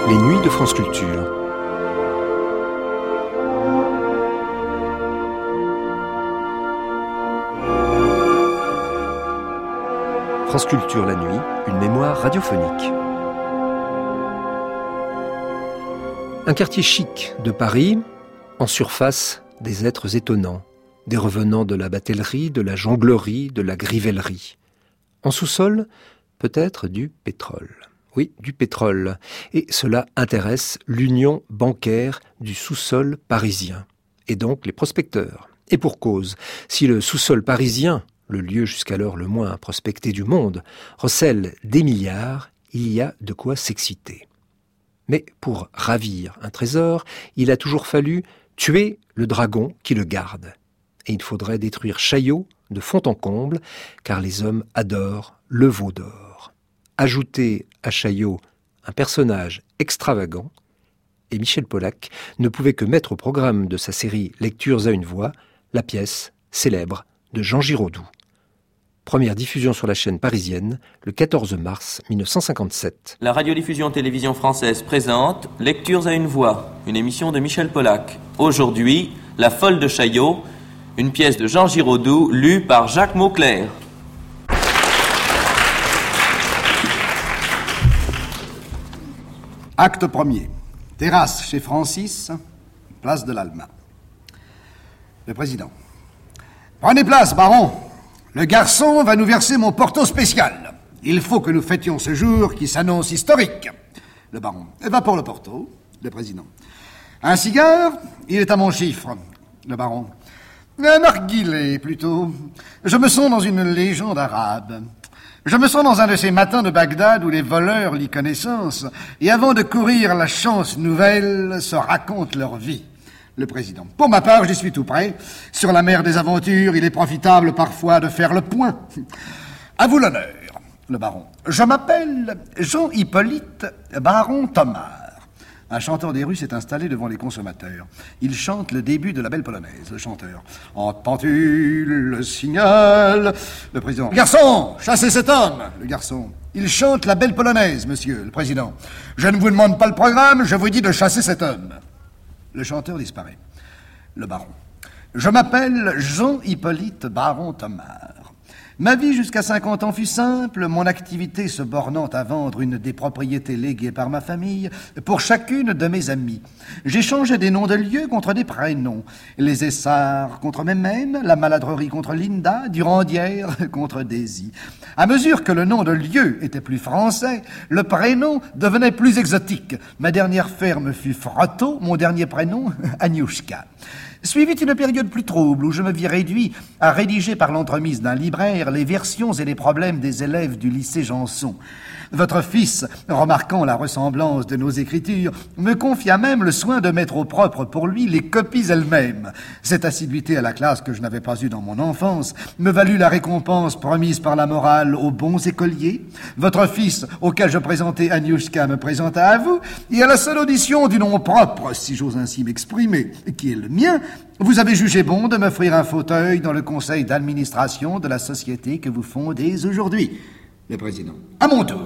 Les nuits de France Culture. France Culture la nuit, une mémoire radiophonique. Un quartier chic de Paris, en surface des êtres étonnants, des revenants de la batellerie, de la jonglerie, de la grivellerie. En sous-sol, peut-être du pétrole. Oui, du pétrole. Et cela intéresse l'union bancaire du sous-sol parisien. Et donc les prospecteurs. Et pour cause, si le sous-sol parisien, le lieu jusqu'alors le moins prospecté du monde, recèle des milliards, il y a de quoi s'exciter. Mais pour ravir un trésor, il a toujours fallu tuer le dragon qui le garde. Et il faudrait détruire Chaillot de fond en comble, car les hommes adorent le veau d'or. Ajouter à Chaillot un personnage extravagant, et Michel Polack ne pouvait que mettre au programme de sa série Lectures à une voix la pièce célèbre de Jean Giraudoux. Première diffusion sur la chaîne parisienne, le 14 mars 1957. La radiodiffusion-télévision française présente Lectures à une voix, une émission de Michel Polack. Aujourd'hui, La folle de Chaillot, une pièce de Jean Giraudoux lue par Jacques Mauclair. Acte premier. Terrasse chez Francis, place de l'Alma. Le président. Prenez place, baron. Le garçon va nous verser mon porto spécial. Il faut que nous fêtions ce jour qui s'annonce historique. Le baron. Va pour le porto. Le président. Un cigare, il est à mon chiffre. Le baron. Un narguilé, plutôt. Je me sens dans une légende arabe. Je me sens dans un de ces matins de Bagdad où les voleurs lient connaissance et avant de courir la chance nouvelle se racontent leur vie. Le président. Pour ma part, j'y suis tout prêt. Sur la mer des aventures, il est profitable parfois de faire le point. À vous l'honneur. Le baron. Je m'appelle Jean-Hippolyte Baron Thomas. Un chanteur des rues s'est installé devant les consommateurs. Il chante le début de la belle polonaise, le chanteur. Entends-tu le signal? Le président. Garçon, chassez cet homme. Le garçon. Il chante la belle polonaise, monsieur. Le président. Je ne vous demande pas le programme, je vous dis de chasser cet homme. Le chanteur disparaît. Le baron. Je m'appelle Jean-Hippolyte Baron Thomas. Ma vie jusqu'à 50 ans fut simple, mon activité se bornant à vendre une des propriétés léguées par ma famille pour chacune de mes amies. J'échangeais des noms de lieux contre des prénoms. Les Essarts contre Mémène, la Maladrerie contre Linda, Durandière contre Daisy. À mesure que le nom de lieu était plus français, le prénom devenait plus exotique. Ma dernière ferme fut Frotto, mon dernier prénom, Agniouchka. Suivit une période plus trouble où je me vis réduit à rédiger par l'entremise d'un libraire les versions et les problèmes des élèves du lycée Janson. Votre fils, remarquant la ressemblance de nos écritures, me confia même le soin de mettre au propre pour lui les copies elles-mêmes. Cette assiduité à la classe que je n'avais pas eue dans mon enfance me valut la récompense promise par la morale aux bons écoliers. Votre fils, auquel je présentais Agniouchka, me présenta à vous, et à la seule audition du nom propre, si j'ose ainsi m'exprimer, qui est le mien, vous avez jugé bon de m'offrir un fauteuil dans le conseil d'administration de la société que vous fondez aujourd'hui. Le président. À mon tour.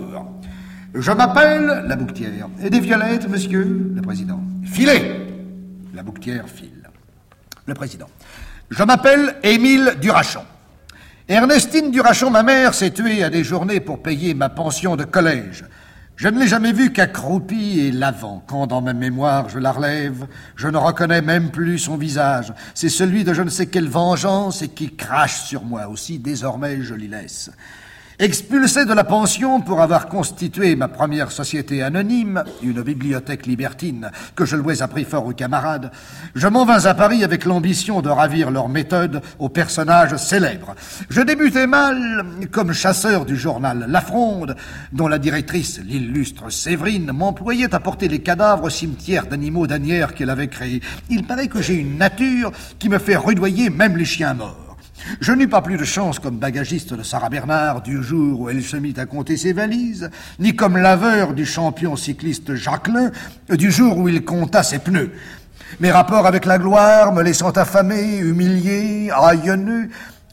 Je m'appelle la bouquetière. Et des violettes, monsieur? Le président. Filez. La bouquetière file. Le président. Je m'appelle Émile Durachon. Ernestine Durachon, ma mère, s'est tuée à des journées pour payer ma pension de collège. Je ne l'ai jamais vue qu'accroupie et lavant. Quand dans ma mémoire je la relève, je ne reconnais même plus son visage. C'est celui de je ne sais quelle vengeance et qui crache sur moi. Aussi, désormais, je l'y laisse. Expulsé de la pension pour avoir constitué ma première société anonyme, une bibliothèque libertine que je louais à prix fort aux camarades, je m'en vins à Paris avec l'ambition de ravir leurs méthodes aux personnages célèbres. Je débutais mal comme chasseur du journal La Fronde, dont la directrice, l'illustre Séverine, m'employait à porter les cadavres au cimetière d'animaux d'Anières qu'elle avait créé. Il paraît que j'ai une nature qui me fait rudoyer même les chiens morts. Je n'eus pas plus de chance comme bagagiste de Sarah Bernard du jour où elle se mit à compter ses valises, ni comme laveur du champion cycliste Jacquelin du jour où il compta ses pneus. Mes rapports avec la gloire me laissant affamé, humilié, haillonneux,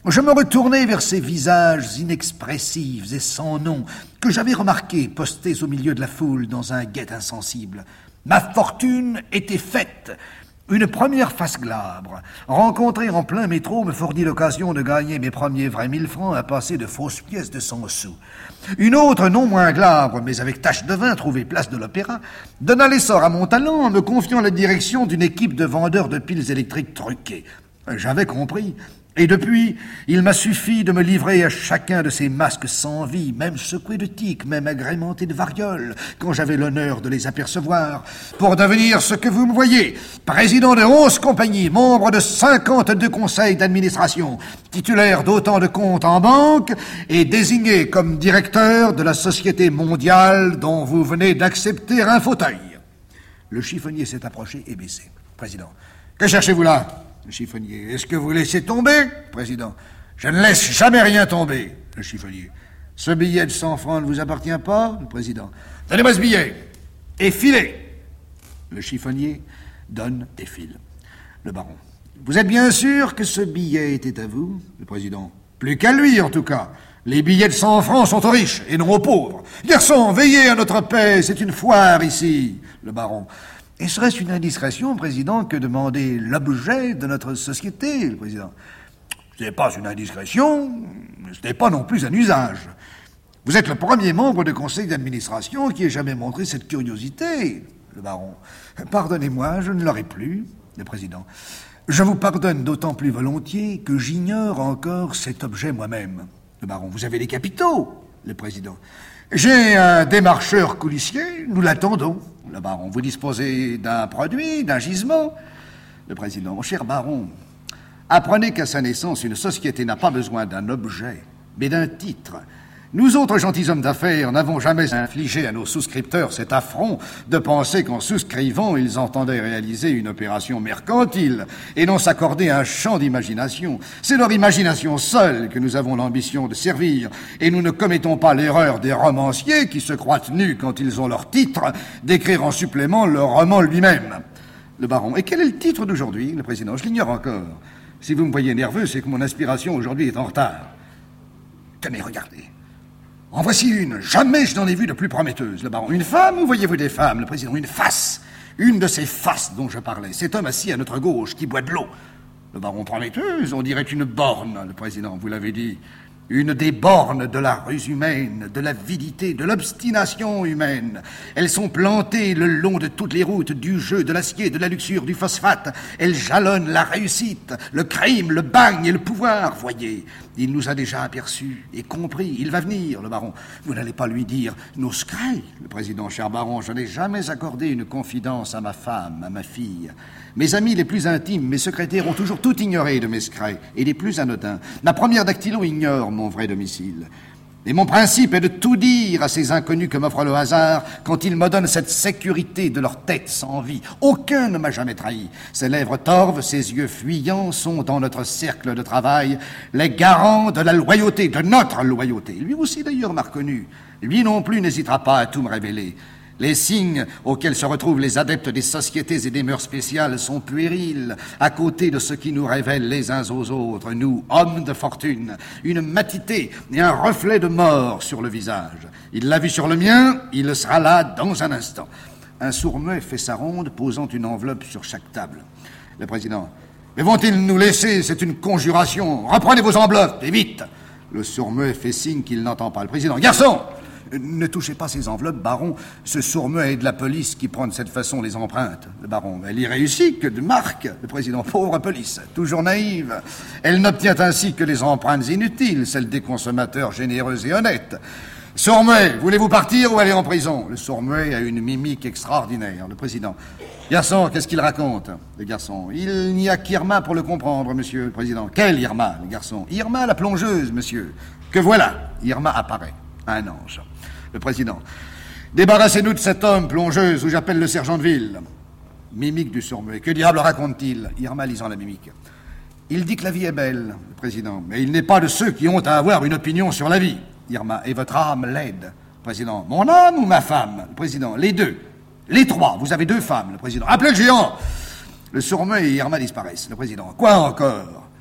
Je me retournai vers ces visages inexpressifs et sans nom que j'avais remarqués postés au milieu de la foule dans un guet insensible. Ma fortune était faite. Une première face glabre, rencontrée en plein métro, me fournit l'occasion de gagner mes premiers vrais 1000 francs à passer de fausses pièces de 100 sous. Une autre, non moins glabre, mais avec tache de vin, trouvée place de l'Opéra, donna l'essor à mon talent en me confiant la direction d'une équipe de vendeurs de piles électriques truquées. J'avais compris. Et depuis, il m'a suffi de me livrer à chacun de ces masques sans vie, même secoués de tiques, même agrémentés de variole, quand j'avais l'honneur de les apercevoir, pour devenir ce que vous me voyez, président de 11 compagnies, membre de 52 conseils d'administration, titulaire d'autant de comptes en banque et désigné comme directeur de la Société mondiale dont vous venez d'accepter un fauteuil. Le chiffonnier s'est approché et baissé. Président, que cherchez-vous là? Le chiffonnier. Est-ce que vous laissez tomber? Président. Je ne laisse jamais rien tomber. Le chiffonnier. Ce billet de 100 francs ne vous appartient pas? Le président. Donnez-moi ce billet. Et filez. Le chiffonnier donne et file. Le baron. Vous êtes bien sûr que ce billet était à vous? Le président. Plus qu'à lui, en tout cas. Les billets de 100 francs sont aux riches et non aux pauvres. Garçon, veillez à notre paix. C'est une foire ici. Le baron. Et serait-ce une indiscrétion, président, que demander l'objet de notre société, le président? Ce n'est pas une indiscrétion, ce n'est pas non plus un usage. Vous êtes le premier membre du conseil d'administration qui ait jamais montré cette curiosité, le baron. Pardonnez-moi, je ne l'aurai plus, le président. Je vous pardonne d'autant plus volontiers que j'ignore encore cet objet moi-même. Le baron, vous avez les capitaux, le président. J'ai un démarcheur coulissier, nous l'attendons. Le baron, vous disposez d'un produit, d'un gisement? Le président, mon cher baron, apprenez qu'à sa naissance, une société n'a pas besoin d'un objet, mais d'un titre. Nous autres gentilshommes d'affaires n'avons jamais infligé à nos souscripteurs cet affront de penser qu'en souscrivant, ils entendaient réaliser une opération mercantile et non s'accorder un champ d'imagination. C'est leur imagination seule que nous avons l'ambition de servir, et nous ne commettons pas l'erreur des romanciers qui se croient tenus, quand ils ont leur titre, d'écrire en supplément leur roman lui-même. Le baron, et quel est le titre d'aujourd'hui, le président? Je l'ignore encore. Si vous me voyez nerveux, c'est que mon inspiration aujourd'hui est en retard. Tenez, regardez. En voici une. Jamais je n'en ai vu de plus prometteuse, le baron. Une femme, ou voyez-vous des femmes, le président? Une face. Une de ces faces dont je parlais. Cet homme assis à notre gauche, qui boit de l'eau. Le baron, prometteuse, on dirait une borne, le président, vous l'avez dit. Une des bornes de la ruse humaine, de l'avidité, de l'obstination humaine. Elles sont plantées le long de toutes les routes du jeu, de l'acier, de la luxure, du phosphate. Elles jalonnent la réussite, le crime, le bagne et le pouvoir, voyez. Il nous a déjà aperçus et compris. Il va venir, le baron. Vous n'allez pas lui dire « nos scrailles », le président, cher baron. Je n'ai jamais accordé une confidence à ma femme, à ma fille. Mes amis les plus intimes, mes secrétaires, ont toujours tout ignoré de mes secrets, et les plus anodins. Ma première dactylo ignore mon vrai domicile. Et mon principe est de tout dire à ces inconnus que m'offre le hasard quand ils me donnent cette sécurité de leur tête sans vie. Aucun ne m'a jamais trahi. Ses lèvres torves, ses yeux fuyants sont dans notre cercle de travail les garants de la loyauté, de notre loyauté. Lui aussi d'ailleurs m'a reconnu. Lui non plus n'hésitera pas à tout me révéler. Les signes auxquels se retrouvent les adeptes des sociétés et des mœurs spéciales sont puérils à côté de ce qui nous révèle les uns aux autres, nous, hommes de fortune, une matité et un reflet de mort sur le visage. Il l'a vu sur le mien, il le sera là dans un instant. Un sourd-muet fait sa ronde, posant une enveloppe sur chaque table. Le président, mais vont-ils nous laisser? C'est une conjuration. Reprenez vos enveloppes, et vite. Le sourd-muet fait signe qu'il n'entend pas. Le président, garçon! Ne touchez pas ces enveloppes, baron. Ce sourd-muet est de la police qui prend de cette façon les empreintes. Le baron, elle y réussit que de marque. Le président, pauvre police, toujours naïve. Elle n'obtient ainsi que les empreintes inutiles, celles des consommateurs généreux et honnêtes. Sourd-muet, voulez-vous partir ou aller en prison? Le sourd-muet a une mimique extraordinaire. Le président, garçon, qu'est-ce qu'il raconte? Le garçon, il n'y a qu'Irma pour le comprendre, monsieur le président. Quelle Irma? Le garçon, Irma la plongeuse, monsieur. Que voilà, Irma apparaît. Un ange. Le président. Débarrassez-nous de cet homme, plongeuse, où j'appelle le sergent de ville. Mimique du sourd-muet. Que diable raconte-t-il? Irma lisant la mimique. Il dit que la vie est belle, le président, mais il n'est pas de ceux qui ont à avoir une opinion sur la vie. Irma. Et votre âme laide? Le président. Mon âme ou ma femme? Le président. Les deux. Les trois. Vous avez deux femmes, le président. Appelez le géant. Le sourd-muet et Irma disparaissent. Le président. Quoi encore?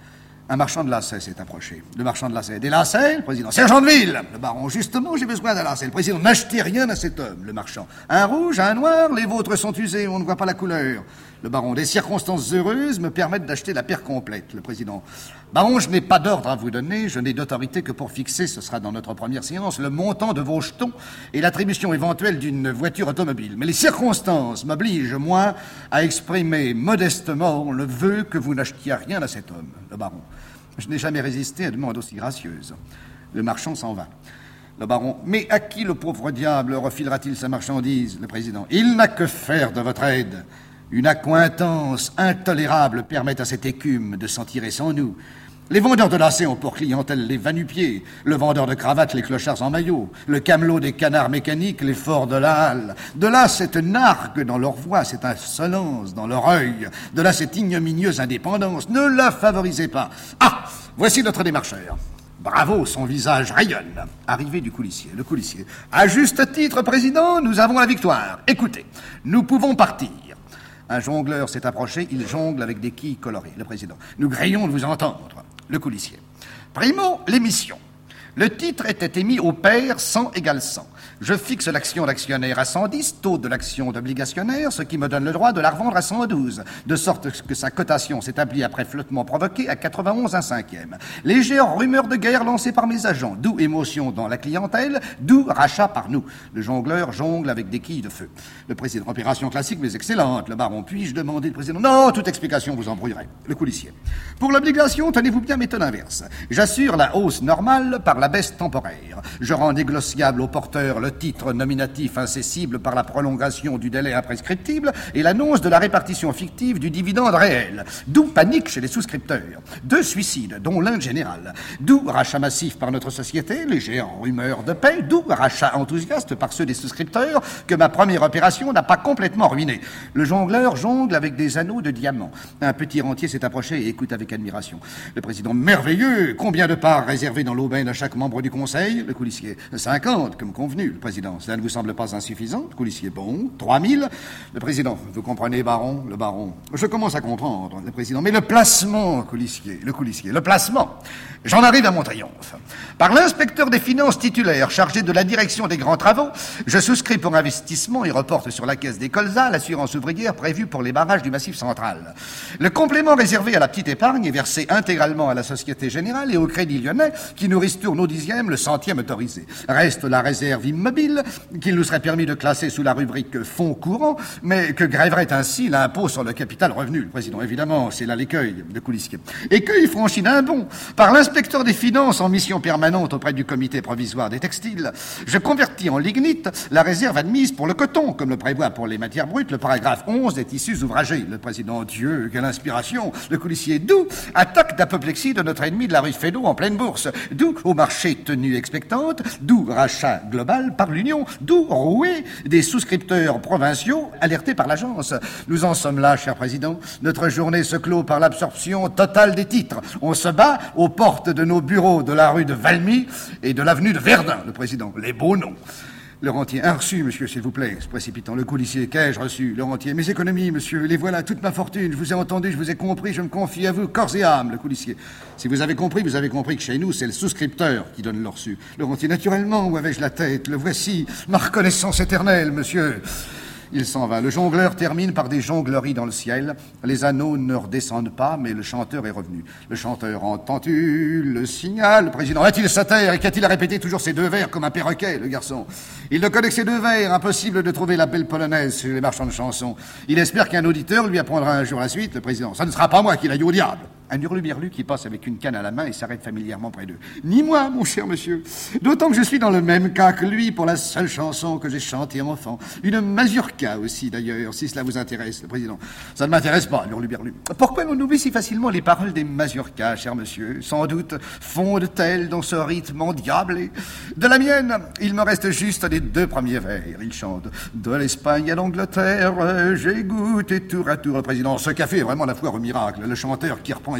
Un marchand de lacets s'est approché. Le marchand de lacets. Des lacets? Le président. Sergent de ville! Le baron. Justement, j'ai besoin d'un lacet. Le président. N'achetez rien à cet homme. Le marchand. Un rouge, un noir, les vôtres sont usés, on ne voit pas la couleur. Le baron. Des circonstances heureuses me permettent d'acheter la paire complète. Le président. Baron, je n'ai pas d'ordre à vous donner, je n'ai d'autorité que pour fixer, ce sera dans notre première séance, le montant de vos jetons et l'attribution éventuelle d'une voiture automobile. Mais les circonstances m'obligent, moi, à exprimer modestement le vœu que vous n'achetiez rien à cet homme. Le baron. Je n'ai jamais résisté à une demande aussi gracieuse. Le marchand s'en va. Le baron. Mais à qui le pauvre diable refilera-t-il sa marchandise? Le président. Il n'a que faire de votre aide. Une accointance intolérable permet à cette écume de s'en tirer sans nous. Les vendeurs de lacets ont pour clientèle les va-nu-pieds, le vendeur de cravates, les clochards en maillot, le camelot des canards mécaniques, les forts de la halle. De là cette nargue dans leur voix, cette insolence dans leur œil, de là cette ignominieuse indépendance. Ne la favorisez pas. Ah, voici notre démarcheur. Bravo, son visage rayonne. Arrivée du coulissier. Le coulissier. À juste titre, président, nous avons la victoire. Écoutez, nous pouvons partir. Un jongleur s'est approché, il jongle avec des quilles colorées. Le président. Nous grayons de vous entendre. Le coulissier. Primo, l'émission. Le titre était émis au pair 100 égale 100. Je fixe l'action d'actionnaire à 110, taux de l'action d'obligationnaire, ce qui me donne le droit de la revendre à 112, de sorte que sa cotation s'établit après flottement provoqué à 91 un cinquième. Légère rumeur de guerre lancée par mes agents, d'où émotion dans la clientèle, d'où rachat par nous. Le jongleur jongle avec des quilles de feu. Le président, opération classique mais excellente. Le baron, puis-je demander le président? Non, toute explication vous embrouillerait. Le coulissier. Pour l'obligation, tenez-vous bien méthode inverse. J'assure la hausse normale par la baisse temporaire. Je rends négociable au porteur le titre nominatif incessible par la prolongation du délai imprescriptible et l'annonce de la répartition fictive du dividende réel. D'où panique chez les souscripteurs. 2 suicides, dont l'un général. D'où rachat massif par notre société, légère rumeur de paix. D'où rachat enthousiaste par ceux des souscripteurs que ma première opération n'a pas complètement ruiné. Le jongleur jongle avec des anneaux de diamants. Un petit rentier s'est approché et écoute avec admiration. Le président, merveilleux! Combien de parts réservées dans l'aubaine à chaque membre du conseil? Le coulissier, 50, comme convenu. Le président, cela ne vous semble pas insuffisant? Le coulissier, bon, 3000. Le président, vous comprenez, baron? Le baron, je commence à comprendre. Le président, mais le placement, coulissier, le coulissier, le placement. J'en arrive à mon triomphe. Par l'inspecteur des finances titulaire chargé de la direction des grands travaux, je souscris pour investissement et reporte sur la caisse des colzas l'assurance ouvrière prévue pour les barrages du Massif central. Le complément réservé à la petite épargne est versé intégralement à la Société Générale et au Crédit Lyonnais qui nous ristourne au 10e le centième autorisé. Reste la réserve immobile qu'il nous serait permis de classer sous la rubrique fonds courants, mais que grèverait ainsi l'impôt sur le capital revenu. Le président, évidemment, c'est là l'écueil de coulissier. Écueil franchi d'un bond par l'inspecteur des finances en mission permanente auprès du comité provisoire des textiles. Je convertis en lignite la réserve admise pour le coton, comme le prévoit pour les matières brutes le paragraphe 11 des tissus ouvragés. Le président, Dieu, quelle inspiration. Le coulissier, d'où attaque d'apoplexie de notre ennemi de la rue Feydeau en pleine bourse. D'où au marché tenue expectante, d'où rachat global par l'Union, d'où roué des souscripteurs provinciaux alertés par l'agence. Nous en sommes là, cher président. Notre journée se clôt par l'absorption totale des titres. On se bat aux portes de nos bureaux de la rue de Valmy et de l'avenue de Verdun. Le président, les beaux noms. Le rentier, un reçu, monsieur, s'il vous plaît, se précipitant. Le coulissier, qu'ai-je reçu? Le rentier, mes économies, monsieur, les voilà, toute ma fortune. Je vous ai entendu, je vous ai compris, je me confie à vous, corps et âme. Le coulissier, si vous avez compris que chez nous, c'est le souscripteur qui donne le reçu. Le rentier, naturellement, où avais-je la tête? Le voici, ma reconnaissance éternelle, monsieur. Il s'en va. Le jongleur termine par des jongleries dans le ciel. Les anneaux ne redescendent pas, mais le chanteur est revenu. Le chanteur, entends-tu le signal? Le président, a-t-il sa terre? Et qu'a-t-il à répéter toujours ces 2 vers comme un perroquet, le garçon? Il ne connaît que ces 2 vers. Impossible de trouver la belle polonaise chez les marchands de chansons. Il espère qu'un auditeur lui apprendra un jour la suite. Le président, ça ne sera pas moi qui l'aille au diable. Un hurluberlu qui passe avec une canne à la main et s'arrête familièrement près d'eux. Ni moi, mon cher monsieur. D'autant que je suis dans le même cas que lui pour la seule chanson que j'ai chantée enfant. Une mazurka aussi, d'ailleurs, si cela vous intéresse, le président. Ça ne m'intéresse pas, l'hurluberlu. Pourquoi l'on oublie si facilement les paroles des mazurkas, cher monsieur? Sans doute fondent-elles dans ce rythme endiablé. De la mienne, il me reste juste les 2 premiers vers. Il chante. De l'Espagne à l'Angleterre, j'ai goûté tour à tour. Le président, ce café est vraiment la foire au miracle. Le chanteur qui reprend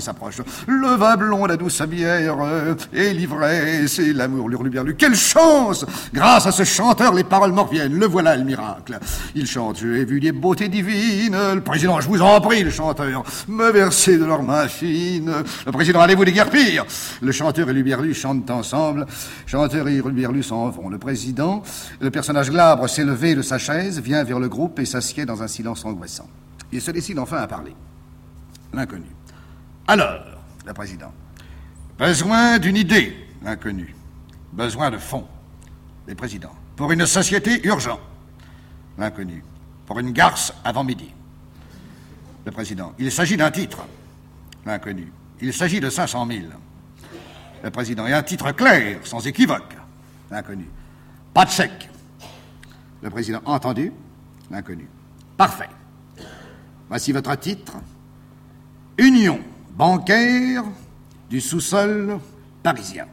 il s'approche. Le vin blond, la douce bière, et l'ivresse, et l'amour l'hurluberlu. Quelle chance! Grâce à ce chanteur, les paroles m'en reviennent. Le voilà, le miracle. Il chante, j'ai vu des beautés divines. Le président, je vous en prie, le chanteur, me verser de leurs mains fines. Le président, allez-vous déguerpir? Le chanteur et l'hurluberlu chantent ensemble. Chanteur et l'hurluberlu s'en vont. Le président, le personnage glabre s'est levé de sa chaise, vient vers le groupe et s'assied dans un silence angoissant. Il se décide enfin à parler. L'inconnu. Alors, le président. Besoin d'une idée, l'inconnu. Besoin de fonds. Les présidents. Pour une société urgent. L'inconnu. Pour une garce avant midi. Le président. Il s'agit d'un titre. L'inconnu. Il s'agit de 500 000. Le président. Et un titre clair, sans équivoque. L'inconnu. Pas de chèque. Le président. Entendu. L'inconnu. Parfait. Voici votre titre. Union bancaire du sous-sol parisien.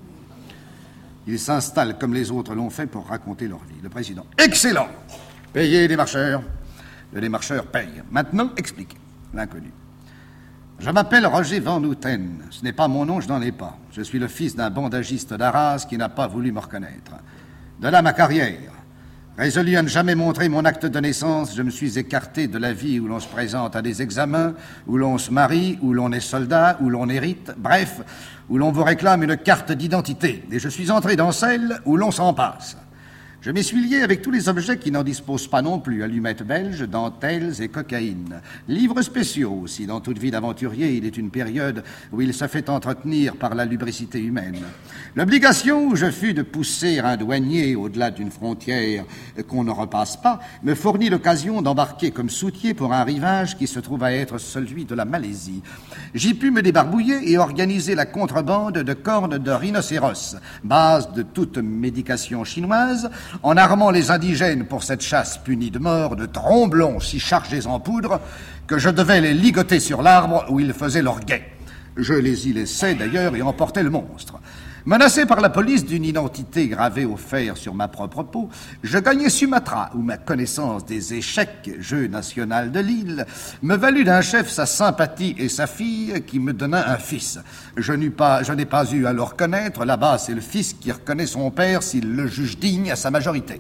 Ils s'installent comme les autres l'ont fait pour raconter leur vie. Le président. Excellent. Payez les démarcheurs. Le démarcheur paye. Maintenant, expliquez. L'inconnu. Je m'appelle Roger Van Houten. Ce n'est pas mon nom, je n'en ai pas. Je suis le fils d'un bandagiste d'Arras qui n'a pas voulu me reconnaître. De là ma carrière. Résolu à ne jamais montrer mon acte de naissance, je me suis écarté de la vie où l'on se présente à des examens, où l'on se marie, où l'on est soldat, où l'on hérite, bref, où l'on vous réclame une carte d'identité. Et je suis entré dans celle où l'on s'en passe. Je m'y suis lié avec tous les objets qui n'en disposent pas non plus, allumettes belges, dentelles et cocaïne. Livres spéciaux aussi, dans toute vie d'aventurier, il est une période où il se fait entretenir par la lubricité humaine. L'obligation où je fus de pousser un douanier au-delà d'une frontière qu'on ne repasse pas, me fournit l'occasion d'embarquer comme soutier pour un rivage qui se trouve à être celui de la Malaisie. J'y pus me débarbouiller et organiser la contrebande de cornes de rhinocéros, base de toute médication chinoise, en armant les indigènes pour cette chasse punie de mort de tromblons si chargés en poudre que je devais les ligoter sur l'arbre où ils faisaient leur guet. Je les y laissais d'ailleurs et emportais le monstre. Menacé par la police d'une identité gravée au fer sur ma propre peau, je gagnai Sumatra, où ma connaissance des échecs, jeu national de l'île, me valut d'un chef sa sympathie et sa fille qui me donna un fils. Je n'ai pas eu à le reconnaître, là-bas c'est le fils qui reconnaît son père s'il le juge digne à sa majorité.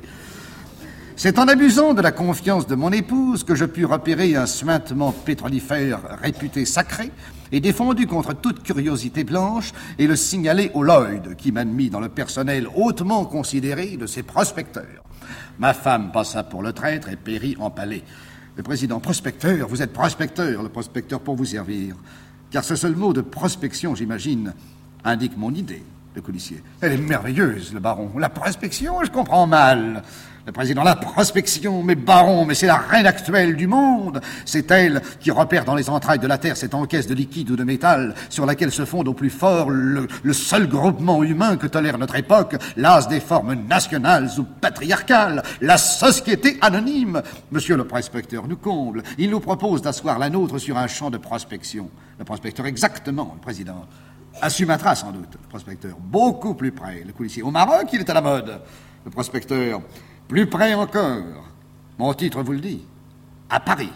C'est en abusant de la confiance de mon épouse que je pus repérer un suintement pétrolifère réputé sacré et défendu contre toute curiosité blanche et le signaler au Lloyd, qui m'a mis dans le personnel hautement considéré de ses prospecteurs. Ma femme passa pour le traître et périt empalée. Le président, prospecteur, vous êtes prospecteur, le prospecteur pour vous servir. Car ce seul mot de prospection, j'imagine, indique mon idée, le colissier. Elle est merveilleuse, le baron. La prospection, je comprends mal. Le président, la prospection, mais baron, mais c'est la reine actuelle du monde. C'est elle qui repère dans les entrailles de la terre cette encaisse de liquide ou de métal sur laquelle se fonde au plus fort le seul groupement humain que tolère notre époque, l'as des formes nationales ou patriarcales, la société anonyme. Monsieur le prospecteur nous comble. Il nous propose d'asseoir la nôtre sur un champ de prospection. Le prospecteur, exactement, le président. À Sumatra, sans doute, le prospecteur. Beaucoup plus près, le colissier. Au Maroc, il est à la mode. Le prospecteur. Plus près encore. Mon titre vous le dit. À Paris.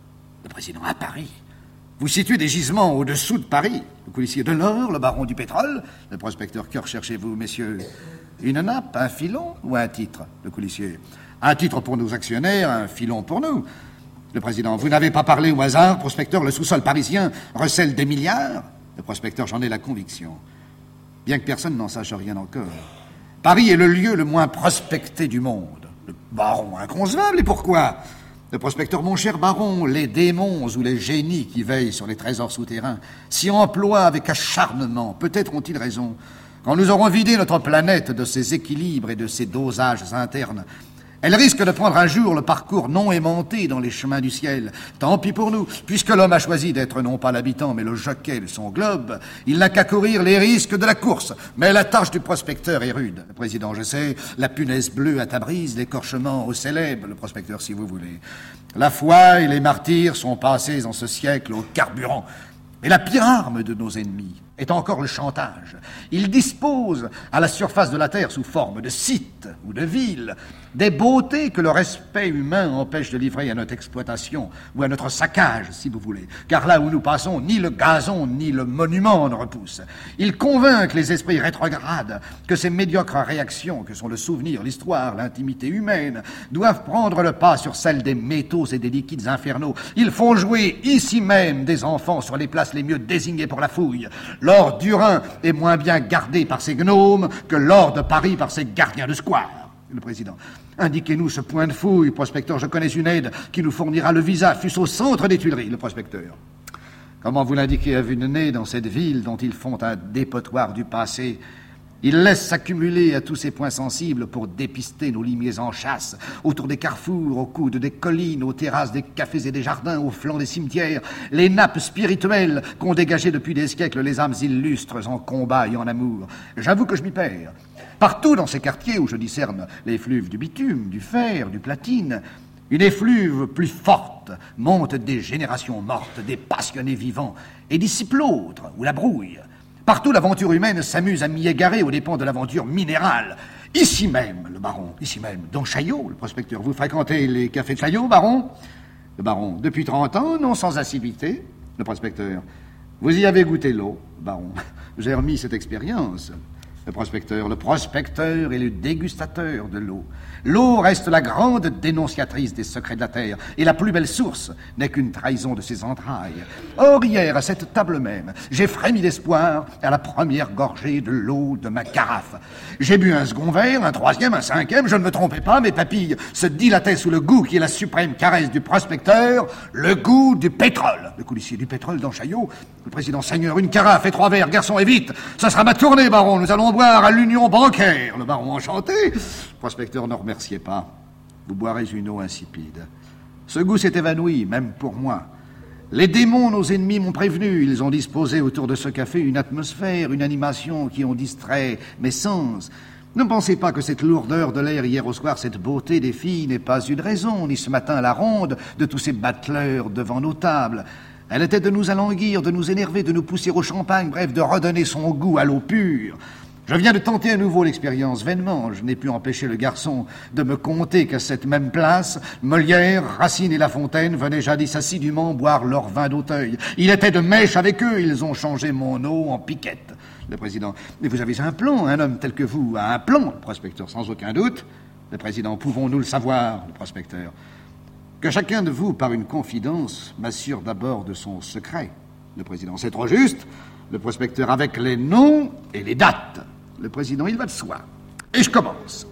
Le président, à Paris. Vous situez des gisements au-dessous de Paris. Le colissier, de l'or, le baron du pétrole. Le prospecteur, que recherchez-vous, messieurs? Une nappe, un filon ou un titre? Le colissier, un titre pour nos actionnaires, un filon pour nous. Le président, vous n'avez pas parlé au hasard, prospecteur, le sous-sol parisien recèle des milliards? Le prospecteur, j'en ai la conviction. Bien que personne n'en sache rien encore. Paris est le lieu le moins prospecté du monde. Le baron inconcevable, et pourquoi? Le prospecteur, mon cher baron, les démons ou les génies qui veillent sur les trésors souterrains s'y emploient avec acharnement. Peut-être ont-ils raison. Quand nous aurons vidé notre planète de ses équilibres et de ses dosages internes, elle risque de prendre un jour le parcours non aimanté dans les chemins du ciel. Tant pis pour nous, puisque l'homme a choisi d'être non pas l'habitant, mais le jockey de son globe, il n'a qu'à courir les risques de la course. Mais la tâche du prospecteur est rude. Le président, je sais, la punaise bleue à Tabriz, l'écorchement au célèbre, le prospecteur si vous voulez. La foi et les martyrs sont passés en ce siècle au carburant. Mais la pire arme de nos ennemis, est encore le chantage. Il dispose à la surface de la terre sous forme de sites ou de villes des beautés que le respect humain empêche de livrer à notre exploitation ou à notre saccage, si vous voulez. Car là où nous passons, ni le gazon ni le monument ne repoussent. Il convainc les esprits rétrogrades que ces médiocres réactions que sont le souvenir, l'histoire, l'intimité humaine doivent prendre le pas sur celles des métaux et des liquides infernaux. Ils font jouer ici même des enfants sur les places les mieux désignées pour la fouille. L'or du Rhin est moins bien gardé par ses gnomes que l'or de Paris par ses gardiens de square. Le président. Indiquez-nous ce point de fouille, prospecteur. Je connais une aide qui nous fournira le visa, fût-ce au centre des Tuileries, le prospecteur. Comment vous l'indiquez à vue de nez, dans cette ville dont ils font un dépotoir du passé, ils laissent s'accumuler à tous ces points sensibles pour dépister nos limiers en chasse, autour des carrefours, au coude des collines, aux terrasses des cafés et des jardins, au flanc des cimetières, les nappes spirituelles qu'ont dégagées depuis des siècles les âmes illustres en combat et en amour. J'avoue que je m'y perds. Partout dans ces quartiers où je discerne l'effluve du bitume, du fer, du platine, une effluve plus forte monte des générations mortes, des passionnés vivants, et dissipe l'autre, ou la brouille. Partout, l'aventure humaine s'amuse à m'y égarer aux dépens de l'aventure minérale. Ici même, le baron, ici même, dans Chaillot, le prospecteur. Vous fréquentez les cafés de Chaillot, baron? Le baron, depuis 30 ans, non sans assiduité. Le prospecteur, vous y avez goûté l'eau, baron. J'ai remis cette expérience. Le prospecteur est le dégustateur de l'eau. L'eau reste la grande dénonciatrice des secrets de la terre, et la plus belle source n'est qu'une trahison de ses entrailles. Or, hier, à cette table même, j'ai frémi d'espoir à la première gorgée de l'eau de ma carafe. J'ai bu un second verre, un troisième, un cinquième, je ne me trompais pas, mes papilles se dilataient sous le goût qui est la suprême caresse du prospecteur, le goût du pétrole. Le coulissier du pétrole dans Chaillot. Le président Seigneur, une carafe et 3 verres, garçon, et vite. Ça sera ma tournée, baron, nous allons boire à l'union bancaire. Le baron enchanté. Le prospecteur, ne remerciez pas. Vous boirez une eau insipide. Ce goût s'est évanoui, même pour moi. Les démons, nos ennemis, m'ont prévenu. Ils ont disposé autour de ce café une atmosphère, une animation qui ont distrait mes sens. Ne pensez pas que cette lourdeur de l'air hier au soir, cette beauté des filles n'est pas une raison, ni ce matin à la ronde de tous ces battleurs devant nos tables. Elle était de nous alanguir, de nous énerver, de nous pousser au champagne, bref, de redonner son goût à l'eau pure. Je viens de tenter à nouveau l'expérience, vainement. Je n'ai pu empêcher le garçon de me conter qu'à cette même place, Molière, Racine et La Fontaine venaient jadis assidûment boire leur vin d'Auteuil. Il était de mèche avec eux, ils ont changé mon eau en piquette. Le président, mais vous avez un plan, un homme tel que vous a un plan, le prospecteur, sans aucun doute. Le président, pouvons-nous le savoir, le prospecteur? Que chacun de vous, par une confidence, m'assure d'abord de son secret. Le président, c'est trop juste. Le prospecteur, avec les noms et les dates. Le président, il va de soi. Et je commence.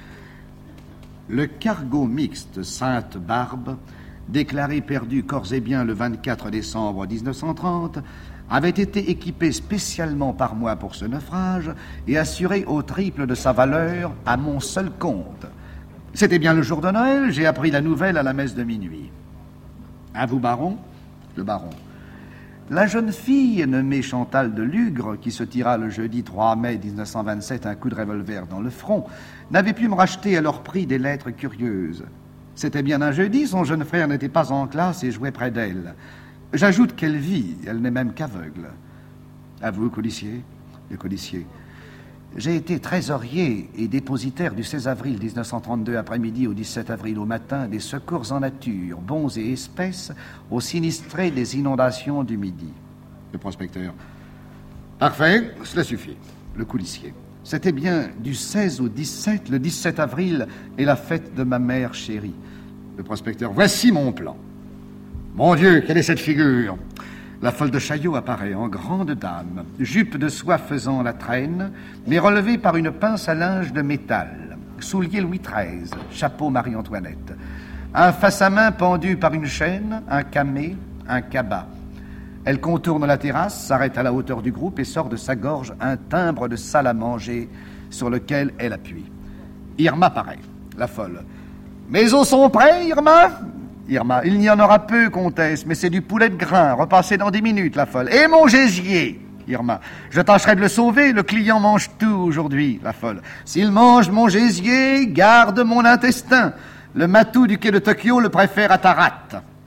Le cargo mixte Sainte-Barbe, déclaré perdu corps et biens le 24 décembre 1930, avait été équipé spécialement par moi pour ce naufrage et assuré au triple de sa valeur à mon seul compte. C'était bien le jour de Noël, j'ai appris la nouvelle à la messe de minuit. À vous, baron? Le baron. La jeune fille nommée Chantal de Lugre, qui se tira le jeudi 3 mai 1927 un coup de revolver dans le front, n'avait pu me racheter à leur prix des lettres curieuses. C'était bien un jeudi, son jeune frère n'était pas en classe et jouait près d'elle. J'ajoute qu'elle vit, elle n'est même qu'aveugle. À vous, colissier? Le colissier. J'ai été trésorier et dépositaire du 16 avril 1932 après-midi au 17 avril au matin des secours en nature, bons et espèces, aux sinistrés des inondations du Midi. Le prospecteur. Parfait, cela suffit. Le coulissier. C'était bien du 16 au 17, le 17 avril est la fête de ma mère chérie. Le prospecteur. Voici mon plan. Mon Dieu, quelle est cette figure? La folle de Chaillot apparaît en grande dame, jupe de soie faisant la traîne, mais relevée par une pince à linge de métal, souliers Louis XIII, chapeau Marie-Antoinette, un face à main pendu par une chaîne, un camé, un cabas. Elle contourne la terrasse, s'arrête à la hauteur du groupe et sort de sa gorge un timbre de salle à manger sur lequel elle appuie. Irma paraît, la folle. « Mes os sont prêts, Irma ?» Irma, il n'y en aura peu, comtesse, mais c'est du poulet de grain, repassé dans 10 minutes, la folle. Et mon gésier? Irma, je tâcherai de le sauver, le client mange tout aujourd'hui, la folle. S'il mange mon gésier, garde mon intestin. Le matou du quai de Tokyo le préfère à ta rate.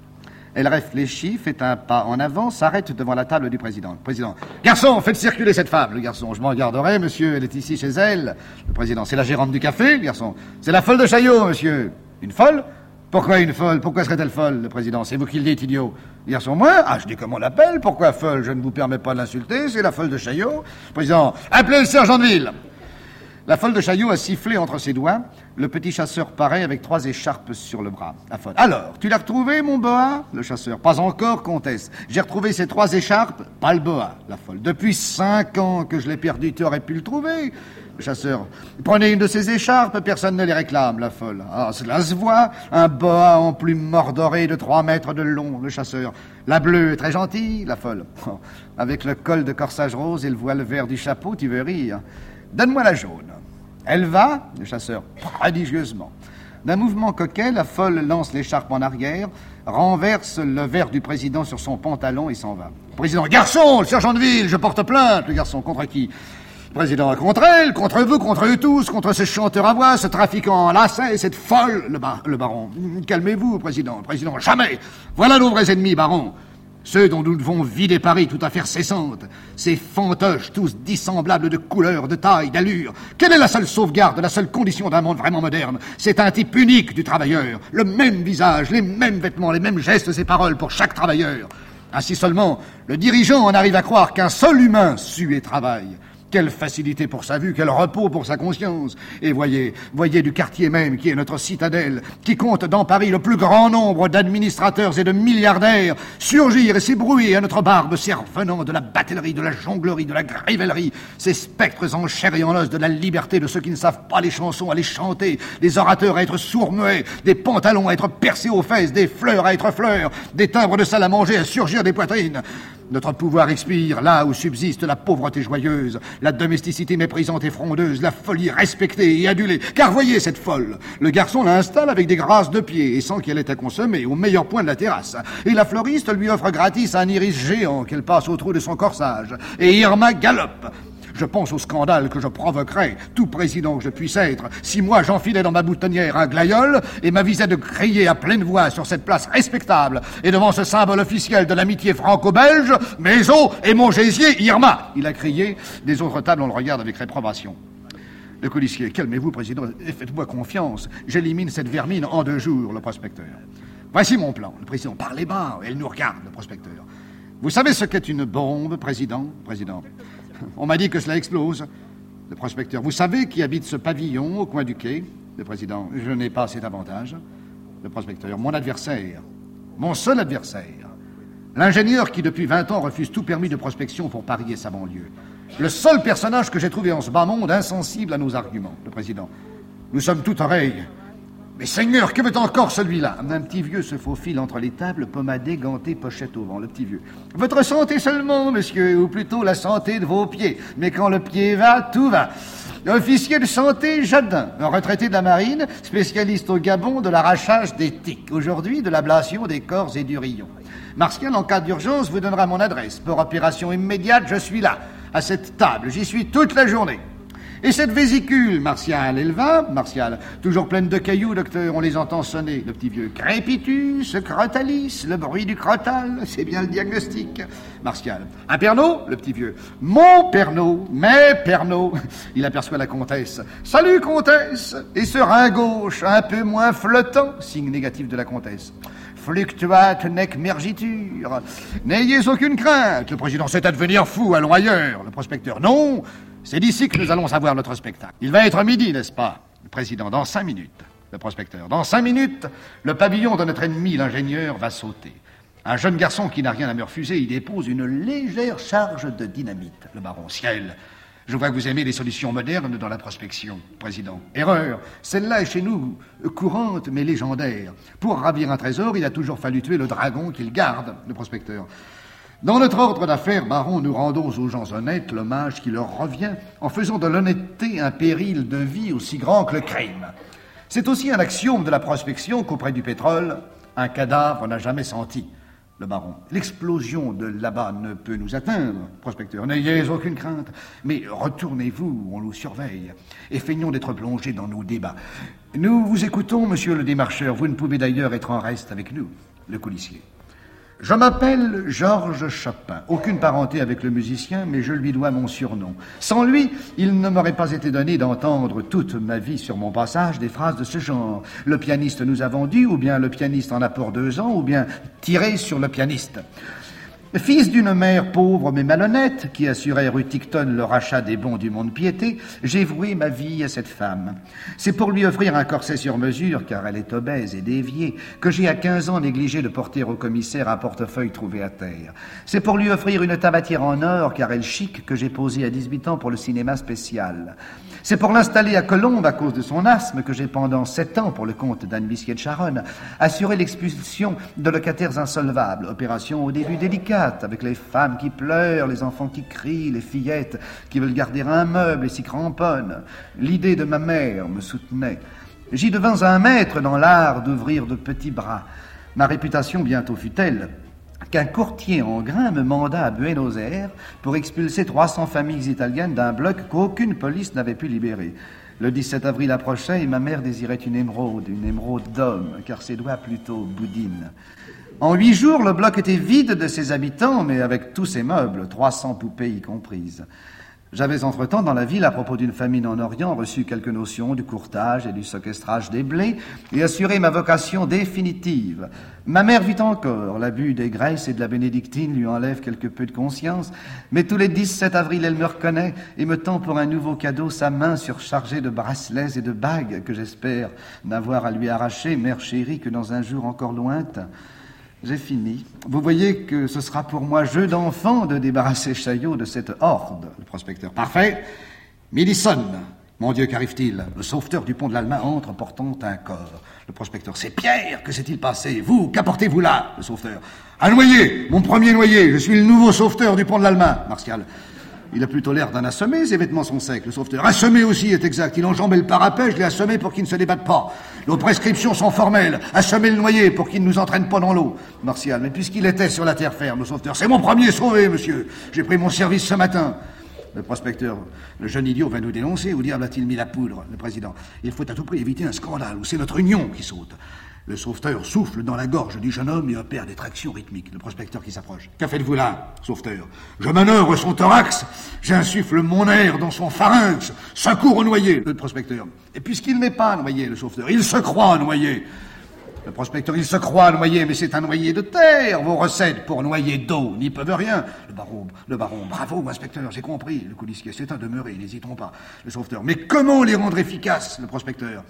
Elle réfléchit, fait un pas en avant, s'arrête devant la table du président. Le président. Garçon, faites circuler cette femme. Le garçon. Je m'en garderai, monsieur. Elle est ici chez elle. Le président. C'est la gérante du café, le garçon. C'est la folle de Chaillot, monsieur. Une folle? Pourquoi une folle? Pourquoi serait-elle folle, le président? C'est vous qui le dites, idiot. Le garçon. Moi? Ah, je dis comment on l'appelle. Pourquoi folle? Je ne vous permets pas de l'insulter. C'est la folle de Chaillot. Le président. Appelez le sergent de ville. La folle de Chaillot a sifflé entre ses doigts. Le petit chasseur paraît avec 3 écharpes sur le bras. La folle. Alors, tu l'as retrouvé, mon boa? Le chasseur. Pas encore, comtesse. J'ai retrouvé ces 3 écharpes, pas le boa. La folle. Depuis 5 ans que je l'ai perdu, tu aurais pu le trouver. Le chasseur. Prenez une de ces écharpes, personne ne les réclame. La folle. Ah, cela se voit. Un boa en plume mordorée de 3 mètres de long. Le chasseur. La bleue, très gentille. La folle. Oh, avec le col de corsage rose et le voile vert du chapeau, tu veux rire. Donne-moi la jaune. Elle va, le chasseur, prodigieusement. D'un mouvement coquet, la folle lance l'écharpe en arrière, renverse le verre du président sur son pantalon et s'en va. Président, garçon, le sergent de ville, je porte plainte. Le garçon, contre qui? Président, contre elle, contre vous, contre eux tous, contre ce chanteur à voix, ce trafiquant en lacets, cette folle. Le baron, calmez-vous, président. Président, jamais. Voilà nos vrais ennemis, baron. Ceux dont nous devons vider Paris tout à faire cessante. Ces fantoches, tous dissemblables de couleur, de taille, d'allure. Quelle est la seule sauvegarde, la seule condition d'un monde vraiment moderne? C'est un type unique du travailleur. Le même visage, les mêmes vêtements, les mêmes gestes et paroles pour chaque travailleur. Ainsi seulement, le dirigeant en arrive à croire qu'un seul humain sue et travaille. Quelle facilité pour sa vue, quel repos pour sa conscience. Et voyez du quartier même, qui est notre citadelle, qui compte dans Paris le plus grand nombre d'administrateurs et de milliardaires, surgir et s'ébrouiller à notre barbe, venant de la batellerie, de la jonglerie, de la grivellerie, ces spectres en chair et en os de la liberté de ceux qui ne savent pas les chansons à les chanter, des orateurs à être sourds-muets, des pantalons à être percés aux fesses, des fleurs à être fleurs, des timbres de salle à manger à surgir des poitrines. Notre pouvoir expire là où subsiste la pauvreté joyeuse, la domesticité méprisante et frondeuse, la folie respectée et adulée. Car voyez cette folle, le garçon l'installe avec des grâces de pied et sans qu'elle ait à consommer au meilleur point de la terrasse. Et la fleuriste lui offre gratis un iris géant qu'elle passe au trou de son corsage. Et Irma galope. Je pense au scandale que je provoquerais, tout président que je puisse être, si moi j'enfilais dans ma boutonnière un glaïeul et m'avisais de crier à pleine voix sur cette place respectable et devant ce symbole officiel de l'amitié franco-belge, mes os et mon gésier, Irma. Il a crié. Des autres tables, on le regarde avec réprobation. Le colissier, calmez-vous, président, et faites-moi confiance. J'élimine cette vermine en 2 jours, le prospecteur. Voici mon plan. Le président, parlez bas, elle nous regarde, le prospecteur. Vous savez ce qu'est une bombe, président? Président. On m'a dit que cela explose. Le prospecteur. Vous savez qui habite ce pavillon au coin du quai? Le président. Je n'ai pas cet avantage. Le prospecteur. Mon adversaire. Mon seul adversaire. L'ingénieur qui, depuis 20 ans, refuse tout permis de prospection pour Paris et sa banlieue. Le seul personnage que j'ai trouvé en ce bas monde insensible à nos arguments. Le président. Nous sommes tout oreilles. Mais Seigneur, que veut encore celui-là? Un petit vieux se faufile entre les tables, pommadé, ganté, pochette au vent. Le petit vieux. Votre santé seulement, monsieur, ou plutôt la santé de vos pieds. Mais quand le pied va, tout va. Officier de santé, Jadin, un retraité de la marine, spécialiste au Gabon de l'arrachage des tiques. Aujourd'hui, de l'ablation des corps et du rayon. Martial, en cas d'urgence, vous donnera mon adresse. Pour opération immédiate, je suis là, à cette table. J'y suis toute la journée. Et cette vésicule, Martial, elle va? Martial, toujours pleine de cailloux, docteur, on les entend sonner. Le petit vieux, crépitus, crotalis, le bruit du crotal, c'est bien le diagnostic. Martial, un Pernod? Le petit vieux, mon Pernod, mes Pernod. Il aperçoit la comtesse. Salut, comtesse! Et ce rein gauche, un peu moins flottant, signe négatif de la comtesse. Fluctuate nec mergiture. N'ayez aucune crainte. Le président, c'est à devenir fou, allons ailleurs. Le prospecteur, non. C'est d'ici que nous allons avoir notre spectacle. Il va être midi, n'est-ce pas? Le président, dans 5 minutes. Le prospecteur, dans 5 minutes, le pavillon de notre ennemi, l'ingénieur, va sauter. Un jeune garçon qui n'a rien à me refuser, il dépose une légère charge de dynamite. Le baron, ciel, je vois que vous aimez les solutions modernes dans la prospection. Président, erreur. Celle-là est chez nous courante, mais légendaire. Pour ravir un trésor, il a toujours fallu tuer le dragon qu'il garde. Le prospecteur. Dans notre ordre d'affaires, baron, nous rendons aux gens honnêtes l'hommage qui leur revient en faisant de l'honnêteté un péril de vie aussi grand que le crime. C'est aussi un axiome de la prospection qu'auprès du pétrole, un cadavre n'a jamais senti. Le baron. L'explosion de là-bas ne peut nous atteindre. Prospecteur. N'ayez aucune crainte. Mais retournez-vous, on nous surveille. Et feignons d'être plongés dans nos débats. Nous vous écoutons, monsieur le démarcheur. Vous ne pouvez d'ailleurs être en reste avec nous. Le colissier. Je m'appelle Georges Chopin. Aucune parenté avec le musicien, mais je lui dois mon surnom. Sans lui, il ne m'aurait pas été donné d'entendre toute ma vie sur mon passage des phrases de ce genre. Le pianiste nous a vendu, ou bien le pianiste en a pour 2 ans, ou bien tiré sur le pianiste. Fils d'une mère pauvre mais malhonnête, qui assurait rue Ticton le rachat des bons du Mont-de-Piété, j'ai voué ma vie à cette femme. C'est pour lui offrir un corset sur mesure, car elle est obèse et déviée, que j'ai à 15 ans négligé de porter au commissaire un portefeuille trouvé à terre. C'est pour lui offrir une tabatière en or, car elle chic, que j'ai posé à 18 ans pour le cinéma spécial. C'est pour l'installer à Colombes à cause de son asthme que j'ai pendant 7 ans, pour le compte d'Anne Bisquier de Charonne, assuré l'expulsion de locataires insolvables. Opération au début délicate, avec les femmes qui pleurent, les enfants qui crient, les fillettes qui veulent garder un meuble et s'y cramponnent. L'idée de ma mère me soutenait. J'y devins un maître dans l'art d'ouvrir de petits bras. Ma réputation bientôt fut telle qu'un courtier en grains me manda à Buenos Aires pour expulser 300 familles italiennes d'un bloc qu'aucune police n'avait pu libérer. Le 17 avril approchait et ma mère désirait une émeraude d'homme, car ses doigts plutôt boudinent. En 8 jours, le bloc était vide de ses habitants, mais avec tous ses meubles, 300 poupées y comprises. J'avais entre-temps dans la ville, à propos d'une famine en Orient, reçu quelques notions du courtage et du séquestrage des blés et assuré ma vocation définitive. Ma mère vit encore. L'abus des graisses et de la bénédictine lui enlève quelque peu de conscience, mais tous les 17 avril, elle me reconnaît et me tend pour un nouveau cadeau sa main surchargée de bracelets et de bagues que j'espère n'avoir à lui arracher, mère chérie, que dans un jour encore lointain. J'ai fini. Vous voyez que ce sera pour moi jeu d'enfant de débarrasser Chaillot de cette horde. Le prospecteur. Parfait. Midi sonne. Mon Dieu, qu'arrive-t-il? Le sauveteur du pont de l'Allemagne entre portant un corps. Le prospecteur. C'est Pierre. Que s'est-il passé? Vous, qu'apportez-vous là? Le sauveteur. Un noyé. Mon premier noyé. Je suis le nouveau sauveteur du pont de l'Allemagne. Martial. Il a plutôt l'air d'un assommé, ses vêtements sont secs. Le sauveteur. Assommé aussi est exact. Il enjambait le parapet, je l'ai assommé pour qu'il ne se débatte pas. Nos prescriptions sont formelles. Assommer le noyé pour qu'il ne nous entraîne pas dans l'eau. Martial. Mais puisqu'il était sur la terre ferme, le sauveteur. C'est mon premier sauvé, monsieur. J'ai pris mon service ce matin. Le prospecteur. Le jeune idiot va nous dénoncer. Où diable a-t-il mis la poudre? Le président. Il faut à tout prix éviter un scandale où c'est notre union qui saute. Le sauveteur souffle dans la gorge du jeune homme et opère des tractions rythmiques. Le prospecteur qui s'approche. Que faites-vous là, sauveteur? Je manœuvre son thorax, j'insuffle mon air dans son pharynx. Secours au noyé. Le prospecteur. Et puisqu'il n'est pas noyé, le sauveteur, il se croit noyé. Le prospecteur, il se croit noyé, mais c'est un noyé de terre. Vos recettes pour noyer d'eau n'y peuvent rien. Le baron, bravo, inspecteur, j'ai compris. Le coulissier, c'est un demeuré, n'hésitons pas. Le sauveteur, mais comment les rendre efficaces? Le prospecteur.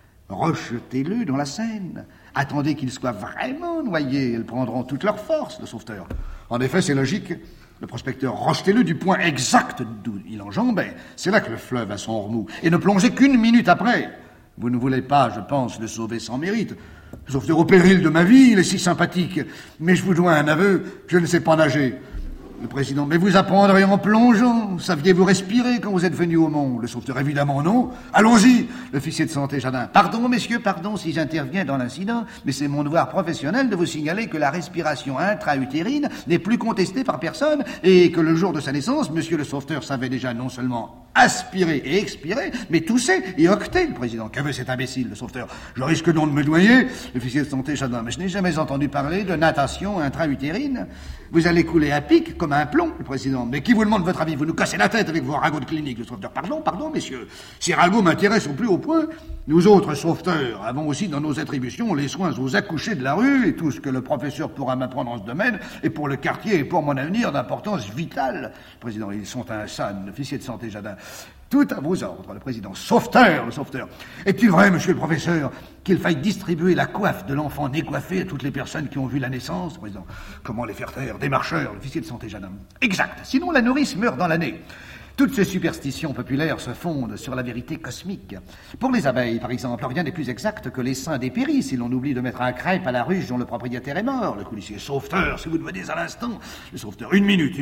Rejetez-le dans la Seine. Attendez qu'il soit vraiment noyé. Ils prendront toute leur force, le sauveteur. En effet, c'est logique. Le prospecteur, rejetez-le du point exact d'où il enjambait. C'est là que le fleuve a son remous. Et ne plongez qu'1 minute après. Vous ne voulez pas, je pense, le sauver sans mérite. Le sauveteur, au péril de ma vie, il est si sympathique. Mais je vous dois un aveu, je ne sais pas nager. Le président, mais vous apprendrez en plongeant. Saviez-vous respirer quand vous êtes venu au monde? Le sauveteur, évidemment non. Allons-y. L'officier de santé Jadin. Pardon, messieurs, pardon si j'interviens dans l'incident, mais c'est mon devoir professionnel de vous signaler que la respiration intra-utérine n'est plus contestée par personne et que le jour de sa naissance, monsieur le sauveteur savait déjà non seulement aspirer et expirer, mais tousser et octer. Le président, que veut cet imbécile? Le sauveteur, je risque donc de me noyer. L'officier de santé Jadin, mais je n'ai jamais entendu parler de natation intra-utérine. Vous allez couler à pic comme un plomb, le président. Mais qui vous demande votre avis? Vous nous cassez la tête avec vos ragots de clinique. Le sauveteur, pardon, messieurs. Ces ragots m'intéressent au plus haut point. Nous autres sauveteurs avons aussi dans nos attributions les soins aux accouchés de la rue et tout ce que le professeur pourra m'apprendre en ce domaine et pour le quartier et pour mon avenir d'importance vitale. Le président, ils sont un san, l'officier de santé Jadin. Tout à vos ordres, le président. Sauveteur, le sauveteur. Est-il vrai, monsieur le professeur, qu'il faille distribuer la coiffe de l'enfant décoiffé à toutes les personnes qui ont vu la naissance? Le président. Comment les faire taire? Des marcheurs, l'officier de santé Jadin. Exact. Sinon, la nourrice meurt dans l'année. Toutes ces superstitions populaires se fondent sur la vérité cosmique. Pour les abeilles, par exemple, rien n'est plus exact que les seins dépéris si l'on oublie de mettre un crêpe à la ruche dont le propriétaire est mort. Le coulissier, sauveteur, si vous devenez à l'instant. Le sauveteur, une minute.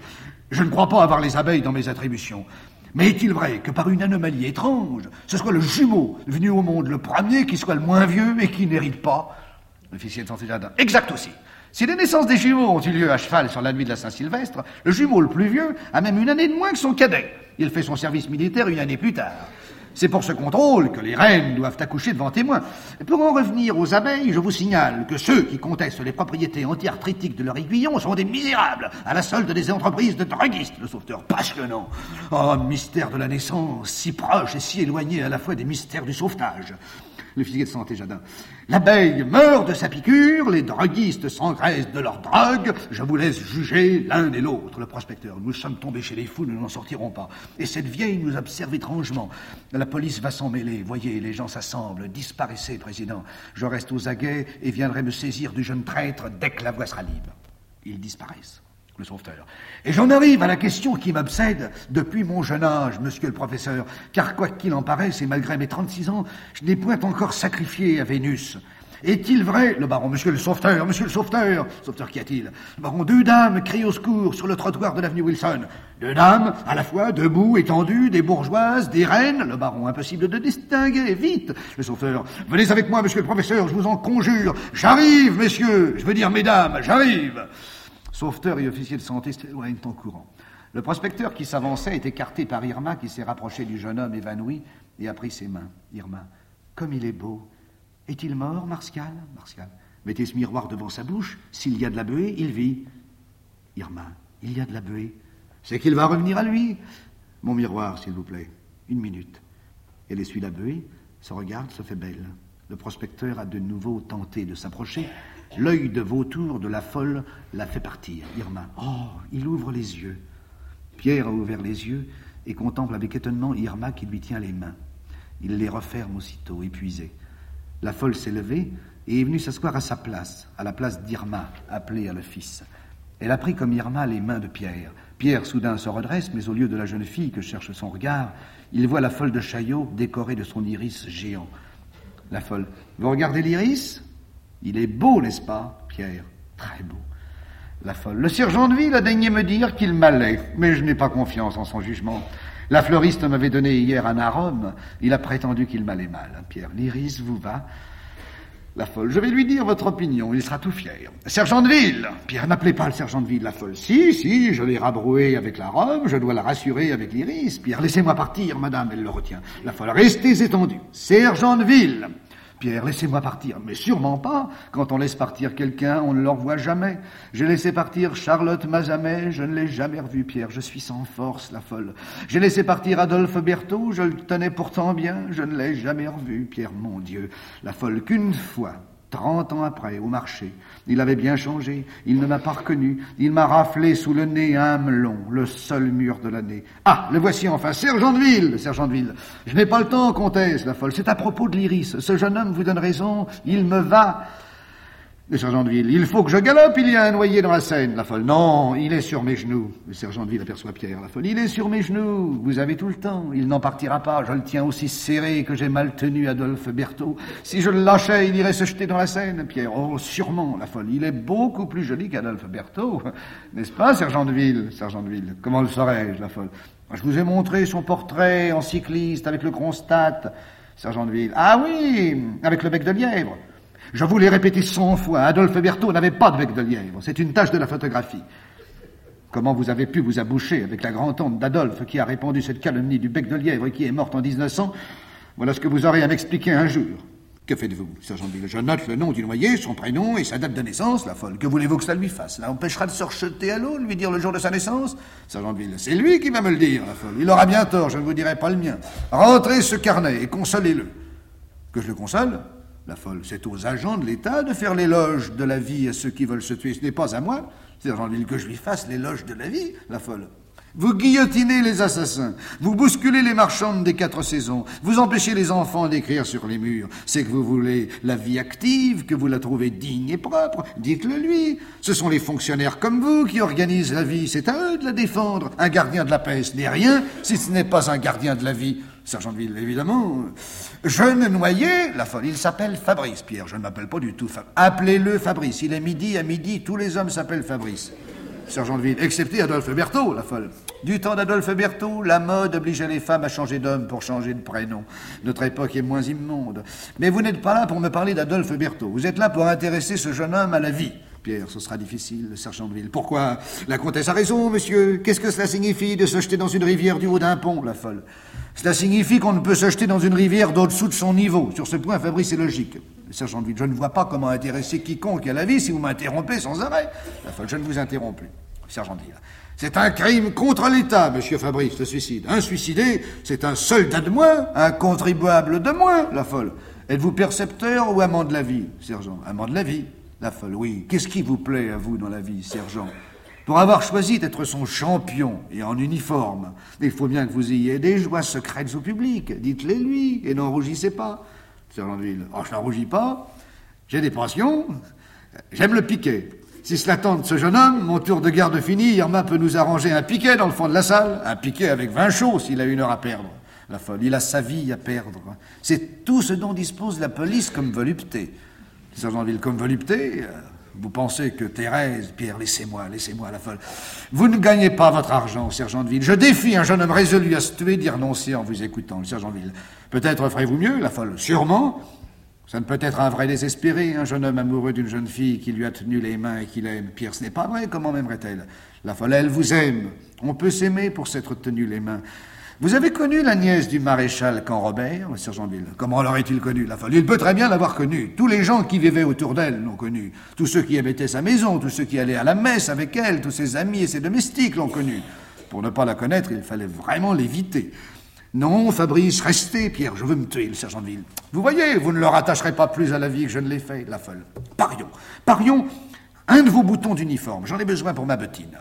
Je ne crois pas avoir les abeilles dans mes attributions. Mais est-il vrai que par une anomalie étrange, ce soit le jumeau venu au monde le premier qui soit le moins vieux et qui n'hérite pas? L'officier de santé Jadin. Exact aussi. Si les naissances des jumeaux ont eu lieu à cheval sur la nuit de la Saint-Sylvestre, le jumeau le plus vieux a même 1 année de moins que son cadet. Il fait son service militaire 1 année plus tard. C'est pour ce contrôle que les reines doivent accoucher devant témoins. Pour en revenir aux abeilles, je vous signale que ceux qui contestent les propriétés anti-arthritiques de leur aiguillon sont des misérables, à la solde des entreprises de droguistes. Le sauveteur passionnant. Oh, mystère de la naissance, si proche et si éloigné à la fois des mystères du sauvetage. L'officier de santé Jadin. L'abeille meurt de sa piqûre, les droguistes s'engraissent de leur drogue. Je vous laisse juger l'un et l'autre. Le prospecteur. Nous sommes tombés chez les fous, nous n'en sortirons pas. Et cette vieille nous observe étrangement. La police va s'en mêler. Voyez, les gens s'assemblent. Disparaissez, président. Je reste aux aguets et viendrai me saisir du jeune traître dès que la voie sera libre. Ils disparaissent. Le sauveteur. Et j'en arrive à la question qui m'obsède depuis mon jeune âge, monsieur le professeur, car quoi qu'il en paraisse, et malgré mes 36 ans, je n'ai point encore sacrifié à Vénus. Est-il vrai, le baron, monsieur le sauveteur, sauveteur qu'y a-t-il? Le baron, 2 dames crient au secours sur le trottoir de l'avenue Wilson. 2 dames, à la fois, debout, étendues, des bourgeoises, des reines, le baron, impossible de distinguer, vite. Le sauveteur, venez avec moi, monsieur le professeur, je vous en conjure. J'arrive, messieurs, je veux dire, mesdames, j'arrive. Sauveteur et officier de santé s'éloignent en courant. Le prospecteur qui s'avançait est écarté par Irma qui s'est rapproché du jeune homme évanoui et a pris ses mains. Irma, comme il est beau. Est-il mort, Martial? Martial, mettez ce miroir devant sa bouche. S'il y a de la buée, il vit. Irma, il y a de la buée. C'est qu'il va revenir à lui. Mon miroir, s'il vous plaît. 1 minute. Elle essuie la buée, se regarde, se fait belle. Le prospecteur a de nouveau tenté de s'approcher. L'œil de vautour de la folle la fait partir. Irma, oh, il ouvre les yeux. Pierre a ouvert les yeux et contemple avec étonnement Irma qui lui tient les mains. Il les referme aussitôt, épuisé. La folle s'est levée et est venue s'asseoir à sa place, à la place d'Irma, appelée à l'office. Elle a pris comme Irma les mains de Pierre. Pierre soudain se redresse, mais au lieu de la jeune fille que cherche son regard, il voit la folle de Chaillot décorée de son iris géant. La folle, vous regardez l'iris ? Il est beau, n'est-ce pas, Pierre? Très beau. La folle. Le sergent de ville a daigné me dire qu'il m'allait, mais je n'ai pas confiance en son jugement. La fleuriste m'avait donné hier un arôme. Il a prétendu qu'il m'allait mal. Pierre, l'iris vous va? La folle. Je vais lui dire votre opinion. Il sera tout fier. Sergent de ville. Pierre, n'appelez pas le sergent de ville. La folle. Si, je l'ai rabroué avec l'arôme. Je dois la rassurer avec l'iris. Pierre, laissez-moi partir, madame. Elle le retient. La folle. Restez étendu. Sergent de ville. Pierre, laissez-moi partir. Mais sûrement pas. Quand on laisse partir quelqu'un, on ne le revoit jamais. J'ai laissé partir Charlotte Mazamet, je ne l'ai jamais revu, Pierre. Je suis sans force, la folle. J'ai laissé partir Adolphe Berthaud, je le tenais pourtant bien, je ne l'ai jamais revu, Pierre, mon Dieu. La folle, qu'une fois, 30 ans après, au marché, il avait bien changé, il ne m'a pas reconnu, il m'a raflé sous le nez un melon, le seul mur de l'année. Ah, le voici enfin, sergent de ville. Je n'ai pas le temps, comtesse, la folle, c'est à propos de l'iris. Ce jeune homme vous donne raison, il me va. Le sergent de ville, il faut que je galope, il y a un noyé dans la Seine. La folle, non, il est sur mes genoux. Le sergent de ville aperçoit Pierre. La folle, il est sur mes genoux, vous avez tout le temps, il n'en partira pas, je le tiens aussi serré que j'ai mal tenu Adolphe Berthaud. Si je le lâchais, il irait se jeter dans la Seine. Pierre, oh, sûrement, la folle, il est beaucoup plus joli qu'Adolphe Berthaud. N'est-ce pas, sergent de ville? Comment le saurais-je, la folle? Je vous ai montré son portrait en cycliste avec le Kronstadt. Sergent de ville, ah oui, avec le bec de lièvre. Je vous l'ai répété 100 fois, Adolphe Berthaud n'avait pas de bec de lièvre, c'est une tâche de la photographie. Comment vous avez pu vous aboucher avec la grand-tante d'Adolphe qui a répandu cette calomnie du bec de lièvre et qui est morte en 1900? Voilà ce que vous aurez à m'expliquer un jour. Que faites-vous, sergent de ville? Je note le nom du noyé, son prénom et sa date de naissance, la folle. Que voulez-vous que ça lui fasse? Cela empêchera de se rejeter à l'eau, lui dire le jour de sa naissance? Sergent de ville, c'est lui qui va me le dire, la folle. Il aura bien tort, je ne vous dirai pas le mien. Rentrez ce carnet et consolez-le. Que je le console? La folle, c'est aux agents de l'État de faire l'éloge de la vie à ceux qui veulent se tuer. Ce n'est pas à moi, sergent de ville, que je lui fasse l'éloge de la vie, la folle. Vous guillotinez les assassins, vous bousculez les marchandes des 4 saisons, vous empêchez les enfants d'écrire sur les murs. C'est que vous voulez la vie active, que vous la trouvez digne et propre. Dites-le lui. Ce sont les fonctionnaires comme vous qui organisent la vie. C'est à eux de la défendre. Un gardien de la paix, ce n'est rien si ce n'est pas un gardien de la vie. Sergent de ville, évidemment. Jeune noyé, la folle, il s'appelle Fabrice, Pierre. Je ne m'appelle pas du tout Fabrice. Appelez-le Fabrice. Il est midi, à midi, tous les hommes s'appellent Fabrice. Sergent de ville, excepté Adolphe Berthaud, la folle. Du temps d'Adolphe Berthaud, la mode obligeait les femmes à changer d'homme pour changer de prénom. Notre époque est moins immonde. Mais vous n'êtes pas là pour me parler d'Adolphe Berthaud. Vous êtes là pour intéresser ce jeune homme à la vie. Pierre, ce sera difficile, le sergent de ville. Pourquoi? La comtesse a raison, monsieur. Qu'est-ce que cela signifie de se jeter dans une rivière du haut d'un pont, la folle? Cela signifie qu'on ne peut se jeter dans une rivière d'au-dessous de son niveau. Sur ce point, Fabrice est logique. Le sergent de ville, je ne vois pas comment intéresser quiconque à la vie si vous m'interrompez sans arrêt. La folle, je ne vous interromps plus. Le sergent de ville, c'est un crime contre l'État, monsieur Fabrice, le suicide. Un suicidé, c'est un soldat de moins, un contribuable de moins, la folle. Êtes-vous percepteur ou amant de la vie, sergent? Amant de la vie. La folle, oui. Qu'est-ce qui vous plaît à vous dans la vie, sergent? Pour avoir choisi d'être son champion et en uniforme, il faut bien que vous ayez des joies secrètes au public. Dites-les lui et n'en rougissez pas. Sergent de ville, oh, je n'en rougis pas. J'ai des passions. J'aime le piquet. Si cela tente ce jeune homme, mon tour de garde fini, Irma peut nous arranger un piquet dans le fond de la salle. Un piquet avec 20 chevaux s'il a 1 heure à perdre. La folle, il a sa vie à perdre. C'est tout ce dont dispose la police comme volupté. Sergent de ville, comme volupté, vous pensez que Thérèse... Pierre, laissez-moi, la folle. Vous ne gagnez pas votre argent, sergent de ville. Je défie un jeune homme résolu à se tuer d'y renoncer en vous écoutant, le sergent de ville. Peut-être ferez-vous mieux, la folle. Sûrement. Ça ne peut être un vrai désespéré, un jeune homme amoureux d'une jeune fille qui lui a tenu les mains et qui l'aime. Pierre, ce n'est pas vrai, comment m'aimerait-elle? La folle, elle vous aime. On peut s'aimer pour s'être tenu les mains. Vous avez connu la nièce du maréchal Canrobert, le sergent de ville? Comment l'aurait-il connue, la folle? Il peut très bien l'avoir connue. Tous les gens qui vivaient autour d'elle l'ont connue. Tous ceux qui habitaient sa maison, tous ceux qui allaient à la messe avec elle, tous ses amis et ses domestiques l'ont connue. Pour ne pas la connaître, il fallait vraiment l'éviter. Non, Fabrice, restez, Pierre, je veux me tuer, le sergent de ville. Vous voyez, vous ne le rattacherez pas plus à la vie que je ne l'ai fait, la folle. Parions un de vos boutons d'uniforme. J'en ai besoin pour ma bottine.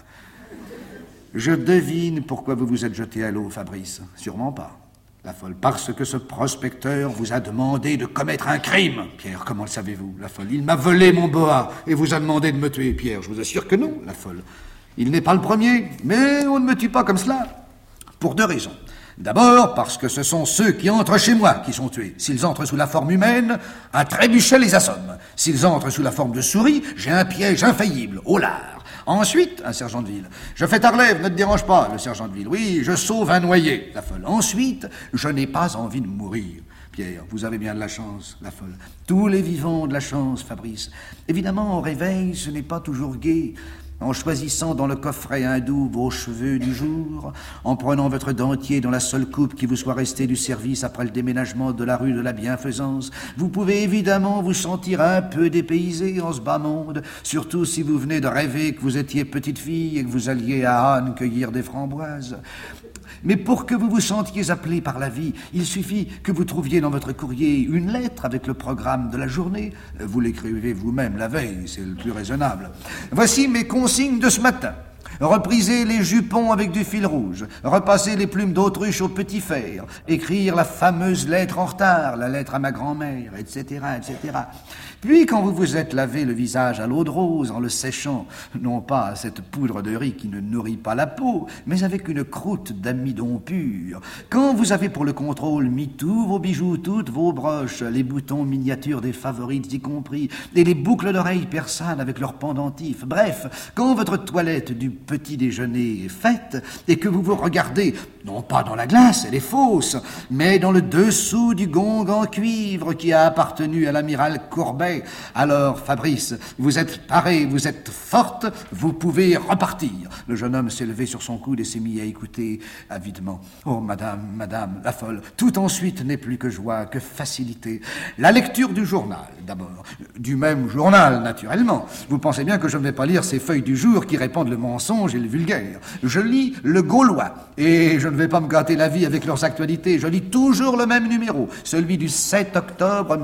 Je devine pourquoi vous vous êtes jeté à l'eau, Fabrice. Sûrement pas. La folle, parce que ce prospecteur vous a demandé de commettre un crime. Pierre, comment le savez-vous? La folle, il m'a volé mon boa et vous a demandé de me tuer. Pierre, je vous assure que non, la folle. Il n'est pas le premier, mais on ne me tue pas comme cela. Pour 2 raisons. D'abord, parce que ce sont ceux qui entrent chez moi qui sont tués. S'ils entrent sous la forme humaine, un trébuchet les assomme. S'ils entrent sous la forme de souris, j'ai un piège infaillible, au lard. Ensuite, un sergent de ville. Je fais ta relève, ne te dérange pas, le sergent de ville. Oui, je sauve un noyé, la folle. Ensuite, je n'ai pas envie de mourir. Pierre, vous avez bien de la chance, la folle. Tous les vivants ont de la chance, Fabrice. Évidemment, au réveil, ce n'est pas toujours gai. En choisissant dans le coffret hindou vos cheveux du jour, en prenant votre dentier dans la seule coupe qui vous soit restée du service après le déménagement de la rue de la Bienfaisance, vous pouvez évidemment vous sentir un peu dépaysé en ce bas monde, surtout si vous venez de rêver que vous étiez petite fille et que vous alliez à Anne cueillir des framboises. Mais pour que vous vous sentiez appelé par la vie, il suffit que vous trouviez dans votre courrier une lettre avec le programme de la journée. Vous l'écrivez vous-même la veille, c'est le plus raisonnable. Voici mes consignes de ce matin. Repriser les jupons avec du fil rouge, repasser les plumes d'autruche au petit fer, écrire la fameuse lettre en retard, la lettre à ma grand-mère, etc., etc. Puis, quand vous vous êtes lavé le visage à l'eau de rose en le séchant, non pas à cette poudre de riz qui ne nourrit pas la peau, mais avec une croûte d'amidon pur, quand vous avez pour le contrôle mis tous vos bijoux, toutes vos broches, les boutons miniatures des favorites y compris, et les boucles d'oreilles persanes avec leurs pendentifs, bref, quand votre toilette du petit déjeuner est faite et que vous vous regardez, non pas dans la glace, elle est fausse, mais dans le dessous du gong en cuivre qui a appartenu à l'amiral Courbet, alors, Fabrice, vous êtes paré, vous êtes forte, vous pouvez repartir. Le jeune homme s'est levé sur son coude et s'est mis à écouter avidement. Oh, madame, la folle, tout ensuite n'est plus que joie, que facilité. La lecture du journal, d'abord. Du même journal, naturellement. Vous pensez bien que je ne vais pas lire ces feuilles du jour qui répandent le mensonge et le vulgaire. Je lis le Gaulois, et je ne vais pas me gâter la vie avec leurs actualités. Je lis toujours le même numéro, celui du 7 octobre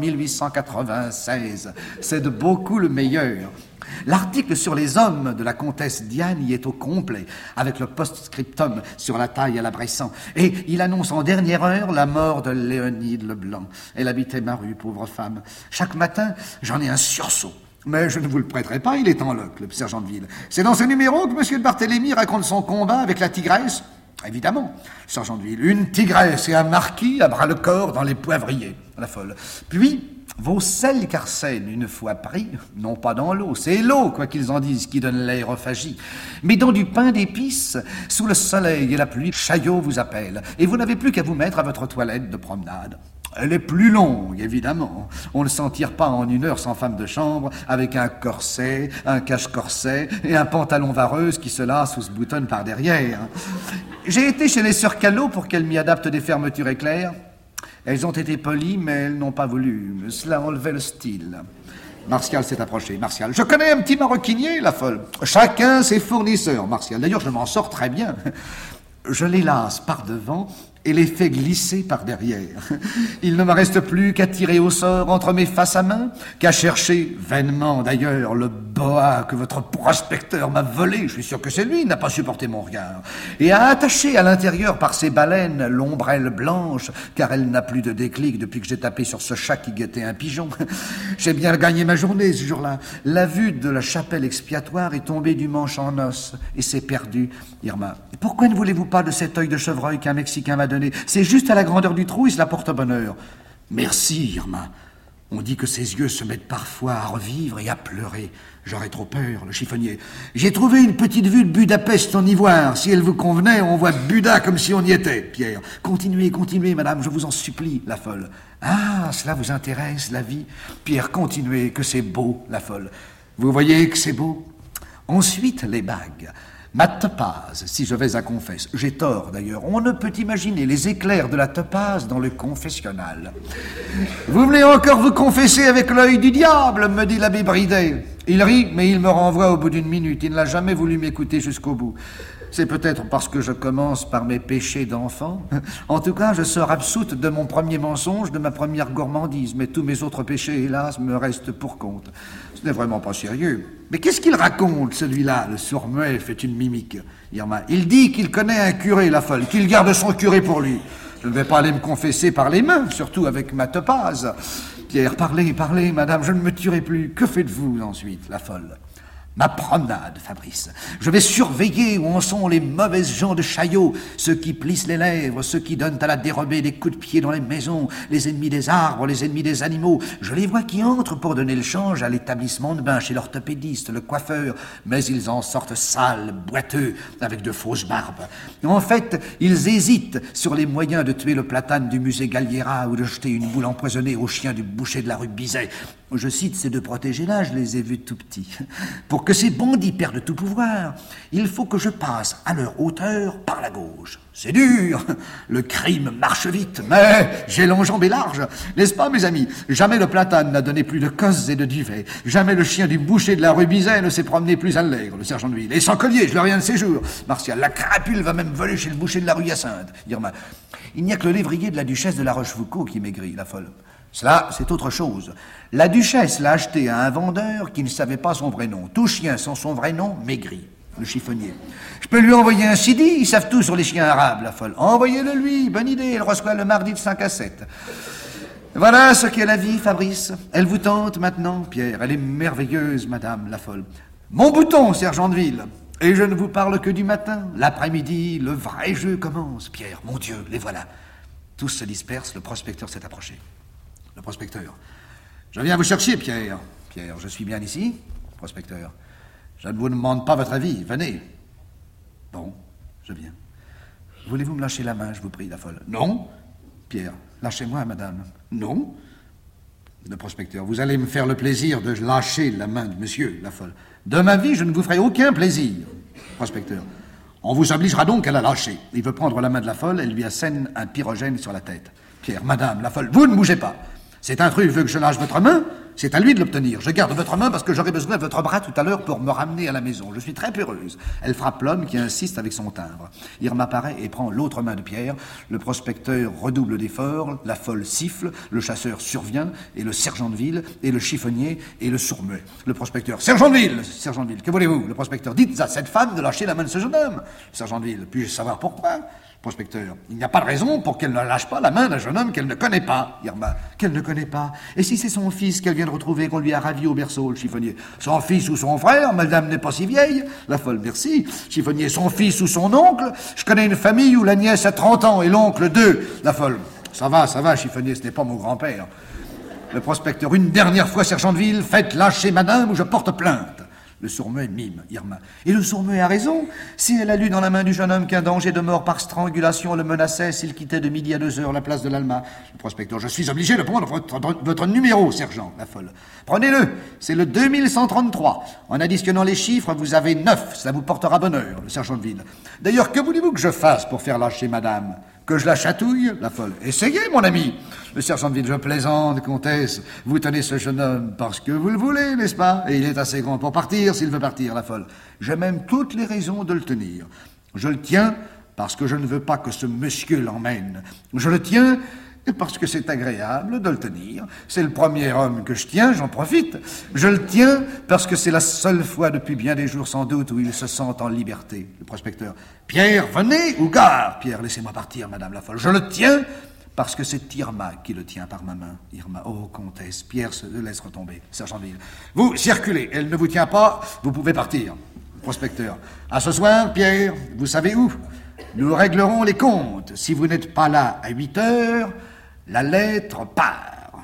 1896. C'est de beaucoup le meilleur. L'article sur les hommes de la comtesse Diane y est au complet, avec le post-scriptum sur la taille à la Bressan. Et il annonce en dernière heure la mort de Léonide Leblanc. Elle habitait ma rue, pauvre femme. Chaque matin, j'en ai un sursaut. Mais je ne vous le prêterai pas, il est en loc, le sergent de ville. C'est dans ce numéro que M. de Barthélemy raconte son combat avec la tigresse. Évidemment, sergent de ville, une tigresse et un marquis à bras le corps dans les poivriers. La folle. Puis, vos sels Carsen, une fois pris, non pas dans l'eau, c'est l'eau, quoi qu'ils en disent, qui donne l'aérophagie, mais dans du pain d'épices, sous le soleil et la pluie, Chaillot vous appelle, et vous n'avez plus qu'à vous mettre à votre toilette de promenade. Elle est plus longue, évidemment. On ne s'en tire pas en 1 heure sans femme de chambre, avec un corset, un cache-corset et un pantalon vareuse qui se lasse ou se boutonne par derrière. J'ai été chez les sœurs Callot pour qu'elles m'y adaptent des fermetures éclairs. Elles ont été polies, mais elles n'ont pas voulu. Cela enlevait le style. Martial s'est approché. Martial, je connais un petit maroquinier, la folle. Chacun ses fournisseurs, Martial. D'ailleurs, je m'en sors très bien. Je les lasse par devant et les fais glisser par derrière. Il ne me reste plus qu'à tirer au sort entre mes faces à main, qu'à chercher, vainement d'ailleurs, le boa que votre prospecteur m'a volé, je suis sûr que c'est lui, il n'a pas supporté mon regard, et à attacher à l'intérieur par ses baleines l'ombrelle blanche, car elle n'a plus de déclic depuis que j'ai tapé sur ce chat qui guettait un pigeon. J'ai bien gagné ma journée ce jour-là. La vue de la chapelle expiatoire est tombée du manche en os, et c'est perdu. Irma, pourquoi ne voulez-vous pas de cet œil de chevreuil qu'un Mexicain m'a donné? C'est juste à la grandeur du trou et cela porte bonheur. Merci, Irma. On dit que ses yeux se mettent parfois à revivre et à pleurer. J'aurais trop peur, le chiffonnier. J'ai trouvé une petite vue de Budapest en ivoire. Si elle vous convenait, on voit Buda comme si on y était, Pierre. Continuez, continuez, madame, je vous en supplie, la folle. Ah, cela vous intéresse, la vie? Pierre, continuez, que c'est beau, la folle. Vous voyez que c'est beau? Ensuite, les bagues. Ma topaze, si je vais à confesse. J'ai tort, d'ailleurs. On ne peut imaginer les éclairs de la topaze dans le confessionnal. Vous voulez encore vous confesser avec l'œil du diable, me dit l'abbé Bridet. Il rit, mais il me renvoie au bout d'1 minute. Il n'a jamais voulu m'écouter jusqu'au bout. C'est peut-être parce que je commence par mes péchés d'enfant. En tout cas, je sors absoute de mon premier mensonge, de ma première gourmandise. Mais tous mes autres péchés, hélas, me restent pour compte. Ce n'est vraiment pas sérieux. Mais qu'est-ce qu'il raconte, celui-là? Le sourd-muet fait une mimique. Irma, il dit qu'il connaît un curé, la folle, qu'il garde son curé pour lui. Je ne vais pas aller me confesser par les mains, surtout avec ma topaze. Pierre, parlez, parlez, madame, je ne me tuerai plus. Que faites-vous ensuite, la folle? Ma promenade, Fabrice. Je vais surveiller où en sont les mauvaises gens de Chaillot, ceux qui plissent les lèvres, ceux qui donnent à la dérobée des coups de pied dans les maisons, les ennemis des arbres, les ennemis des animaux. Je les vois qui entrent pour donner le change à l'établissement de bain chez l'orthopédiste, le coiffeur, mais ils en sortent sales, boiteux, avec de fausses barbes. En fait, ils hésitent sur les moyens de tuer le platane du musée Galliera ou de jeter une boule empoisonnée au chien du boucher de la rue Bizet. Je cite ces 2 protégés-là, je les ai vus tout petits. Pour que ces bandits perdent tout pouvoir, il faut que je passe à leur hauteur par la gauche. C'est dur, le crime marche vite, mais j'ai l'enjambé large, n'est-ce pas, mes amis? Jamais le platane n'a donné plus de cosses et de duvet, jamais le chien du boucher de la rue Bizet ne s'est promené plus allègre, le sergent de ville. Et sans collier, je n'ai rien de ces jours. Martial, la crapule va même voler chez le boucher de la rue Hyacinthe. Irma, il n'y a que le lévrier de la duchesse de la Rochefoucauld qui maigrit, la folle. Cela, c'est autre chose. La duchesse l'a acheté à un vendeur qui ne savait pas son vrai nom. Tout chien sans son vrai nom maigrit. Le chiffonnier. Je peux lui envoyer un CD, ils savent tout sur les chiens arabes, la folle. Envoyez-le lui, bonne idée, elle reçoit le mardi de 5 à 7. Voilà ce qu'est la vie, Fabrice. Elle vous tente maintenant, Pierre. Elle est merveilleuse, madame, la folle. Mon bouton, sergent de ville. Et je ne vous parle que du matin. L'après-midi, le vrai jeu commence. Pierre, mon Dieu, les voilà. Tous se dispersent, le prospecteur s'est approché. Le prospecteur. Je viens vous chercher, Pierre. Pierre, je suis bien ici. Prospecteur. Je ne vous demande pas votre avis. Venez. Bon, je viens. Voulez-vous me lâcher la main, je vous prie, la folle? Non. Pierre. Lâchez-moi, madame. Non. Le prospecteur. Vous allez me faire le plaisir de lâcher la main de monsieur, la folle. De ma vie, je ne vous ferai aucun plaisir. Prospecteur. On vous obligera donc à la lâcher. Il veut prendre la main de la folle, elle lui assène un pyrogène sur la tête. Pierre. Madame, la folle, vous ne bougez pas. Cet intrus veut que je lâche votre main, c'est à lui de l'obtenir. Je garde votre main parce que j'aurai besoin de votre bras tout à l'heure pour me ramener à la maison. Je suis très peureuse. Elle frappe l'homme qui insiste avec son timbre. Irma apparaît et prend l'autre main de Pierre. Le prospecteur redouble d'efforts, la folle siffle, le chasseur survient, et le sergent de ville, et le chiffonnier, et le sourd-muet. Le prospecteur, sergent de ville, que voulez-vous? Le prospecteur, dites à cette femme de lâcher la main de ce jeune homme. Le sergent de ville, puis-je savoir pourquoi? Prospecteur. Il n'y a pas de raison pour qu'elle ne lâche pas la main d'un jeune homme qu'elle ne connaît pas. Irma. Qu'elle ne connaît pas. Et si c'est son fils qu'elle vient de retrouver, qu'on lui a ravi au berceau, le chiffonnier? Son fils ou son frère? Madame n'est pas si vieille. La folle, merci. Chiffonnier, son fils ou son oncle? Je connais une famille où la nièce a 30 ans et l'oncle 2. La folle. Ça va, chiffonnier, ce n'est pas mon grand-père. Le prospecteur. Une dernière fois, sergent de ville, faites lâcher madame ou je porte plainte. Le sourd-muet mime, Irma. Et le sourd-muet a raison. Si elle a lu dans la main du jeune homme qu'un danger de mort par strangulation le menaçait s'il quittait de midi à 2 heures la place de l'Alma. Le prospecteur, je suis obligé de prendre votre numéro, sergent, la folle. Prenez-le, c'est le 2133. En additionnant les chiffres, vous avez 9. Ça vous portera bonheur, le sergent de ville. D'ailleurs, que voulez-vous que je fasse pour faire lâcher madame ? Que je la chatouille, la folle. Essayez, mon ami. Le sergent de ville, je plaisante, comtesse. Vous tenez ce jeune homme parce que vous le voulez, n'est-ce pas? Et il est assez grand pour partir, s'il veut partir, la folle. J'ai même toutes les raisons de le tenir. Je le tiens parce que je ne veux pas que ce monsieur l'emmène. Je le tiens parce que c'est agréable de le tenir. C'est le premier homme que je tiens, j'en profite. Je le tiens parce que c'est la seule fois depuis bien des jours sans doute où il se sent en liberté. Le prospecteur. Pierre, venez ou gare? Pierre, laissez-moi partir, madame la folle. Je le tiens parce que c'est Irma qui le tient par ma main. Irma, oh, comtesse, Pierre se laisse retomber. Sergent de ville. Vous, circulez, elle ne vous tient pas, vous pouvez partir. Prospecteur. À ce soir, Pierre, vous savez où? Nous réglerons les comptes. Si vous n'êtes pas là à 8 heures, la lettre part.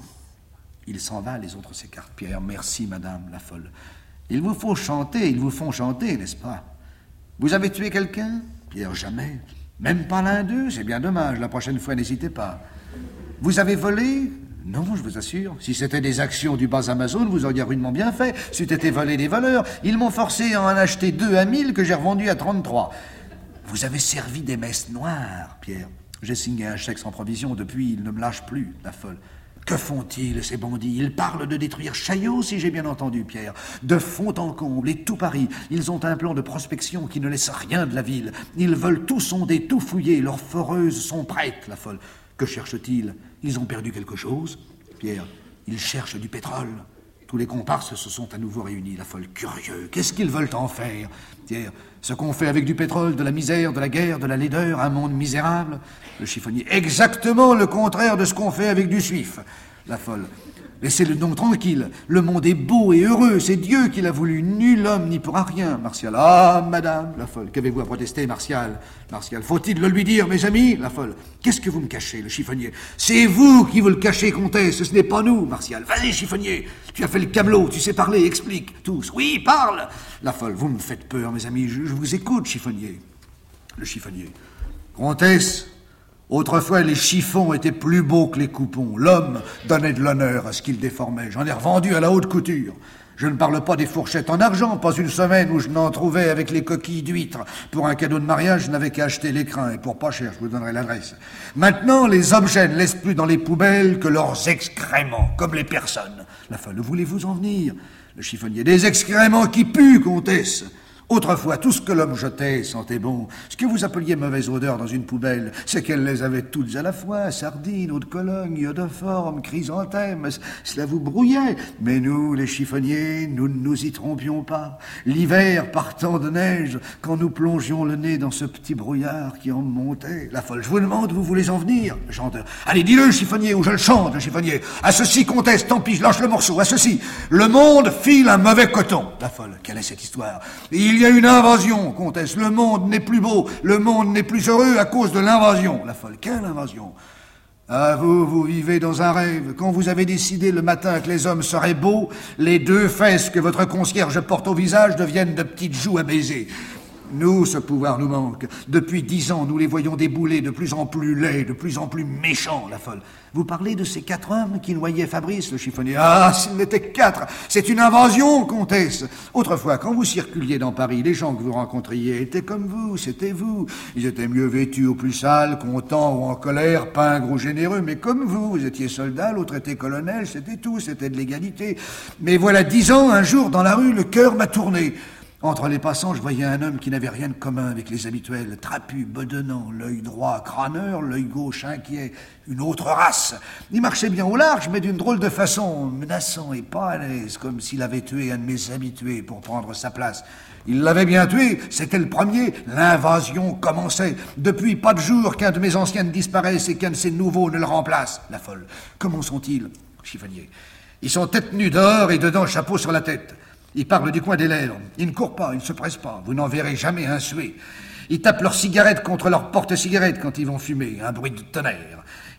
Il s'en va, les autres s'écartent. Pierre, merci, madame la folle. Ils vous font chanter, n'est-ce pas? Vous avez tué quelqu'un? Pierre, jamais. Même pas l'un d'eux, c'est bien dommage. La prochaine fois, n'hésitez pas. Vous avez volé? Non, je vous assure. Si c'était des actions du bas Amazon, vous auriez rudement bien fait. C'eût été volé des voleurs. Ils m'ont forcé à en acheter 2 à 1000 que j'ai revendus à 33. Vous avez servi des messes noires, Pierre. J'ai signé un chèque sans provision. Depuis, ils ne me lâchent plus, la folle. Que font-ils, ces bandits? Ils parlent de détruire Chaillot, si j'ai bien entendu, Pierre. De fond en comble et tout Paris. Ils ont un plan de prospection qui ne laisse rien de la ville. Ils veulent tout sonder, tout fouiller. Leurs foreuses sont prêtes, la folle. Que cherchent-ils? Ils ont perdu quelque chose, Pierre. Ils cherchent du pétrole. Tous les comparses se sont à nouveau réunis, la folle. Curieux, qu'est-ce qu'ils veulent en faire? Pierre, ce qu'on fait avec du pétrole, de la misère, de la guerre, de la laideur, un monde misérable. Le chiffonnier, exactement le contraire de ce qu'on fait avec du suif. La folle, laissez le nom tranquille. Le monde est beau et heureux, c'est Dieu qui l'a voulu. Nul homme n'y pourra rien. Martial, ah, madame, la folle, qu'avez-vous à protester, Martial? Martial, faut-il le lui dire, mes amis? La folle, qu'est-ce que vous me cachez, le chiffonnier? C'est vous qui vous le cachez, comtesse, ce n'est pas nous, Martial. Vas-y, chiffonnier, tu as fait le camelot, tu sais parler, explique, tous. Oui, parle. La folle, vous me faites peur, mes amis, je vous écoute, chiffonnier. Le chiffonnier, comtesse, autrefois, les chiffons étaient plus beaux que les coupons. L'homme donnait de l'honneur à ce qu'il déformait. J'en ai revendu à la haute couture. Je ne parle pas des fourchettes en argent, pas une semaine où je n'en trouvais avec les coquilles d'huîtres. Pour un cadeau de mariage, je n'avais qu'à acheter l'écrin, et pour pas cher, je vous donnerai l'adresse. Maintenant, les objets ne laissent plus dans les poubelles que leurs excréments, comme les personnes. La folle, où voulez-vous en venir? Le chiffonnier, des excréments qui puent, comtesse. Autrefois, tout ce que l'homme jetait sentait bon. Ce que vous appeliez mauvaise odeur dans une poubelle, c'est qu'elle les avait toutes à la fois. Sardines, eau de Cologne, iodoforme, chrysanthème, cela vous brouillait. Mais nous, les chiffonniers, nous ne nous y trompions pas. L'hiver, partant de neige, quand nous plongions le nez dans ce petit brouillard qui en montait. La folle, je vous demande, vous voulez en venir? Le chanteur, allez, dis-le, chiffonnier, ou je le chante, le chiffonnier. À ceci, comtesse, tant pis, je lâche le morceau. À ceci, le monde file un mauvais coton. La folle, quelle est cette histoire? Il y a une invasion, comtesse. Le monde n'est plus beau, le monde n'est plus heureux à cause de l'invasion. La folle, quelle invasion? Ah, vous vivez dans un rêve. Quand vous avez décidé le matin que les hommes seraient beaux, les 2 fesses que votre concierge porte au visage deviennent de petites joues à baiser. Nous, ce pouvoir nous manque. Depuis 10 ans, nous les voyons débouler de plus en plus laids, de plus en plus méchants, la folle. Vous parlez de ces 4 hommes qui noyaient Fabrice, le chiffonnier. Ah, s'ils n'étaient que 4, c'est une invasion, comtesse. Autrefois, quand vous circuliez dans Paris, les gens que vous rencontriez étaient comme vous, c'était vous. Ils étaient mieux vêtus ou plus sales, contents ou en colère, pingres ou généreux, mais comme vous étiez soldat, l'autre était colonel, c'était tout, c'était de l'égalité. Mais voilà 10 ans, un jour, dans la rue, le cœur m'a tourné. Entre les passants, je voyais un homme qui n'avait rien de commun avec les habituels. Trapu, bedonnant, l'œil droit crâneur, l'œil gauche inquiet, une autre race. Il marchait bien au large, mais d'une drôle de façon, menaçant et pas à l'aise, comme s'il avait tué un de mes habitués pour prendre sa place. Il l'avait bien tué, c'était le premier, l'invasion commençait. Depuis pas de jour qu'un de mes anciens disparaisse et qu'un de ces nouveaux ne le remplace. La folle. Comment sont-ils, chiffonnier? Ils sont tête nue dehors et dedans chapeau sur la tête. Ils parlent du coin des lèvres. Ils ne courent pas, ils ne se pressent pas. Vous n'en verrez jamais un suer. Ils tapent leurs cigarettes contre leur porte-cigarette quand ils vont fumer. Un bruit de tonnerre.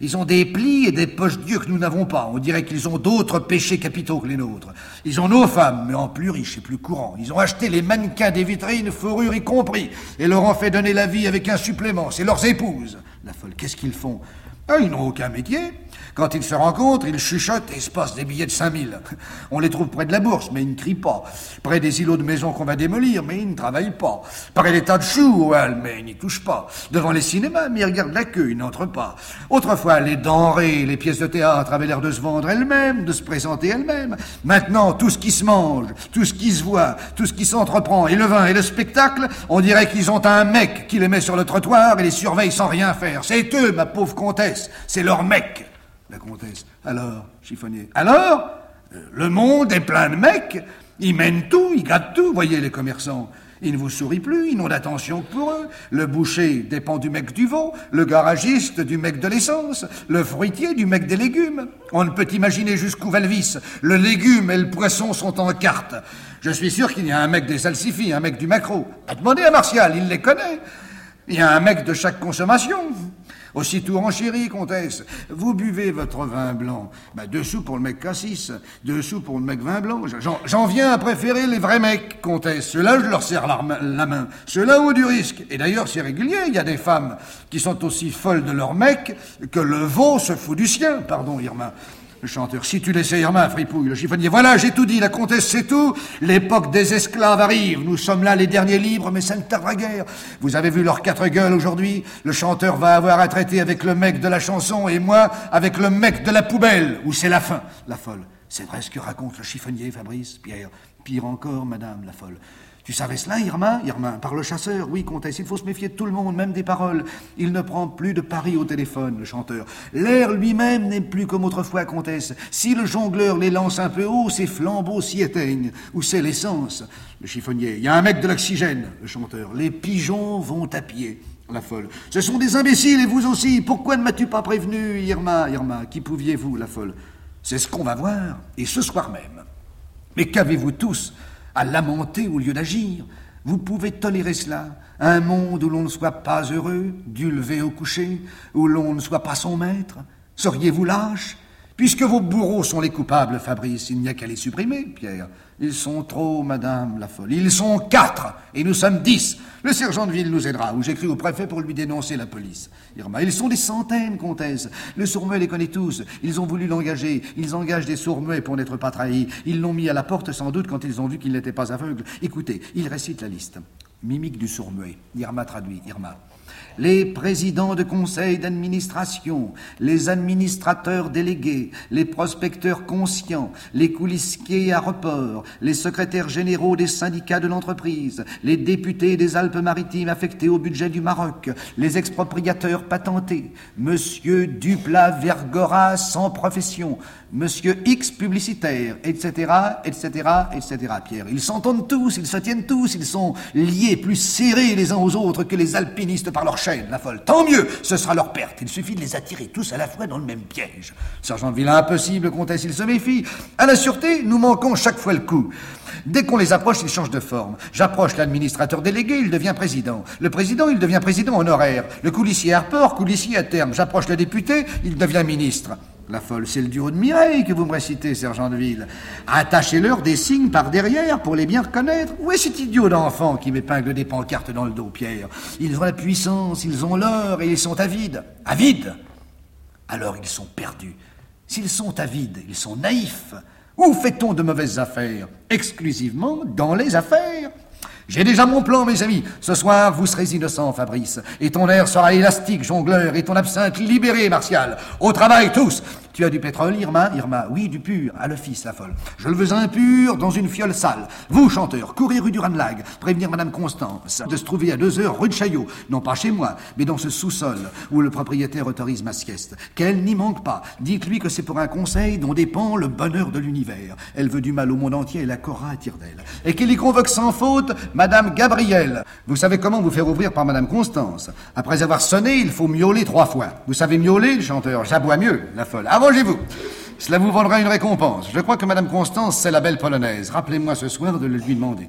Ils ont des plis et des poches Dieu que nous n'avons pas. On dirait qu'ils ont d'autres péchés capitaux que les nôtres. Ils ont nos femmes, mais en plus riches et plus courants. Ils ont acheté les mannequins des vitrines, fourrures y compris, et leur ont fait donner la vie avec un supplément. C'est leurs épouses. La folle, qu'est-ce qu'ils font? Ils n'ont aucun métier. Quand ils se rencontrent, ils chuchotent et se passent des billets de 5000. On les trouve près de la bourse, mais ils ne crient pas. Près des îlots de maisons qu'on va démolir, mais ils ne travaillent pas. Près des tas de choux, mais ils n'y touchent pas. Devant les cinémas, mais ils regardent la queue, ils n'entrent pas. Autrefois, les denrées, les pièces de théâtre avaient l'air de se vendre elles-mêmes, de se présenter elles-mêmes. Maintenant, tout ce qui se mange, tout ce qui se voit, tout ce qui s'entreprend, et le vin et le spectacle, on dirait qu'ils ont un mec qui les met sur le trottoir et les surveille sans rien faire. C'est eux, ma pauvre comtesse, c'est leur mec. La comtesse. Alors, chiffonnier. Alors, le monde est plein de mecs. Ils mènent tout, ils gâtent tout. Voyez les commerçants. Ils ne vous sourient plus, ils n'ont d'attention que pour eux. Le boucher dépend du mec du veau, le garagiste du mec de l'essence, le fruitier du mec des légumes. On ne peut imaginer jusqu'où va le vice. Le légume et le poisson sont en carte. Je suis sûr qu'il y a un mec des salsifis, un mec du maquereau. Demandez à Martial, il les connaît. Il y a un mec de chaque consommation. Aussitôt renchéri, comtesse, vous buvez votre vin blanc. 2 sous pour le mec cassis, 2 sous pour le mec vin blanc. J'en viens à préférer les vrais mecs, comtesse. Ceux-là, je leur serre la main. Ceux-là ont du risque. Et d'ailleurs, c'est régulier. Il y a des femmes qui sont aussi folles de leur mec que le veau se fout du sien. Pardon, Irma. Le chanteur, si tu laissais Irma, fripouille. Le chiffonnier, voilà, j'ai tout dit, la comtesse, c'est tout. L'époque des esclaves arrive. Nous sommes là les derniers libres, mais ça ne tardera guère. Vous avez vu leurs 4 gueules aujourd'hui. Le chanteur va avoir à traiter avec le mec de la chanson et moi avec le mec de la poubelle, où c'est la fin. La folle. C'est vrai ce que raconte le chiffonnier, Fabrice, Pierre. Pire encore, madame, la folle. Tu savais cela, Irma? Irma, par le chasseur, oui, comtesse, il faut se méfier de tout le monde, même des paroles. Il ne prend plus de paris au téléphone, le chanteur. L'air lui-même n'est plus comme autrefois, comtesse. Si le jongleur les lance un peu haut, ses flambeaux s'y éteignent. Ou c'est l'essence, le chiffonnier. Il y a un mec de l'oxygène, le chanteur. Les pigeons vont à pied, la folle. Ce sont des imbéciles, et vous aussi. Pourquoi ne m'as-tu pas prévenu, Irma? Irma, qui pouviez-vous, la folle? C'est ce qu'on va voir, et ce soir même. Mais qu'avez-vous tous à lamenter au lieu d'agir? Vous pouvez tolérer cela? Un monde où l'on ne soit pas heureux, du lever au coucher, où l'on ne soit pas son maître? Seriez-vous lâche? Puisque vos bourreaux sont les coupables, Fabrice, il n'y a qu'à les supprimer, Pierre. Ils sont trop, madame la folle. Ils sont 4, et nous sommes 10. Le sergent de ville nous aidera, ou j'écris au préfet pour lui dénoncer la police. Irma, ils sont des centaines, comtesse. Le sourd-muet les connaît tous. Ils ont voulu l'engager. Ils engagent des sourds-muets pour n'être pas trahis. Ils l'ont mis à la porte sans doute quand ils ont vu qu'il n'était pas aveugle. Écoutez, il récite la liste. Mimique du sourd-muet. Irma traduit, Irma. Les présidents de conseils d'administration, les administrateurs délégués, les prospecteurs conscients, les coulissiers à report, les secrétaires généraux des syndicats de l'entreprise, les députés des Alpes-Maritimes affectés au budget du Maroc, les expropriateurs patentés, Monsieur Duplat-Vergora sans profession, Monsieur X publicitaire, etc., etc., etc., Pierre. Ils s'entendent tous, ils se tiennent tous, ils sont liés, plus serrés les uns aux autres que les alpinistes par leur chaîne, la folle. Tant mieux, ce sera leur perte. Il suffit de les attirer tous à la fois dans le même piège. Sergent de ville, impossible, comtesse, il se méfie. À la sûreté, nous manquons chaque fois le coup. Dès qu'on les approche, ils changent de forme. J'approche l'administrateur délégué, il devient président. Le président, il devient président honoraire. Le coulissier à report, coulissier à terme. J'approche le député, il devient ministre. La folle, c'est le duo de Mireille que vous me récitez, sergent de ville. Attachez-leur des signes par derrière pour les bien reconnaître. Où est cet idiot d'enfant qui m'épingle des pancartes dans le dos, Pierre? Ils ont la puissance, ils ont l'or et ils sont avides. Avides? Alors ils sont perdus. S'ils sont avides, ils sont naïfs. Où fait-on de mauvaises affaires? Exclusivement dans les affaires. J'ai déjà mon plan, mes amis. Ce soir, vous serez innocent, Fabrice. Et ton air sera élastique, jongleur, et ton absinthe libéré, Martial. Au travail, tous. Tu as du pétrole, Irma? Irma, oui, du pur. À l'office, la folle. Je le veux impur dans une fiole sale. Vous, chanteur, courez rue du Ranelagh, prévenir Madame Constance de se trouver à 2 heures rue de Chaillot. Non pas chez moi, mais dans ce sous-sol où le propriétaire autorise ma sieste. Qu'elle n'y manque pas. Dites-lui que c'est pour un conseil dont dépend le bonheur de l'univers. Elle veut du mal au monde entier et la Cora attire d'elle. Et qu'il y convoque sans faute Madame Gabrielle. Vous savez comment vous faire ouvrir par Madame Constance. Après avoir sonné, il faut miauler 3 fois. Vous savez miauler, le chanteur? J'aboie mieux, la folle. Arrangez-vous. Cela vous vaudra une récompense. Je crois que Madame Constance, c'est la belle polonaise. Rappelez-moi ce soir de le lui demander.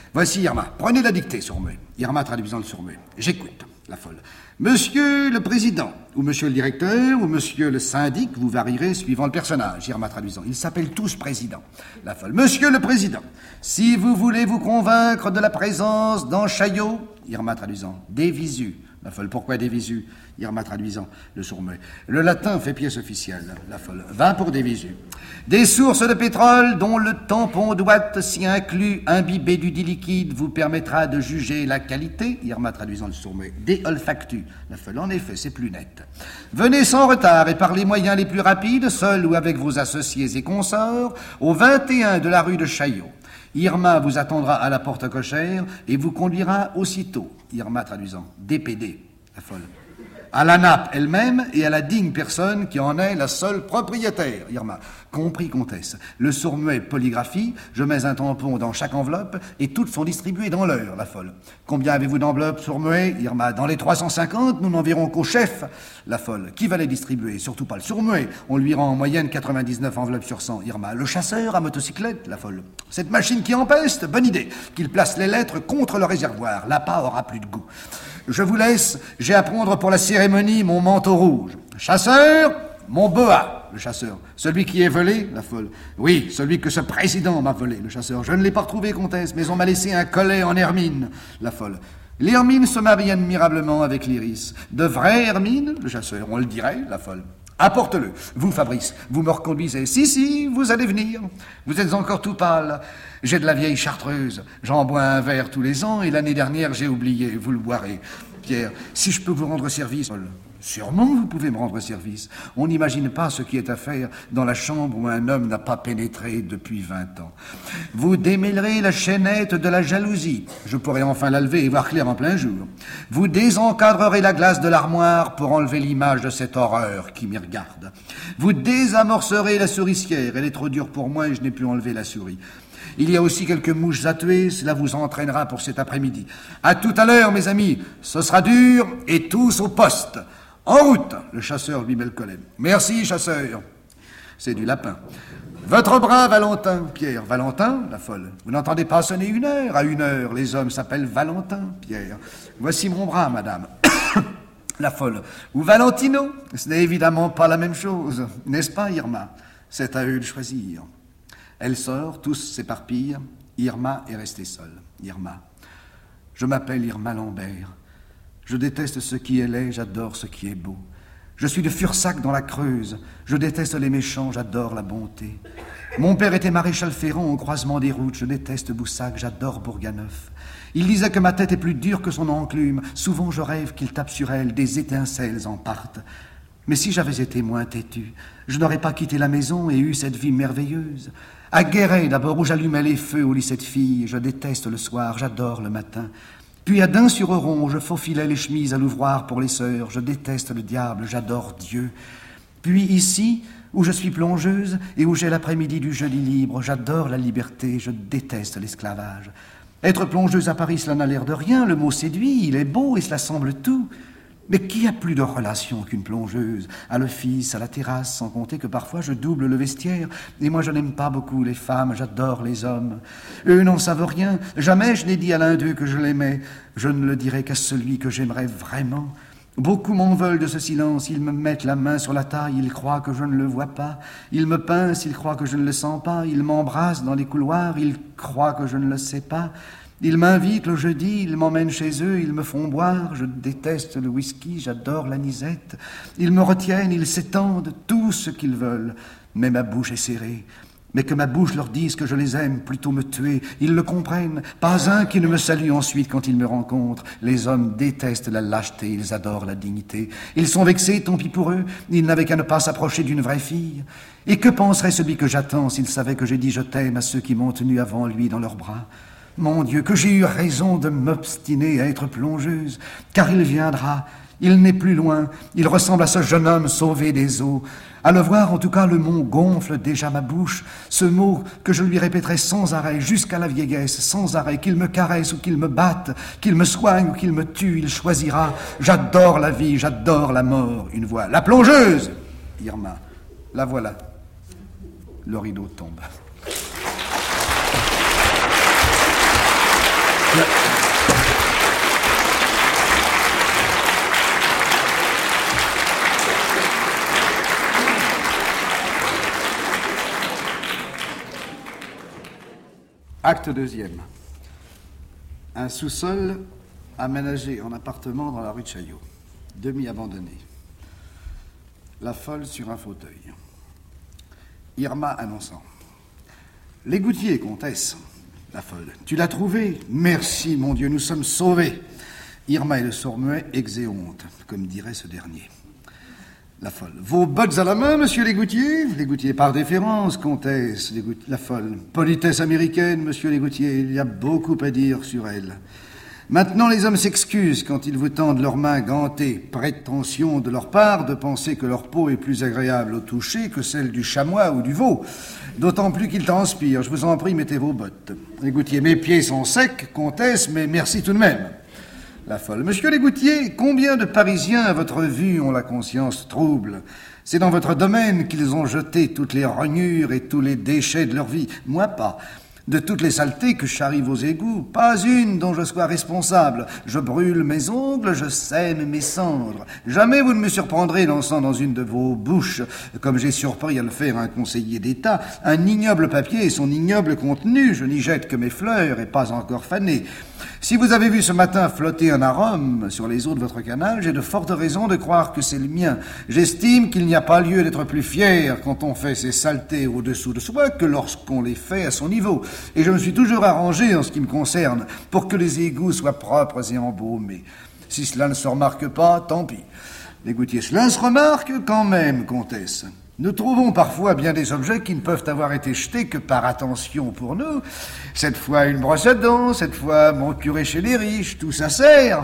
Voici Irma. Prenez la dictée, sourd-muet. Irma traduisant le sourd-muet. J'écoute, la folle. Monsieur le président, ou monsieur le directeur, ou monsieur le syndic, vous varierez suivant le personnage. Irma traduisant. Ils s'appellent tous président. La folle. Monsieur le président, si vous voulez vous convaincre de la présence dans Chaillot, Irma traduisant. Des visus. La folle. Pourquoi des visus? Irma traduisant. Le sourd-muet. Le latin fait pièce officielle. La folle. 20 pour des visus. Des sources de pétrole dont le tampon d'ouate s'y inclus imbibé du dit liquide vous permettra de juger la qualité. Irma traduisant le sourd-muet. Des olfactus. La folle. En effet, c'est plus net. Venez sans retard et par les moyens les plus rapides, seul ou avec vos associés et consorts, au 21 de la rue de Chaillot. Irma vous attendra à la porte cochère et vous conduira aussitôt. Irma traduisant. DPD. La folle. À la nappe elle-même et à la digne personne qui en est la seule propriétaire. Irma. Compris, comtesse. Le sourd-muet polygraphie, je mets un tampon dans chaque enveloppe et toutes sont distribuées dans l'heure. La folle. Combien avez-vous d'enveloppes, sourd-muet? Irma. Dans les 350, nous n'en verrons qu'au chef. La folle. Qui va les distribuer? Surtout pas le sourd-muet. On lui rend en moyenne 99 enveloppes sur 100. Irma. Le chasseur à motocyclette. La folle. Cette machine qui empeste, bonne idée. Qu'il place les lettres contre le réservoir. L'appât aura plus de goût. Je vous laisse, j'ai à prendre pour la cérémonie mon manteau rouge. Chasseur, mon boa, le chasseur. Celui qui est volé, la folle. Oui, celui que ce président m'a volé, le chasseur. Je ne l'ai pas retrouvé, comtesse, mais on m'a laissé un collet en hermine, la folle. L'hermine se marie admirablement avec l'iris. De vraie hermine, le chasseur, on le dirait, la folle. Apporte-le. Vous, Fabrice, vous me reconduisez. Si, vous allez venir. Vous êtes encore tout pâle. J'ai de la vieille chartreuse. J'en bois un verre tous les ans et l'année dernière, j'ai oublié. Vous le boirez. Pierre, si je peux vous rendre service... Sûrement, vous pouvez me rendre service. On n'imagine pas ce qui est à faire dans la chambre où un homme n'a pas pénétré depuis 20 ans. Vous démêlerez la chaînette de la jalousie. Je pourrai enfin la lever et voir clair en plein jour. Vous désencadrerez la glace de l'armoire pour enlever l'image de cette horreur qui m'y regarde. Vous désamorcerez la souricière. Elle est trop dure pour moi et je n'ai pu enlever la souris. Il y a aussi quelques mouches à tuer, cela vous entraînera pour cet après-midi. À tout à l'heure, mes amis, ce sera dur et tous au poste. En route, le chasseur lui met le collet. Merci, chasseur. C'est du lapin. Votre bras, Valentin. Pierre. Valentin, la folle. Vous n'entendez pas sonner 1 heure? À 1 heure, les hommes s'appellent Valentin. Pierre. Voici mon bras, madame. La folle. Ou Valentino. Ce n'est évidemment pas la même chose. N'est-ce pas, Irma? C'est à eux de choisir. Elle sort, tous s'éparpillent. Irma est restée seule. Irma. Je m'appelle Irma Lambert. Je déteste ce qui est laid, j'adore ce qui est beau. Je suis de Fursac dans la Creuse. Je déteste les méchants, j'adore la bonté. Mon père était maréchal Ferrand au croisement des routes. Je déteste Boussac, j'adore Bourganeuf. Il disait que ma tête est plus dure que son enclume. Souvent je rêve qu'il tape sur elle, des étincelles en partent. Mais si j'avais été moins têtu, je n'aurais pas quitté la maison et eu cette vie merveilleuse. À Guéret, d'abord, où j'allumais les feux au lycée de filles. Je déteste le soir, j'adore le matin. Puis à Dain-sur-Oron, où je faufilais les chemises à l'ouvroir pour les sœurs. Je déteste le diable, j'adore Dieu. Puis ici, où je suis plongeuse et où j'ai l'après-midi du jeudi libre. J'adore la liberté, je déteste l'esclavage. Être plongeuse à Paris, cela n'a l'air de rien. Le mot séduit, il est beau et cela semble tout. Mais qui a plus de relation qu'une plongeuse? À l'office, à la terrasse, sans compter que parfois je double le vestiaire. Et moi je n'aime pas beaucoup les femmes, j'adore les hommes. Eux n'en savent rien. Jamais je n'ai dit à l'un d'eux que je l'aimais. Je ne le dirai qu'à celui que j'aimerais vraiment. Beaucoup m'en veulent de ce silence. Ils me mettent la main sur la taille, ils croient que je ne le vois pas. Ils me pincent, ils croient que je ne le sens pas. Ils m'embrassent dans les couloirs, ils croient que je ne le sais pas. Ils m'invitent le jeudi, ils m'emmènent chez eux, ils me font boire. Je déteste le whisky, j'adore l'anisette. Ils me retiennent, ils s'étendent, tout ce qu'ils veulent. Mais ma bouche est serrée. Mais que ma bouche leur dise que je les aime, plutôt me tuer. Ils le comprennent. Pas un qui ne me salue ensuite quand ils me rencontrent. Les hommes détestent la lâcheté, ils adorent la dignité. Ils sont vexés, tant pis pour eux. Ils n'avaient qu'à ne pas s'approcher d'une vraie fille. Et que penserait celui que j'attends s'il savait que j'ai dit je t'aime à ceux qui m'ont tenu avant lui dans leurs bras? Mon Dieu, que j'ai eu raison de m'obstiner à être plongeuse, car il viendra, il n'est plus loin, il ressemble à ce jeune homme sauvé des eaux. À le voir, en tout cas, le mot gonfle déjà ma bouche, ce mot que je lui répéterai sans arrêt, jusqu'à la vieillesse, sans arrêt, qu'il me caresse ou qu'il me batte, qu'il me soigne ou qu'il me tue, il choisira. J'adore la vie, j'adore la mort. Une voix, la plongeuse! Irma, la voilà. Le rideau tombe. Acte deuxième. Un sous-sol aménagé en appartement dans la rue de Chaillot, demi-abandonné. La folle sur un fauteuil. Irma annonçant. L'égoutier, comtesse. La folle. Tu l'as trouvé? Merci, mon Dieu, nous sommes sauvés. Irma et le sourd-muet exéonte, comme dirait ce dernier. La folle. Vos bottes à la main, monsieur l'égoutier? L'égoutier, par déférence, comtesse. La folle. Politesse américaine, monsieur l'égoutier. Il y a beaucoup à dire sur elle. Maintenant, les hommes s'excusent quand ils vous tendent leurs mains gantées. Prétention de leur part de penser que leur peau est plus agréable au toucher que celle du chamois ou du veau. D'autant plus qu'ils transpirent. Je vous en prie, mettez vos bottes. L'égoutier, mes pieds sont secs, comtesse, mais merci tout de même. La folle. Monsieur l'égoutier, combien de Parisiens à votre vue ont la conscience trouble? C'est dans votre domaine qu'ils ont jeté toutes les rognures et tous les déchets de leur vie. Moi, pas. De toutes les saletés que charrient vos égouts, pas une dont je sois responsable. Je brûle mes ongles, je sème mes cendres. Jamais vous ne me surprendrez lançant dans une de vos bouches, comme j'ai surpris à le faire un conseiller d'État, un ignoble papier et son ignoble contenu. Je n'y jette que mes fleurs et pas encore fanées. Si vous avez vu ce matin flotter un arôme sur les eaux de votre canal, j'ai de fortes raisons de croire que c'est le mien. J'estime qu'il n'y a pas lieu d'être plus fier quand on fait ces saletés au-dessous de soi que lorsqu'on les fait à son niveau. Et je me suis toujours arrangé, en ce qui me concerne, pour que les égouts soient propres et embaumés. Si cela ne se remarque pas, tant pis. L'égoutier, cela se remarque quand même, comtesse. Nous trouvons parfois bien des objets qui ne peuvent avoir été jetés que par attention pour nous. Cette fois une brosse à dents, cette fois mon curé chez les riches, tout ça sert.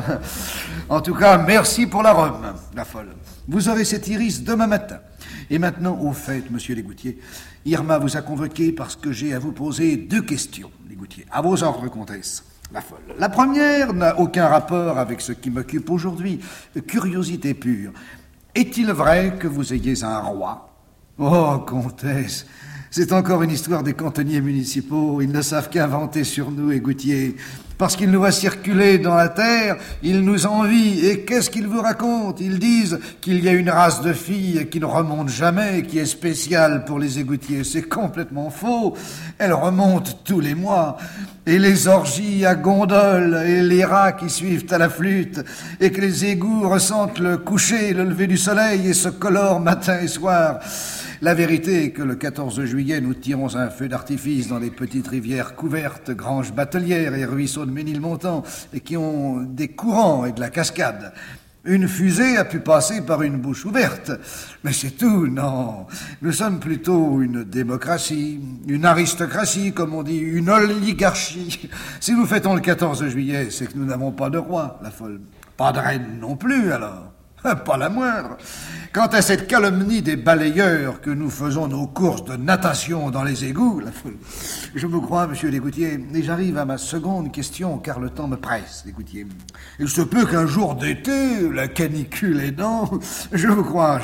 En tout cas, merci pour l'arôme, la folle. Vous aurez cet iris demain matin. Et maintenant, au fait, monsieur l'égoutier, Irma vous a convoqué parce que j'ai à vous poser 2 questions, l'égoutier. À vos ordres, comtesse. La folle. La première n'a aucun rapport avec ce qui m'occupe aujourd'hui. Curiosité pure. Est-il vrai que vous ayez un roi? Oh, comtesse, c'est encore une histoire des cantonniers municipaux. Ils ne savent qu'inventer sur nous, égoutiers. Parce qu'ils nous voient circuler dans la terre, ils nous envient. Et qu'est-ce qu'ils vous racontent? Ils disent qu'il y a une race de filles qui ne remonte jamais, qui est spéciale pour les égoutiers. C'est complètement faux. Elle remonte tous les mois. Et les orgies à gondole, et les rats qui suivent à la flûte, et que les égouts ressentent le coucher et le lever du soleil et se colorent matin et soir. La vérité est que le 14 juillet, nous tirons un feu d'artifice dans les petites rivières couvertes, granges batelières et ruisseaux de Ménilmontant, et qui ont des courants et de la cascade. Une fusée a pu passer par une bouche ouverte. Mais c'est tout, non. Nous sommes plutôt une démocratie, une aristocratie, comme on dit, une oligarchie. Si nous fêtons le 14 juillet, c'est que nous n'avons pas de roi, la folle. Pas de reine non plus, alors. Pas la moindre. Quant à cette calomnie des balayeurs que nous faisons nos courses de natation dans les égouts, la foule, je me crois, monsieur l'égoutier, et j'arrive à ma seconde question, car le temps me presse, l'égoutier. Il se peut qu'un jour d'été, la canicule aidant, je vous crois.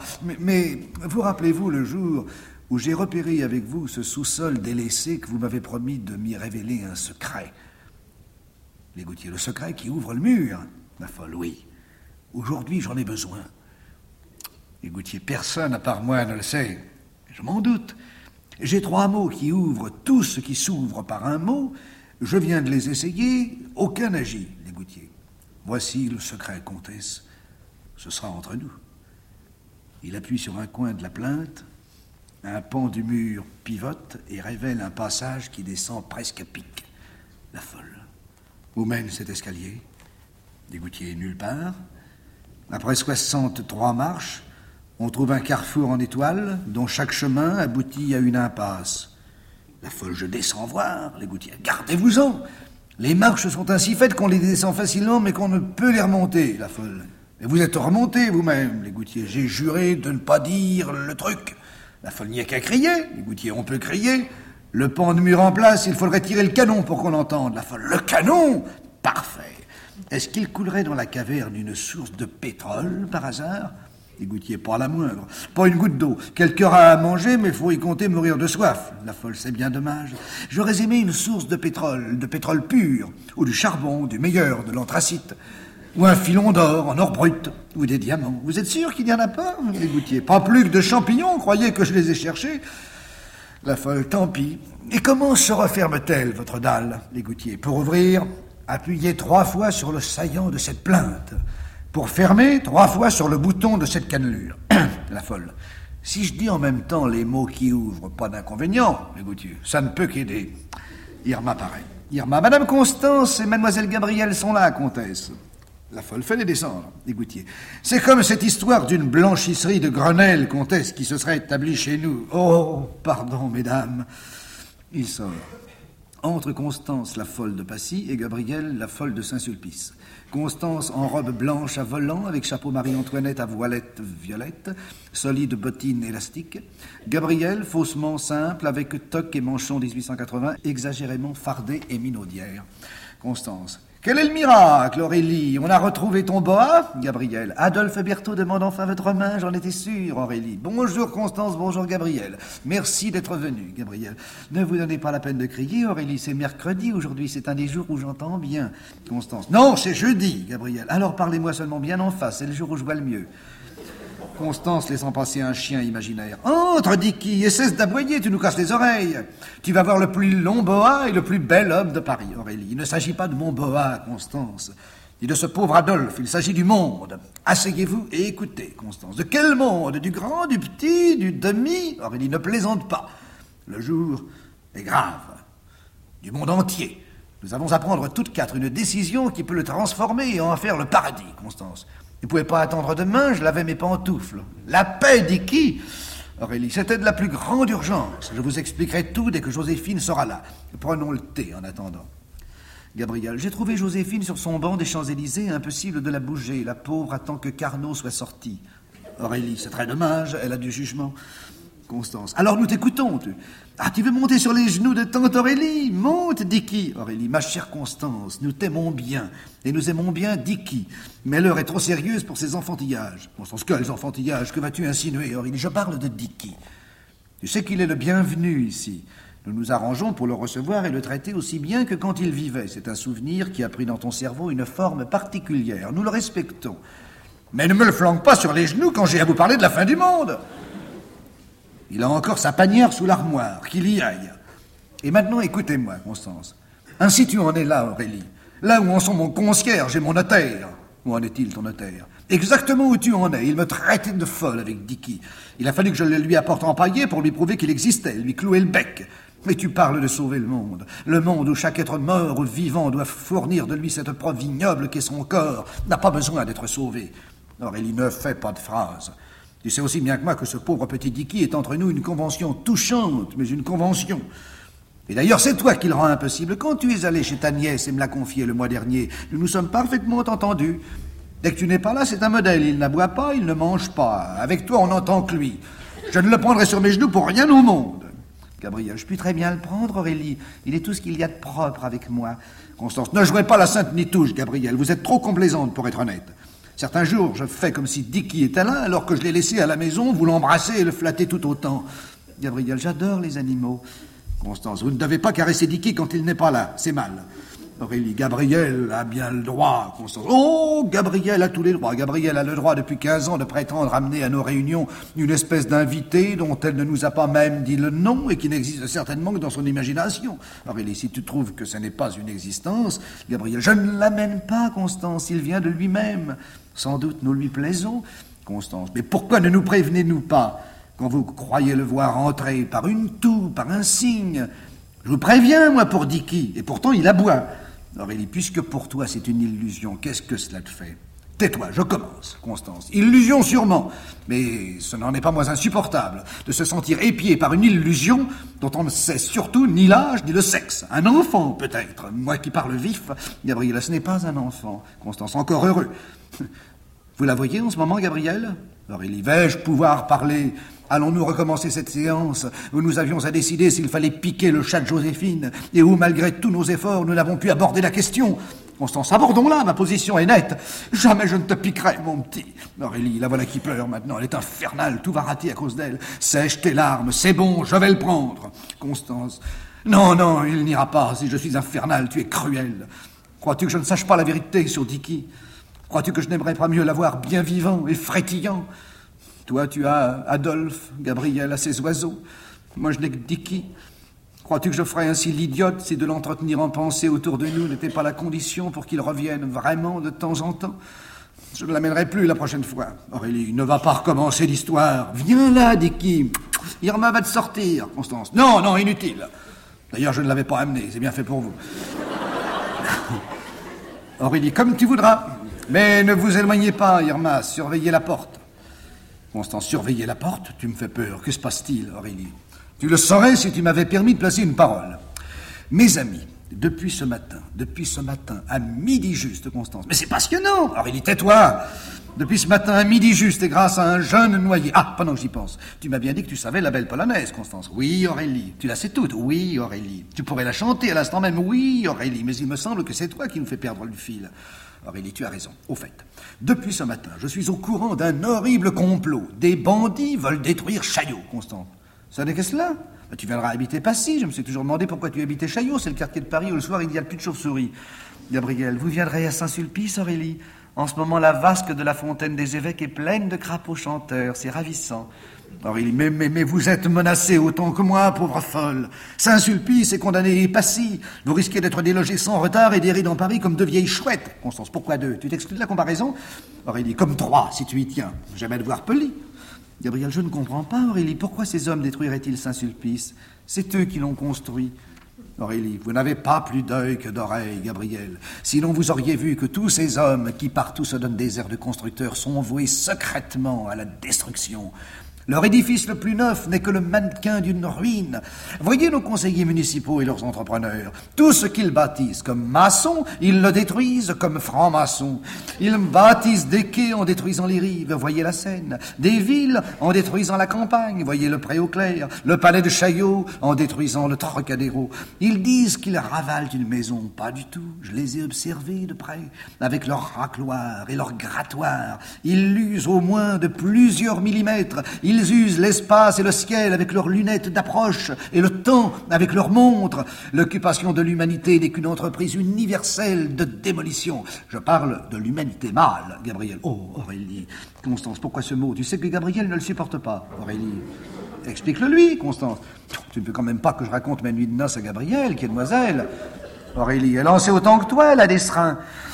Mais vous rappelez-vous le jour où j'ai repéré avec vous ce sous-sol délaissé que vous m'avez promis de m'y révéler un secret? L'égoutier, le secret qui ouvre le mur, la folle, oui. Aujourd'hui, j'en ai besoin. L'égoutier, personne à part moi ne le sait. Je m'en doute. J'ai 3 mots qui ouvrent tout ce qui s'ouvre par un mot. Je viens de les essayer. Aucun n'agit, l'égoutier. Voici le secret, comtesse. Ce sera entre nous. Il appuie sur un coin de la plinthe. Un pan du mur pivote et révèle un passage qui descend presque à pic. La folle. Où mène cet escalier? L'égoutier, nulle part. Après 63 marches, on trouve un carrefour en étoile, dont chaque chemin aboutit à une impasse. La folle, je descends voir, l'égoutier. Gardez-vous-en. Les marches sont ainsi faites qu'on les descend facilement, mais qu'on ne peut les remonter, la folle. Et vous êtes remonté vous-même, l'égoutier. J'ai juré de ne pas dire le truc. La folle, n'y a qu'à crier, l'égoutier. On peut crier. Le pan de mur en place, il faudrait tirer le canon pour qu'on l'entende, la folle. Le canon? Parfait. Est-ce qu'il coulerait dans la caverne une source de pétrole, par hasard? L'égoutier, pas la moindre. Pas une goutte d'eau. Quelqu'un aura à manger, mais il faut y compter mourir de soif. La folle, c'est bien dommage. J'aurais aimé une source de pétrole pur, ou du charbon, du meilleur, de l'anthracite, ou un filon d'or, en or brut, ou des diamants. Vous êtes sûr qu'il n'y en a pas, l'égoutier? Pas plus que de champignons, croyez que je les ai cherchés? La folle, tant pis. Et comment se referme-t-elle, votre dalle, l'égoutier? Pour ouvrir, appuyez 3 fois sur le saillant de cette plainte. Pour fermer, 3 fois sur le bouton de cette cannelure. La folle. Si je dis en même temps les mots qui ouvrent, pas d'inconvénient, l'égoutier. Ça ne peut qu'aider. Irma pareil. Irma, Madame Constance et Mademoiselle Gabrielle sont là, comtesse. La folle, fait les descendre, l'égoutier. C'est comme cette histoire d'une blanchisserie de Grenelle, comtesse, qui se serait établie chez nous. Oh, pardon, mesdames. Il sort. Entre Constance, la folle de Passy, et Gabrielle, la folle de Saint-Sulpice. Constance en robe blanche à volant, avec chapeau Marie-Antoinette à voilette violette, solide bottine élastique. Gabrielle, faussement simple, avec toque et manchon 1880, exagérément fardé et minaudière. Constance. Quel est le miracle, Aurélie? On a retrouvé ton boa? Gabrielle. Adolphe Berthaud demande enfin votre main, j'en étais sûr, Aurélie. Bonjour Constance, bonjour Gabrielle. Merci d'être venue, Gabrielle. Ne vous donnez pas la peine de crier, Aurélie, c'est mercredi aujourd'hui, c'est un des jours où j'entends bien. Constance. Non, c'est jeudi, Gabrielle. Alors parlez-moi seulement bien en face, c'est le jour où je vois le mieux. Constance laissant passer un chien imaginaire. Entre, Dicky, et cesse d'aboyer, tu nous casses les oreilles. Tu vas voir le plus long boa et le plus bel homme de Paris, Aurélie. Il ne s'agit pas de mon boa, Constance, ni de ce pauvre Adolphe, il s'agit du monde. Asseyez-vous et écoutez, Constance. De quel monde? Du grand, du petit, du demi? Aurélie, ne plaisante pas. Le jour est grave. Du monde entier. Nous avons à prendre toutes 4 une décision qui peut le transformer et en faire le paradis, Constance. Vous ne pouvez pas attendre demain, je lavais mes pantoufles. La paix, Dicky. Aurélie, c'était de la plus grande urgence. Je vous expliquerai tout dès que Joséphine sera là. Prenons le thé en attendant. Gabrielle, j'ai trouvé Joséphine sur son banc des Champs-Élysées, impossible de la bouger. La pauvre attend que Carnot soit sorti. Aurélie, c'est très dommage, elle a du jugement. Constance, alors nous t'écoutons. Tu veux monter sur les genoux de tante Aurélie? Monte, Dicky. Aurélie, ma chère Constance, nous t'aimons bien, et nous aimons bien Dicky. Mais l'heure est trop sérieuse pour ces enfantillages. Constance, quels enfantillages? Que vas-tu insinuer, Aurélie? Je parle de Dicky. Tu sais qu'il est le bienvenu ici. Nous nous arrangeons pour le recevoir et le traiter aussi bien que quand il vivait. C'est un souvenir qui a pris dans ton cerveau une forme particulière. Nous le respectons. Mais ne me le flanque pas sur les genoux quand j'ai à vous parler de la fin du monde. Il a encore sa panière sous l'armoire, qu'il y aille. Et maintenant, écoutez-moi, Constance. Ainsi tu en es là, Aurélie. Là où en sont mon concierge et mon notaire. Où en est-il, ton notaire? Exactement où tu en es. Il me traitait de folle avec Dicky. Il a fallu que je le lui apporte empaillé pour lui prouver qu'il existait, lui clouer le bec. Mais tu parles de sauver le monde. Le monde où chaque être mort ou vivant doit fournir de lui cette preuve ignoble qu'est son corps n'a pas besoin d'être sauvé. Aurélie, ne fais pas de phrases. Tu sais aussi bien que moi que ce pauvre petit Dicky est entre nous une convention touchante, mais une convention. Et d'ailleurs, c'est toi qui le rends impossible. Quand tu es allé chez ta nièce et me l'as confié le mois dernier, nous nous sommes parfaitement entendus. Dès que tu n'es pas là, c'est un modèle. Il n'aboie pas, il ne mange pas. Avec toi, on n'entend que lui. Je ne le prendrai sur mes genoux pour rien au monde. Gabrielle, je puis très bien le prendre, Aurélie. Il est tout ce qu'il y a de propre avec moi. Constance, ne jouez pas la sainte Nitouche, Gabrielle. Vous êtes trop complaisante pour être honnête. Certains jours, je fais comme si Dicky était là, alors que je l'ai laissé à la maison, vous l'embrassez et le flattez tout autant. Gabrielle, j'adore les animaux. Constance, vous ne devez pas caresser Dicky quand il n'est pas là, c'est mal. Aurélie, Gabrielle a bien le droit, Constance. Oh, Gabrielle a tous les droits. Gabrielle a le droit depuis 15 ans de prétendre amener à nos réunions une espèce d'invité dont elle ne nous a pas même dit le nom et qui n'existe certainement que dans son imagination. Aurélie, si tu trouves que ce n'est pas une existence, Gabrielle, je ne l'amène pas, Constance, il vient de lui-même. Sans doute nous lui plaisons, Constance. Mais pourquoi ne nous prévenez-nous pas quand vous croyez le voir entrer par une toux, par un signe? Je vous préviens, moi, pour Dicky, et pourtant il aboie. Aurélie, puisque pour toi c'est une illusion, qu'est-ce que cela te fait? Tais-toi, je commence, Constance. Illusion sûrement, mais ce n'en est pas moins insupportable de se sentir épié par une illusion dont on ne sait surtout ni l'âge ni le sexe. Un enfant, peut-être. Moi qui parle vif, Gabrielle, ce n'est pas un enfant. Constance, encore heureux. Vous la voyez en ce moment, Gabrielle? Aurélie, vais-je pouvoir parler? Allons-nous recommencer cette séance où nous avions à décider s'il fallait piquer le chat de Joséphine et où, malgré tous nos efforts, nous n'avons pu aborder la question? Constance, abordons-la, ma position est nette. Jamais je ne te piquerai, mon petit. Aurélie, la voilà qui pleure maintenant, elle est infernale, tout va rater à cause d'elle. Sèche tes larmes, c'est bon, je vais le prendre. Constance, non, non, il n'ira pas, si je suis infernale, tu es cruelle. Crois-tu que je ne sache pas la vérité sur Dicky? Crois-tu que je n'aimerais pas mieux l'avoir bien vivant et frétillant? Toi, tu as Adolphe, Gabrielle a ses oiseaux. Moi, je n'ai que Dicky. Crois-tu que je ferais ainsi l'idiote si de l'entretenir en pensée autour de nous n'était pas la condition pour qu'il revienne vraiment de temps en temps? Je ne l'amènerai plus la prochaine fois. Aurélie, ne va pas recommencer l'histoire. Viens là, Dicky. Irma va te sortir, Constance. Non, non, inutile. D'ailleurs, je ne l'avais pas amené, c'est bien fait pour vous. Aurélie, comme tu voudras. Mais ne vous éloignez pas, Irma, surveillez la porte. Constance, surveiller la porte? Tu me fais peur. Que se passe-t-il, Aurélie? Tu le saurais si tu m'avais permis de placer une parole. Mes amis, depuis ce matin, à midi juste, Constance. Mais c'est passionnant! Aurélie, tais-toi! Depuis ce matin, à midi juste, et grâce à un jeune noyé. Ah, pendant que j'y pense, tu m'as bien dit que tu savais la belle polonaise, Constance. Oui, Aurélie. Tu la sais toute? Oui, Aurélie. Tu pourrais la chanter à l'instant même? Oui, Aurélie. Mais il me semble que c'est toi qui nous fais perdre le fil. Aurélie, tu as raison. Au fait, depuis ce matin, je suis au courant d'un horrible complot. Des bandits veulent détruire Chaillot, Constance. Ça n'est que cela? Tu viendras habiter Passy. Je me suis toujours demandé pourquoi tu habitais Chaillot. C'est le quartier de Paris où le soir il n'y a plus de chauves-souris. Gabriel, vous viendrez à Saint-Sulpice, Aurélie? En ce moment, la vasque de la fontaine des évêques est pleine de crapauds chanteurs. C'est ravissant. Aurélie, mais vous êtes menacée autant que moi, pauvre folle. Saint-Sulpice est condamné Passy. Vous risquez d'être délogés sans retard et d'errer dans Paris comme deux vieilles chouettes. Constance, pourquoi deux? Tu t'exclus de la comparaison? Aurélie, comme trois, si tu y tiens. Jamais de voir poli. Gabriel, je ne comprends pas, Aurélie. Pourquoi ces hommes détruiraient-ils Saint-Sulpice? C'est eux qui l'ont construit. Aurélie, vous n'avez pas plus d'œil que d'oreille, Gabriel. Sinon vous auriez vu que tous ces hommes qui partout se donnent des airs de constructeurs sont voués secrètement à la destruction. Leur édifice le plus neuf n'est que le mannequin d'une ruine. Voyez nos conseillers municipaux et leurs entrepreneurs. Tout ce qu'ils bâtissent comme maçons, ils le détruisent comme francs-maçons. Ils bâtissent des quais en détruisant les rives, voyez la Seine. Des villes en détruisant la campagne, voyez le Pré-aux-Clercs. Le palais de Chaillot en détruisant le Trocadéro. Ils disent qu'ils ravalent une maison. Pas du tout. Je les ai observés de près. Avec leurs racloirs et leurs grattoirs. Ils l'usent au moins de plusieurs millimètres. Ils usent l'espace et le ciel avec leurs lunettes d'approche et le temps avec leurs montres. L'occupation de l'humanité n'est qu'une entreprise universelle de démolition. Je parle de l'humanité mâle, Gabriel. Oh, Aurélie. Constance, pourquoi ce mot? Tu sais que Gabriel ne le supporte pas, Aurélie. Explique-le-lui, Constance. Tu ne veux quand même pas que je raconte mes nuits de noces à Gabriel, qui est demoiselle. Aurélie, elle en sait autant que toi, elle a des serins.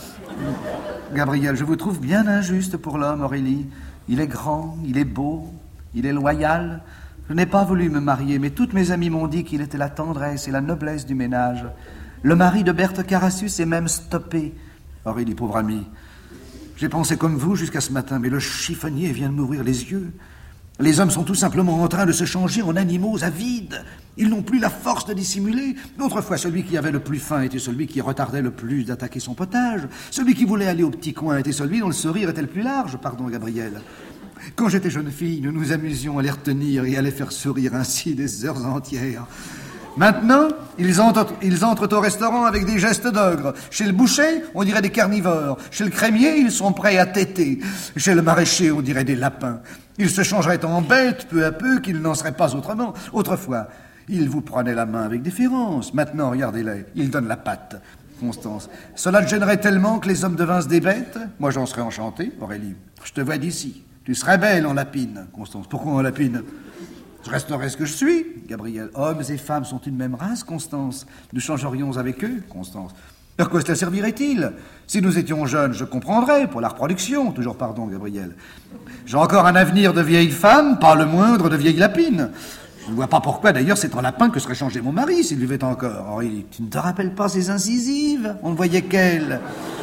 Gabriel, je vous trouve bien injuste pour l'homme, Aurélie. Il est grand, il est beau, il est loyal. Je n'ai pas voulu me marier, mais toutes mes amies m'ont dit qu'il était la tendresse et la noblesse du ménage. Le mari de Berthe Carassus est même stoppé. Aurélie, pauvre amie, j'ai pensé comme vous jusqu'à ce matin, mais le chiffonnier vient de m'ouvrir les yeux. Les hommes sont tout simplement en train de se changer en animaux avides. Ils n'ont plus la force de dissimuler. Autrefois, celui qui avait le plus faim était celui qui retardait le plus d'attaquer son potage. Celui qui voulait aller au petit coin était celui dont le sourire était le plus large. Pardon, Gabriel. Quand j'étais jeune fille, nous nous amusions à les retenir et à les faire sourire ainsi des heures entières. Maintenant, ils entrent au restaurant avec des gestes d'ogre. Chez le boucher, on dirait des carnivores. Chez le crémier, ils sont prêts à téter. Chez le maraîcher, on dirait des lapins. Ils se changeraient en bêtes peu à peu qu'ils n'en seraient pas autrement. Autrefois, ils vous prenaient la main avec déférence. Maintenant, regardez-les, ils donnent la patte. Constance, cela te gênerait tellement que les hommes devinssent des bêtes? Moi, j'en serais enchanté, Aurélie. Je te vois d'ici. Tu serais belle en lapine, Constance. Pourquoi en lapine? Je resterai ce que je suis, Gabriel. Hommes et femmes sont une même race, Constance. Nous changerions avec eux, Constance. À quoi cela servirait-il? Si nous étions jeunes, je comprendrais, pour la reproduction. Toujours pardon, Gabriel. J'ai encore un avenir de vieille femme, pas le moindre de vieille lapine. Je ne vois pas pourquoi, d'ailleurs, c'est en lapin que serait changé mon mari, s'il vivait encore. Aurélie, tu ne te rappelles pas ces incisives? On ne voyait qu'elle.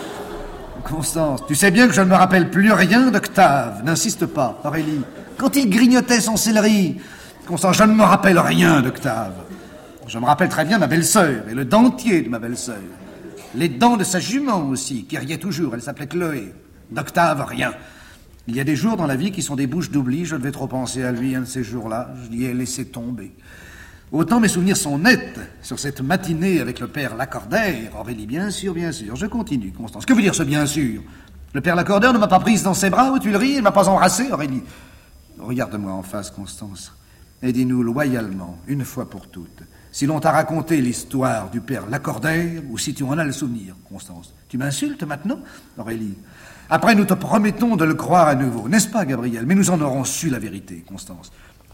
Constance, tu sais bien que je ne me rappelle plus rien d'Octave. N'insiste pas, Aurélie. Quand il grignotait son céleri... Constance, je ne me rappelle rien d'Octave. Je me rappelle très bien ma belle-sœur et le dentier de ma belle-sœur. Les dents de sa jument aussi, qui riait toujours. Elle s'appelait Chloé. D'Octave, rien. Il y a des jours dans la vie qui sont des bouches d'oubli. Je devais trop penser à lui un de ces jours-là. Je l'y ai laissé tomber. Autant mes souvenirs sont nets sur cette matinée avec le père Lacordaire. Aurélie, bien sûr, bien sûr. Je continue, Constance. Que veut dire ce bien sûr? Le père Lacordaire ne m'a pas prise dans ses bras aux Tuileries, il ne m'a pas embrassée, Aurélie. Regarde-moi en face, Constance, et dis-nous loyalement, une fois pour toutes, si l'on t'a raconté l'histoire du père Lacordaire ou si tu en as le souvenir, Constance. Tu m'insultes maintenant, Aurélie? Après, nous te promettons de le croire à nouveau, n'est-ce pas, Gabriel? Mais nous en aurons su la vérité, Constance.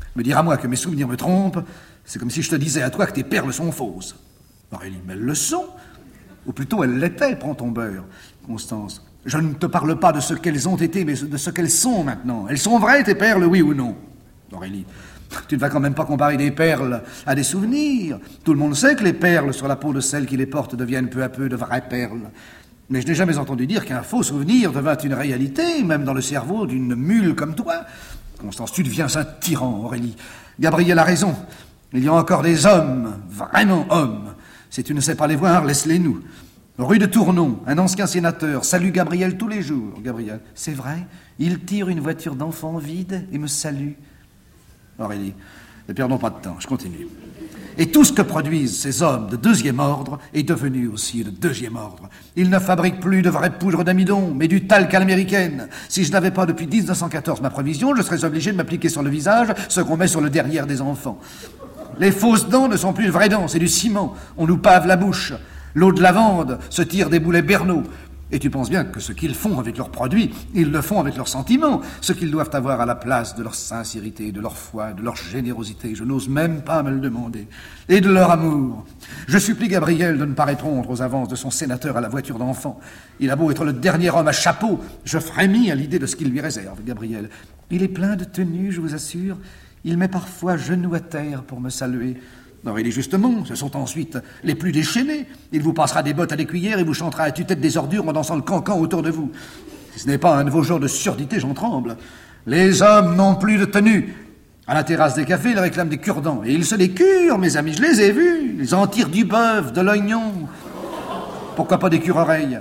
Me dire à moi que mes souvenirs me trompent, c'est comme si je te disais à toi que tes perles sont fausses. Aurélie, mais elles le sont. Ou plutôt, elles l'étaient, prends ton beurre. Constance, je ne te parle pas de ce qu'elles ont été, mais de ce qu'elles sont maintenant. Elles sont vraies, tes perles, oui ou non? Aurélie, tu ne vas quand même pas comparer des perles à des souvenirs. Tout le monde sait que les perles sur la peau de celles qui les portent deviennent peu à peu de vraies perles. Mais je n'ai jamais entendu dire qu'un faux souvenir devint une réalité, même dans le cerveau d'une mule comme toi. Constance, tu deviens un tyran, Aurélie. Gabriel a raison. Il y a encore des hommes, vraiment hommes. Si tu ne sais pas les voir, laisse-les nous. Rue de Tournon, un ancien sénateur salue Gabriel tous les jours. Gabriel, c'est vrai, il tire une voiture d'enfant vide et me salue. Aurélie, ne perdons pas de temps, je continue. Et tout ce que produisent ces hommes de deuxième ordre est devenu aussi de deuxième ordre. Ils ne fabriquent plus de vraie poudre d'amidon, mais du talc à l'américaine. Si je n'avais pas depuis 1914 ma provision, je serais obligé de m'appliquer sur le visage ce qu'on met sur le derrière des enfants. Les fausses dents ne sont plus de vraies dents, c'est du ciment. On nous pave la bouche. L'eau de lavande se tire des boulets Bernot. Et tu penses bien que ce qu'ils font avec leurs produits, ils le font avec leurs sentiments, ce qu'ils doivent avoir à la place de leur sincérité, de leur foi, de leur générosité, je n'ose même pas me le demander, et de leur amour. Je supplie Gabriel de ne pas répondre aux avances de son sénateur à la voiture d'enfant. Il a beau être le dernier homme à chapeau, je frémis à l'idée de ce qu'il lui réserve, Gabriel. Il est plein de tenue, je vous assure. Il met parfois genoux à terre pour me saluer. Aurélie, justement, ce sont ensuite les plus déchaînés. Il vous passera des bottes à l'écuyère et vous chantera à tue-tête des ordures en dansant le cancan autour de vous. Si ce n'est pas un de vos jours de surdité, j'en tremble. Les hommes n'ont plus de tenue. À la terrasse des cafés, ils réclament des cure-dents. Et ils se les curent, mes amis, je les ai vus. Ils en tirent du bœuf, de l'oignon. Pourquoi pas des cure-oreilles?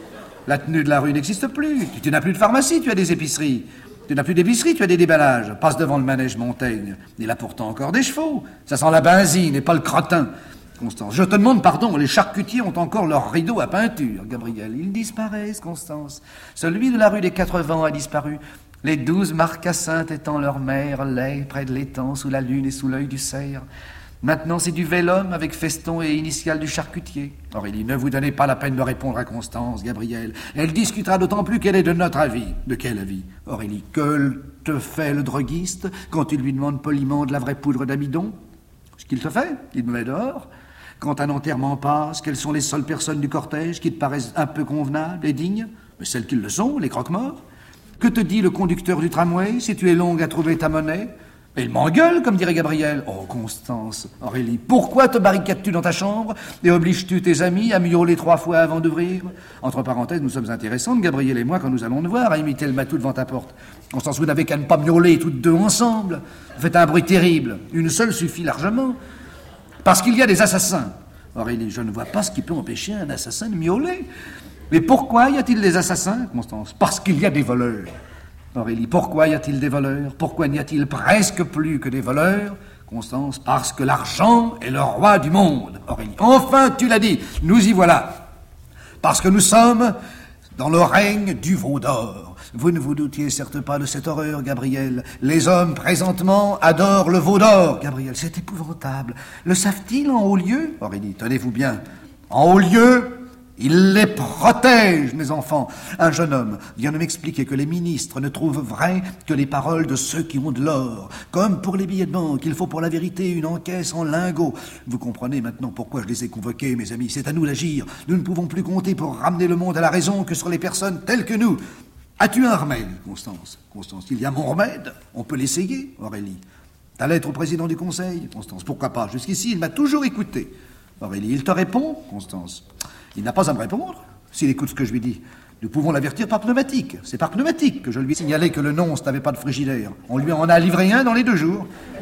La tenue de la rue n'existe plus. Tu n'as plus de pharmacie, tu as des épiceries. Tu n'as plus d'épicerie, tu as des déballages. Passe devant le manège Montaigne. Il a pourtant encore des chevaux. Ça sent la benzine et pas le crottin. Constance, je te demande pardon, les charcutiers ont encore leur rideau à peinture. Gabriel, ils disparaissent, Constance. Celui de la rue des 80 a disparu. Les 12 marcassins étant leur mère, lait près de l'étang, sous la lune et sous l'œil du cerf. Maintenant, c'est du vélum avec feston et initiale du charcutier. Aurélie, ne vous donnez pas la peine de répondre à Constance, Gabriel. Elle discutera d'autant plus qu'elle est de notre avis. De quel avis? Aurélie, que te fait le droguiste quand tu lui demandes poliment de la vraie poudre d'amidon? Ce qu'il te fait, il me met dehors. Quand un enterrement passe, quelles sont les seules personnes du cortège qui te paraissent un peu convenables et dignes? Mais celles qui le sont, les croque-morts. Que te dit le conducteur du tramway si tu es longue à trouver ta monnaie? Et il m'engueule, comme dirait Gabriel. Oh, Constance, Aurélie, pourquoi te barricades-tu dans ta chambre et obliges-tu tes amis à miauler 3 fois avant d'ouvrir? Entre parenthèses, nous sommes intéressantes, Gabriel et moi, quand nous allons nous voir, à imiter le matou devant ta porte. Constance, vous n'avez qu'à ne pas miauler toutes deux ensemble. Vous faites un bruit terrible. Une seule suffit largement. Parce qu'il y a des assassins. Aurélie, je ne vois pas ce qui peut empêcher un assassin de miauler. Mais pourquoi y a-t-il des assassins, Constance? Parce qu'il y a des voleurs. Aurélie, pourquoi y a-t-il des voleurs? Pourquoi n'y a-t-il presque plus que des voleurs? Constance, parce que l'argent est le roi du monde. Aurélie, enfin tu l'as dit, nous y voilà. Parce que nous sommes dans le règne du veau d'or. Vous ne vous doutiez certes pas de cette horreur, Gabriel. Les hommes, présentement, adorent le veau d'or. Gabriel, c'est épouvantable. Le savent-ils en haut lieu? Aurélie, tenez-vous bien. En haut lieu, il les protège, mes enfants. Un jeune homme vient de m'expliquer que les ministres ne trouvent vraies que les paroles de ceux qui ont de l'or. Comme pour les billets de banque, il faut pour la vérité une encaisse en lingots. Vous comprenez maintenant pourquoi je les ai convoqués, mes amis. C'est à nous d'agir. Nous ne pouvons plus compter pour ramener le monde à la raison que sur les personnes telles que nous. As-tu un remède, Constance? Constance, il y a mon remède. On peut l'essayer, Aurélie. Ta lettre au président du conseil, Constance. Pourquoi pas? Jusqu'ici, il m'a toujours écouté. Aurélie, il te répond, Constance? Il n'a pas à me répondre, s'il écoute ce que je lui dis. Nous pouvons l'avertir par pneumatique. C'est par pneumatique que je lui ai signalé que le nonce n'avait pas de frigidaire. On lui en a livré un dans les 2 jours.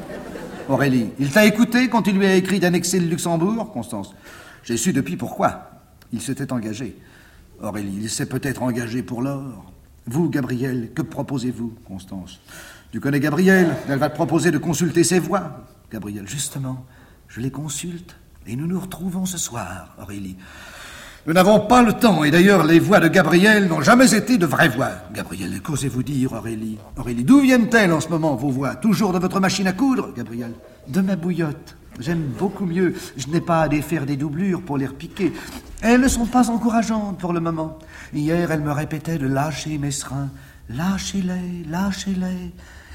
Aurélie, il t'a écouté quand il lui a écrit d'annexer le Luxembourg, Constance? J'ai su depuis pourquoi. Il s'était engagé. Aurélie, il s'est peut-être engagé pour l'or. Vous, Gabriel, que proposez-vous, Constance? Tu connais Gabriel, elle va te proposer de consulter ses voix. Gabriel, justement, je les consulte et nous nous retrouvons ce soir, Aurélie. Nous n'avons pas le temps, et d'ailleurs, les voix de Gabriel n'ont jamais été de vraies voix. Gabriel, qu'osez-vous dire, Aurélie? Aurélie, d'où viennent-elles en ce moment, vos voix? Toujours de votre machine à coudre? Gabriel, de ma bouillotte. J'aime beaucoup mieux. Je n'ai pas à défaire des doublures pour les repiquer. Elles ne sont pas encourageantes pour le moment. Hier, elle me répétait de lâcher mes serins. Lâchez-les, lâchez-les.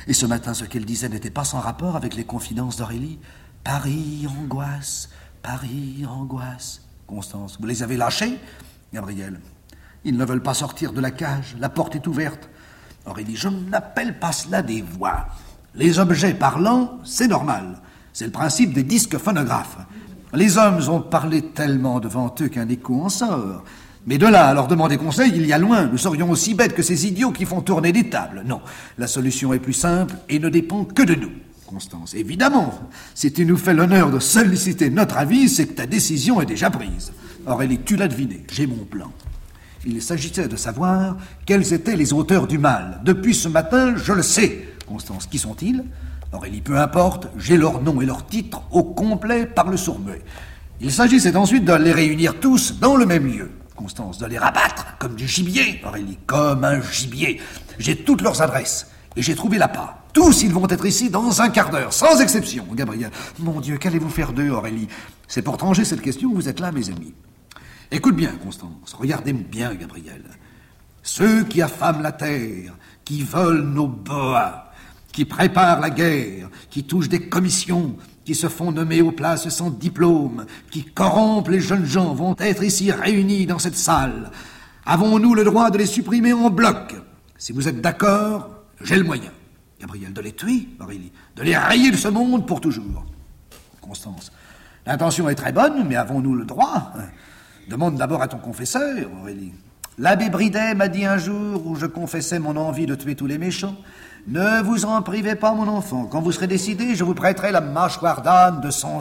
Et ce matin, ce qu'elle disait n'était pas sans rapport avec les confidences d'Aurélie. Paris, angoisse, Paris, angoisse. Constance, vous les avez lâchés, Gabriel? Ils ne veulent pas sortir de la cage, la porte est ouverte. Aurélie, je n'appelle pas cela des voix. Les objets parlants, c'est normal. C'est le principe des disques phonographes. Les hommes ont parlé tellement devant eux qu'un écho en sort. Mais de là à leur demander conseil, il y a loin. Nous serions aussi bêtes que ces idiots qui font tourner des tables. Non, la solution est plus simple et ne dépend que de nous. Constance, évidemment, si tu nous fais l'honneur de solliciter notre avis, c'est que ta décision est déjà prise. Aurélie, tu l'as deviné, j'ai mon plan. Il s'agissait de savoir quels étaient les auteurs du mal. Depuis ce matin, je le sais. Constance, qui sont-ils? Aurélie, peu importe, j'ai leur nom et leur titre au complet par le sourd-muet. Il s'agissait ensuite de les réunir tous dans le même lieu. Constance, de les rabattre comme du gibier. Aurélie, comme un gibier. J'ai toutes leurs adresses et j'ai trouvé l'appât. Tous, ils vont être ici dans un quart d'heure, sans exception. Gabriel, mon Dieu, qu'allez-vous faire d'eux, Aurélie? C'est pour trancher cette question que vous êtes là, mes amis. Écoute bien, Constance, regardez bien, Gabriel. Ceux qui affament la terre, qui volent nos boas, qui préparent la guerre, qui touchent des commissions, qui se font nommer aux places sans diplôme, qui corrompent les jeunes gens, vont être ici réunis dans cette salle. Avons-nous le droit de les supprimer en bloc? Si vous êtes d'accord, j'ai le moyen. Gabriel, de les tuer, Aurélie, de les rayer de ce monde pour toujours. Constance, l'intention est très bonne, mais avons-nous le droit? Demande d'abord à ton confesseur, Aurélie. L'abbé Bridet m'a dit un jour où je confessais mon envie de tuer tous les méchants, « Ne vous en privez pas, mon enfant. Quand vous serez décidé, je vous prêterai la mâchoire d'âne de Samson. »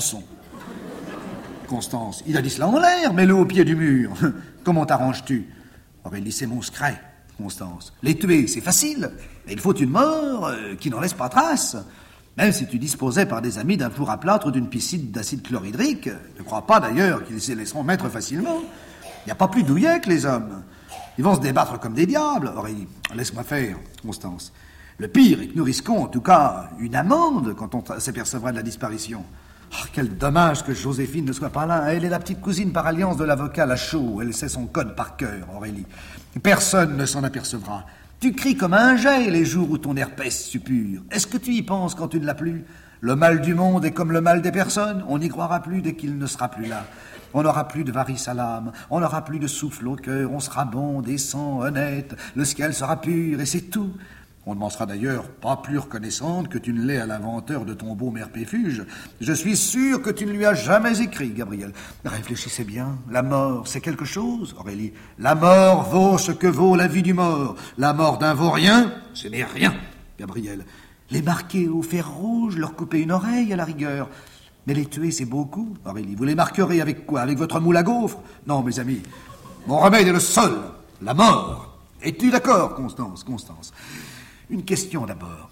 Constance, il a dit cela en l'air, mets-le au pied du mur. Comment t'arranges-tu? Aurélie, c'est mon secret. Constance, les tuer, c'est facile. Mais il faut une mort qui n'en laisse pas trace. Même si tu disposais par des amis d'un four à plâtre d'une piscine d'acide chlorhydrique, ne crois pas d'ailleurs qu'ils se laisseront mettre facilement. Il n'y a pas plus douillet que les hommes. Ils vont se débattre comme des diables. Aurélie, laisse-moi faire, Constance. Le pire est que nous risquons en tout cas une amende quand on s'apercevra de la disparition. Oh, quel dommage que Joséphine ne soit pas là. Elle est la petite cousine par alliance de l'avocat Lachaud. Elle sait son code par cœur, Aurélie. Personne ne s'en apercevra. Tu cries comme un jet les jours où ton herpès suppure. Est-ce que tu y penses quand tu ne l'as plus? Le mal du monde est comme le mal des personnes. On n'y croira plus dès qu'il ne sera plus là. On n'aura plus de varices à l'âme, on n'aura plus de souffle au cœur, on sera bon, décent, honnête, le ciel sera pur et c'est tout. On ne m'en sera d'ailleurs pas plus reconnaissante que tu ne l'es à l'inventeur de ton beau merpéfuge. Je suis sûr que tu ne lui as jamais écrit, Gabriel. Réfléchissez bien, la mort, c'est quelque chose, Aurélie. La mort vaut ce que vaut la vie du mort. La mort d'un vaut rien, ce n'est rien, Gabriel. Les marquer au fer rouge, leur couper une oreille à la rigueur. Mais les tuer, c'est beaucoup, Aurélie. Vous les marquerez avec quoi? Avec votre moule à gaufres? Non, mes amis, mon remède est le seul, la mort. Es-tu d'accord, Constance? Constance. Une question d'abord.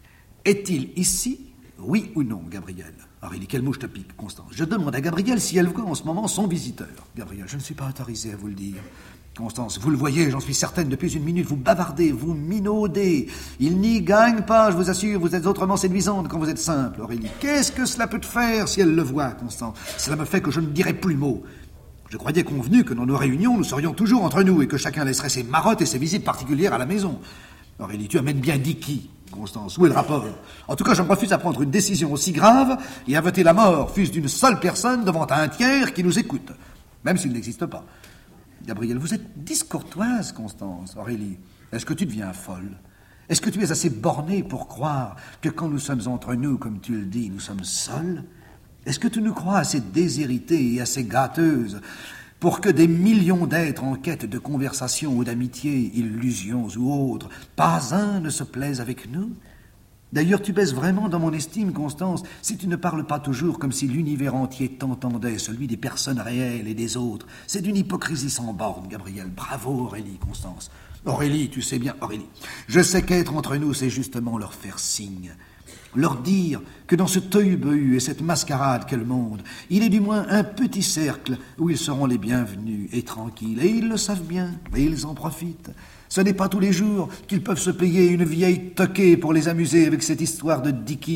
Est-il ici, oui ou non, Gabriel? Aurélie, quelle mouche te pique, Constance? Je demande à Gabriel si elle voit en ce moment son visiteur. Gabriel, je ne suis pas autorisé à vous le dire. Constance, vous le voyez, j'en suis certaine, depuis une minute, vous bavardez, vous minaudez. Il n'y gagne pas, je vous assure, vous êtes autrement séduisante quand vous êtes simple, Aurélie. Qu'est-ce que cela peut te faire si elle le voit, Constance? Cela me fait que je ne dirai plus mot. Je croyais convenu que dans nos réunions, nous serions toujours entre nous et que chacun laisserait ses marottes et ses visites particulières à la maison. Aurélie, tu amènes bien Dicky, Constance. Où est le rapport? En tout cas, je me refuse à prendre une décision aussi grave et à voter la mort, fût-ce d'une seule personne, devant un tiers qui nous écoute, même s'il n'existe pas. Gabriel, vous êtes discourtoise, Constance. Aurélie, est-ce que tu deviens folle? Est-ce que tu es assez bornée pour croire que quand nous sommes entre nous, comme tu le dis, nous sommes seuls? Est-ce que tu nous crois assez déshéritée et assez gâteuse pour que des millions d'êtres en quête de conversation ou d'amitié, illusions ou autres, pas un ne se plaise avec nous? D'ailleurs, tu baisses vraiment dans mon estime, Constance, si tu ne parles pas toujours comme si l'univers entier t'entendait, celui des personnes réelles et des autres. C'est d'une hypocrisie sans borne, Gabriel. Bravo, Aurélie, Constance. Aurélie, tu sais bien, Aurélie, je sais qu'être entre nous, c'est justement leur faire signe. Leur dire que dans ce tohu-bohu et cette mascarade qu'est le monde, il est du moins un petit cercle où ils seront les bienvenus et tranquilles. Et ils le savent bien, et ils en profitent. Ce n'est pas tous les jours qu'ils peuvent se payer une vieille toquée pour les amuser avec cette histoire de Dicky.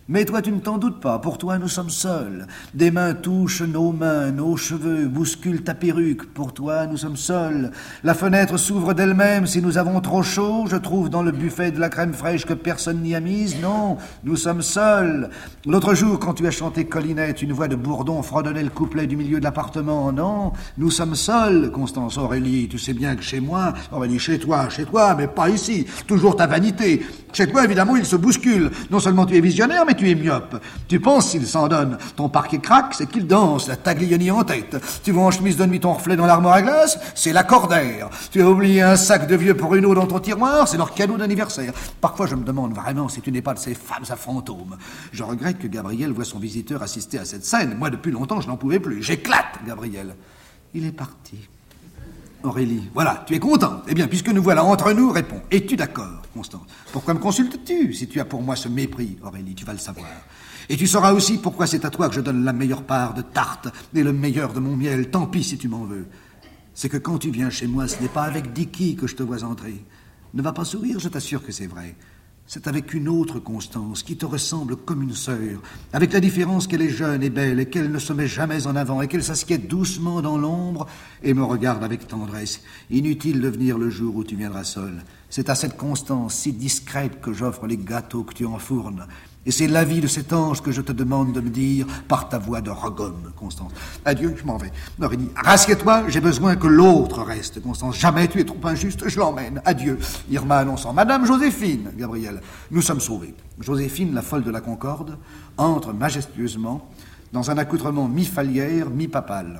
Mais toi, tu ne t'en doutes pas. Pour toi, nous sommes seuls. Des mains touchent nos mains, nos cheveux bousculent ta perruque. Pour toi, nous sommes seuls. La fenêtre s'ouvre d'elle-même. Si nous avons trop chaud, je trouve dans le buffet de la crème fraîche que personne n'y a mise. Non, nous sommes seuls. L'autre jour, quand tu as chanté Collinette, une voix de bourdon fredonnait le couplet du milieu de l'appartement. Non, nous sommes seuls. Constance, Aurélie, tu sais bien que chez moi... Aurélie, chez toi, mais pas ici. Toujours ta vanité. Chez toi, évidemment, il se bouscule. Non seulement tu es visionnaire, mais tu es myope. Tu penses s'il s'en donne. Ton parquet craque, c'est qu'il danse, la Taglioni en tête. Tu vois en chemise de nuit ton reflet dans l'armoire à glace, c'est l'accordaire. Tu as oublié un sac de vieux Pruneau dans ton tiroir, c'est leur cadeau d'anniversaire. Parfois, je me demande vraiment si tu n'es pas de ces femmes à fantômes. Je regrette que Gabriel voie son visiteur assister à cette scène. Moi, depuis longtemps, je n'en pouvais plus. J'éclate, Gabriel. Il est parti. Aurélie, voilà, tu es contente. Eh bien, puisque nous voilà entre nous, réponds. Es-tu d'accord, Constance? Pourquoi me consultes-tu si tu as pour moi ce mépris, Aurélie? Tu vas le savoir. Et tu sauras aussi pourquoi c'est à toi que je donne la meilleure part de tarte et le meilleur de mon miel. Tant pis si tu m'en veux. C'est que quand tu viens chez moi, ce n'est pas avec Dicky que je te vois entrer. Ne va pas sourire, je t'assure que c'est vrai. C'est avec une autre Constance qui te ressemble comme une sœur, avec la différence qu'elle est jeune et belle et qu'elle ne se met jamais en avant et qu'elle s'assied doucement dans l'ombre et me regarde avec tendresse. Inutile de venir le jour où tu viendras seul. C'est à cette Constance si discrète que j'offre les gâteaux que tu enfournes. Et c'est l'avis de cet ange que je te demande de me dire par ta voix de regomme, Constance. Adieu, je m'en vais. Aurélie, rassieds-toi, j'ai besoin que l'autre reste, Constance. Jamais tu es trop injuste, je l'emmène. Adieu. Irma annonçant, Madame Joséphine, Gabriel. Nous sommes sauvés. Joséphine, la folle de la Concorde, entre majestueusement dans un accoutrement mi-falière, mi-papal.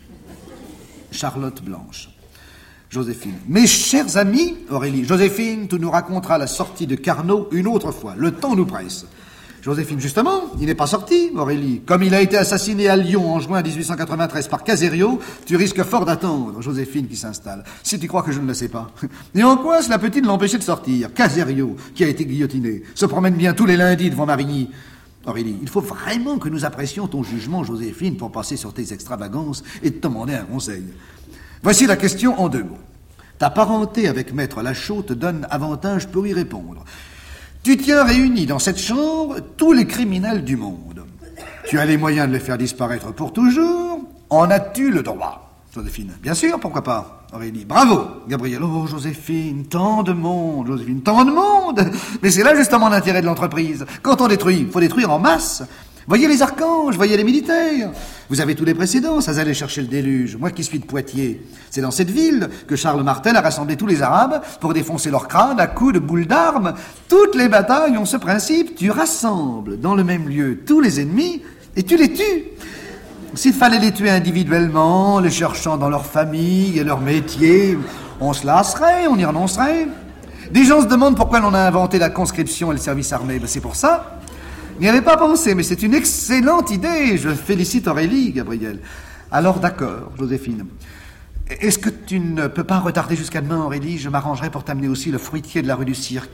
Charlotte Blanche. Joséphine. Mes chers amis, Aurélie, Joséphine, tu nous raconteras la sortie de Carnot une autre fois. Le temps nous presse. Joséphine, justement, il n'est pas sorti, Aurélie. Comme il a été assassiné à Lyon en juin 1893 par Caserio, tu risques fort d'attendre. Joséphine qui s'installe. Si tu crois que je ne le sais pas. Et en quoi cela peut-il l'empêcher de sortir? Caserio, qui a été guillotiné, se promène bien tous les lundis devant Marigny. Aurélie, il faut vraiment que nous apprécions ton jugement, Joséphine, pour passer sur tes extravagances et te demander un conseil. Voici la question en 2 mots. Ta parenté avec Maître Lachaud te donne avantage pour y répondre. Tu tiens réunis dans cette chambre tous les criminels du monde. Tu as les moyens de les faire disparaître pour toujours. En as-tu le droit? Joséphine, bien sûr, pourquoi pas? Aurélie, bravo. Gabriel, oh Joséphine, tant de monde. Joséphine, tant de monde. Mais c'est là justement l'intérêt de l'entreprise. Quand on détruit, il faut détruire en masse. Voyez les archanges, voyez les militaires. Vous avez tous les précédents, ça allait chercher le déluge. Moi qui suis de Poitiers, c'est dans cette ville que Charles Martel a rassemblé tous les Arabes pour défoncer leur crâne à coups de boules d'armes. Toutes les batailles ont ce principe, tu rassembles dans le même lieu tous les ennemis et tu les tues. S'il fallait les tuer individuellement, les cherchant dans leur famille et leur métier, on se lasserait, on y renoncerait. Des gens se demandent pourquoi l'on a inventé la conscription et le service armé. Ben c'est pour ça. N'y avais pas pensé, mais c'est une excellente idée. Je félicite Aurélie, Gabriel. Alors d'accord, Joséphine. Est-ce que tu ne peux pas retarder jusqu'à demain, Aurélie? Je m'arrangerai pour t'amener aussi le fruitier de la rue du Cirque.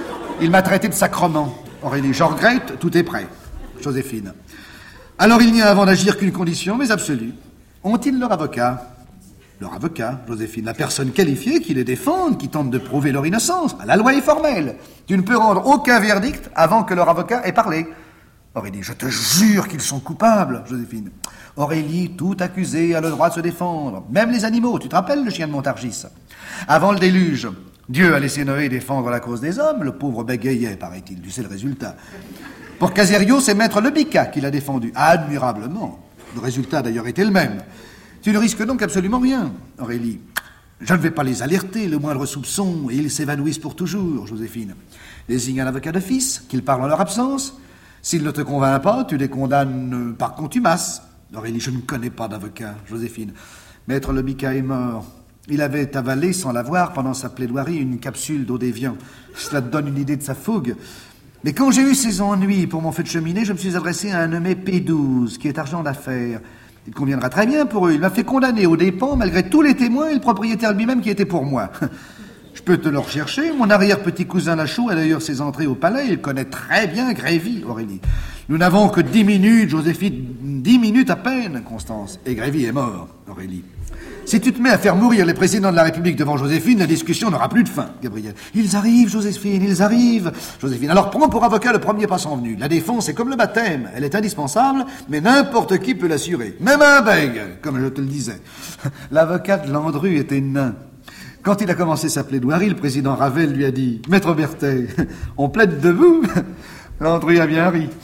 Il m'a traité de sacrement. Aurélie, je regrette, tout est prêt. Joséphine. Alors il n'y a avant d'agir qu'une condition, mais absolue. Ont-ils leur avocat? Leur avocat, Joséphine, la personne qualifiée qui les défende, qui tente de prouver leur innocence. La loi est formelle. Tu ne peux rendre aucun verdict avant que leur avocat ait parlé. Aurélie, je te jure qu'ils sont coupables, Joséphine. Aurélie, tout accusé a le droit de se défendre. Même les animaux, tu te rappelles le chien de Montargis? Avant le déluge, Dieu a laissé Noé défendre la cause des hommes. Le pauvre bégayait, paraît-il. Tu sais le résultat. Pour Caserio, c'est Maître Lebica qui l'a défendu. Admirablement. Le résultat, d'ailleurs, était le même. Tu ne risques donc absolument rien, Aurélie. Je ne vais pas les alerter, le moindre soupçon, et ils s'évanouissent pour toujours, Joséphine. Désigne un avocat d'office, qu'il parle en leur absence. S'il ne te convainc pas, tu les condamnes par contumace. Aurélie, je ne connais pas d'avocat, Joséphine. Maître Lebica est mort. Il avait avalé, sans l'avoir, pendant sa plaidoirie, une capsule d'eau d'évian. Cela te donne une idée de sa fougue. Mais quand j'ai eu ces ennuis pour mon feu de cheminée, je me suis adressé à un nommé P12, qui est argent d'affaires. Il conviendra très bien pour eux. Il m'a fait condamner aux dépens, malgré tous les témoins et le propriétaire lui-même qui était pour moi. Je peux te le rechercher. Mon arrière-petit-cousin Lachaud a d'ailleurs ses entrées au palais. Il connaît très bien Grévy, Aurélie. Nous n'avons que 10 minutes, Joséphine. 10 minutes à peine, Constance. Et Grévy est mort, Aurélie. Si tu te mets à faire mourir les présidents de la République devant Joséphine, la discussion n'aura plus de fin, Gabriel. Ils arrivent, Joséphine, ils arrivent. Joséphine, alors prends pour avocat le premier passant venu. La défense est comme le baptême. Elle est indispensable, mais n'importe qui peut l'assurer. Même un bègue, comme je te le disais. L'avocat de Landru était nain. Quand il a commencé sa plaidoirie, le président Ravel lui a dit « Maître Berthet, on plaide debout ?» Landru a bien ri.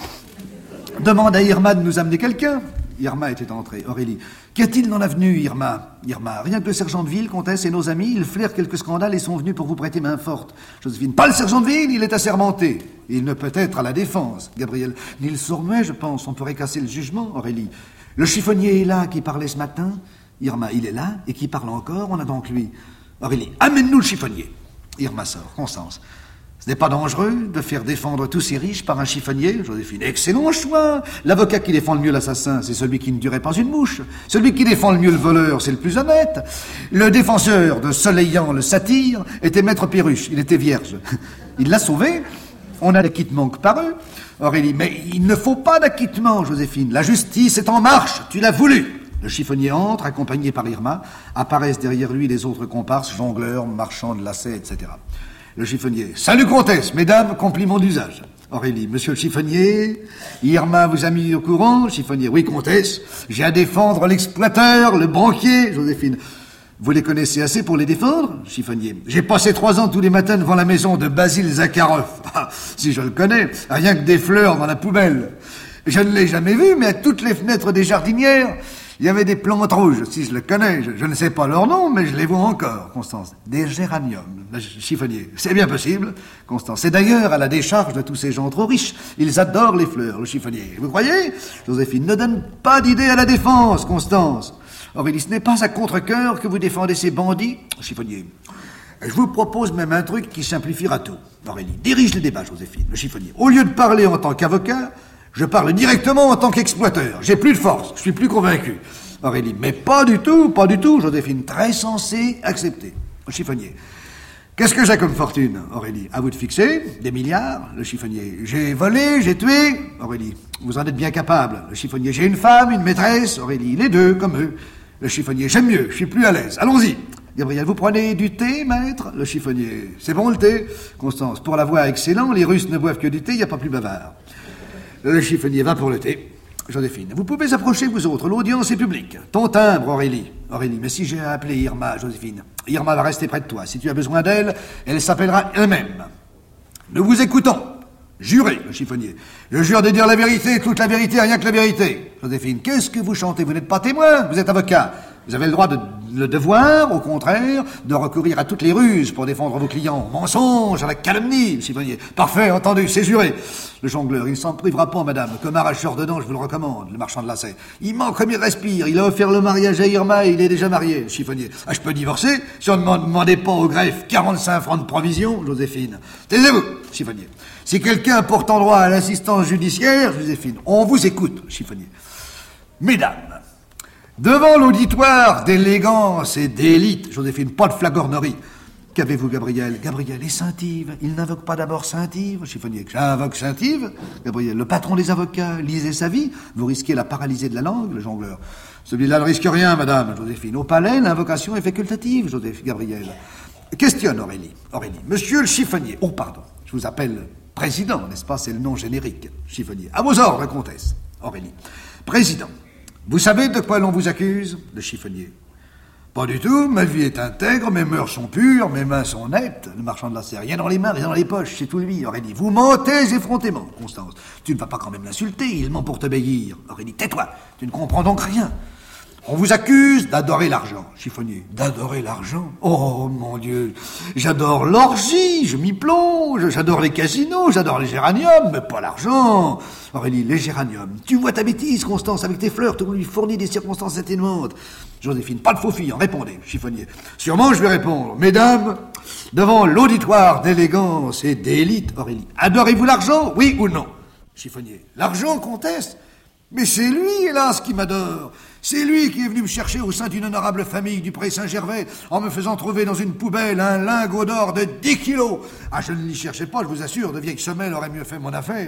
« Demande à Irma de nous amener quelqu'un. » Irma était entrée. Aurélie. « Qu'y a-t-il dans l'avenue, Irma ?» Irma. « Rien que le sergent de ville, comtesse et nos amis, ils flairent quelques scandales et sont venus pour vous prêter main forte. » Joséphine. « Pas le sergent de ville, il est assermenté. Il ne peut être à la défense. » Gabriel. « Ni le Sourmuet, je pense, on pourrait casser le jugement. » Aurélie. « Le chiffonnier est là qui parlait ce matin. » Irma. « Il est là et qui parle encore, on a donc lui. » Aurélie. « Amène-nous le chiffonnier. » Irma sort. Constance. Ce n'est pas dangereux de faire défendre tous ces riches par un chiffonnier. Joséphine. Excellent choix. L'avocat qui défend le mieux l'assassin, c'est celui qui ne tuerait pas une mouche. Celui qui défend le mieux le voleur, c'est le plus honnête. Le défenseur de Soleillant le satyre était maître Perruche. Il était vierge. Il l'a sauvé. On a l'acquittement que par eux. Aurélie. Mais il ne faut pas d'acquittement, Joséphine. La justice est en marche. Tu l'as voulu. Le chiffonnier entre, accompagné par Irma. Apparaissent derrière lui les autres comparses, jongleurs, marchands de lacets, etc. Le chiffonnier. « Salut, comtesse, mesdames, compliment d'usage. » Aurélie. « Monsieur le chiffonnier, Irma vous a mis au courant. » Chiffonnier. « Oui, comtesse, j'ai à défendre l'exploiteur, le banquier. » Joséphine. « Vous les connaissez assez pour les défendre ?» Chiffonnier. « J'ai passé 3 ans tous les matins devant la maison de Basile Zakharov. » Ah, si je le connais, rien que des fleurs dans la poubelle. Je ne l'ai jamais vu, mais à toutes les fenêtres des jardinières, il y avait des plantes rouges. Si je le connais, je ne sais pas leur nom, mais je les vois encore. Constance. Des géraniums. Le chiffonnier. C'est bien possible. Constance. C'est d'ailleurs à la décharge de tous ces gens trop riches. Ils adorent les fleurs. Le chiffonnier. Vous croyez? Joséphine. Ne donne pas d'idée à la défense, Constance. Aurélie. Ce n'est pas à contre-cœur que vous défendez ces bandits. Chiffonnier. Je vous propose même un truc qui simplifiera tout. Aurélie. Dirige le débat, Joséphine. Le chiffonnier. Au lieu de parler en tant qu'avocat, je parle directement en tant qu'exploiteur. J'ai plus de force, je suis plus convaincu. Aurélie. Mais pas du tout, Joséphine. Très sensé, accepté. Le chiffonnier. Qu'est-ce que j'ai comme fortune? Aurélie. À vous de fixer. Des milliards. Le chiffonnier. J'ai volé, j'ai tué. Aurélie. Vous en êtes bien capable. Le chiffonnier. J'ai une femme, une maîtresse. Aurélie. Les deux, comme eux. Le chiffonnier. J'aime mieux, je suis plus à l'aise. Allons-y. Gabriel. Vous prenez du thé, maître? Le chiffonnier. C'est bon le thé? Constance. Pour la voix excellent, les Russes ne boivent que du thé, il n'y a pas plus bavard. Le chiffonnier va pour le thé. Joséphine. Vous pouvez approcher, vous autres. L'audience est publique. Ton timbre, Aurélie. Aurélie. Mais si j'ai appelé Irma, Joséphine. Irma va rester près de toi. Si tu as besoin d'elle, elle s'appellera elle-même. Nous vous écoutons. Jurez, le chiffonnier. Je jure de dire la vérité, toute la vérité, rien que la vérité. Joséphine. Qu'est-ce que vous chantez? Vous n'êtes pas témoin. Vous êtes avocat. Vous avez le devoir, au contraire, de recourir à toutes les ruses pour défendre vos clients. Mensonge, à la calomnie, le chiffonnier. Parfait, entendu, c'est juré. Le jongleur, il ne s'en privera pas, madame. Comme arracheur de dents, je vous le recommande, le marchand de lacets. Il manque comme il respire. Il a offert le mariage à Irma et il est déjà marié, le chiffonnier. Ah, je peux divorcer si on ne m'en demandait pas au greffe 45 francs de provision, Joséphine. Taisez-vous, chiffonnier. Si quelqu'un porte en droit à l'assistance judiciaire, Joséphine, on vous écoute, chiffonnier. Mesdames, devant l'auditoire d'élégance et d'élite, Joséphine, pas de flagornerie. Qu'avez-vous, Gabriel? Gabriel, et Saint-Yves. Il n'invoque pas d'abord Saint-Yves, chiffonnier. J'invoque Saint-Yves. Gabriel, le patron des avocats, lisez sa vie. Vous risquez la paralysie de la langue, le jongleur. Celui-là ne risque rien, madame, Joséphine. Au palais, l'invocation est facultative, Gabriel. Questionne, Aurélie. Aurélie. Monsieur le chiffonnier. Oh, pardon. Je vous appelle président, n'est-ce pas? C'est le nom générique. Chiffonnier. À vos ordres, comtesse. Aurélie. Président. Vous savez de quoi l'on vous accuse? Le chiffonnier. Pas du tout, ma vie est intègre, mes mœurs sont pures, mes mains sont nettes. Le marchand de lacets, rien dans les mains, rien dans les poches, c'est tout lui. Aurélie. Vous mentez effrontément, Constance. Tu ne vas pas quand même l'insulter, il ment pour t'obéir. Aurélie. Tais-toi, tu ne comprends donc rien. On vous accuse d'adorer l'argent. Chiffonnier. D'adorer l'argent? Oh, mon Dieu. J'adore l'orgie, je m'y plonge. J'adore les casinos, j'adore les géraniums, mais pas l'argent. Aurélie, les géraniums. Tu vois ta bêtise, Constance, avec tes fleurs, tu lui fournis des circonstances atténuantes. Joséphine. Pas de faux filles, répondez, chiffonnier. Sûrement, je vais répondre. Mesdames, devant l'auditoire d'élégance et d'élite, Aurélie. Adorez-vous l'argent, oui ou non? Chiffonnier. L'argent, comtesse? Mais c'est lui, hélas, qui m'adore. C'est lui qui est venu me chercher au sein d'une honorable famille du Pré Saint-Gervais en me faisant trouver dans une poubelle un lingot d'or de 10 kilos. Ah, je ne l'y cherchais pas, je vous assure, de vieilles semelles auraient mieux fait mon affaire.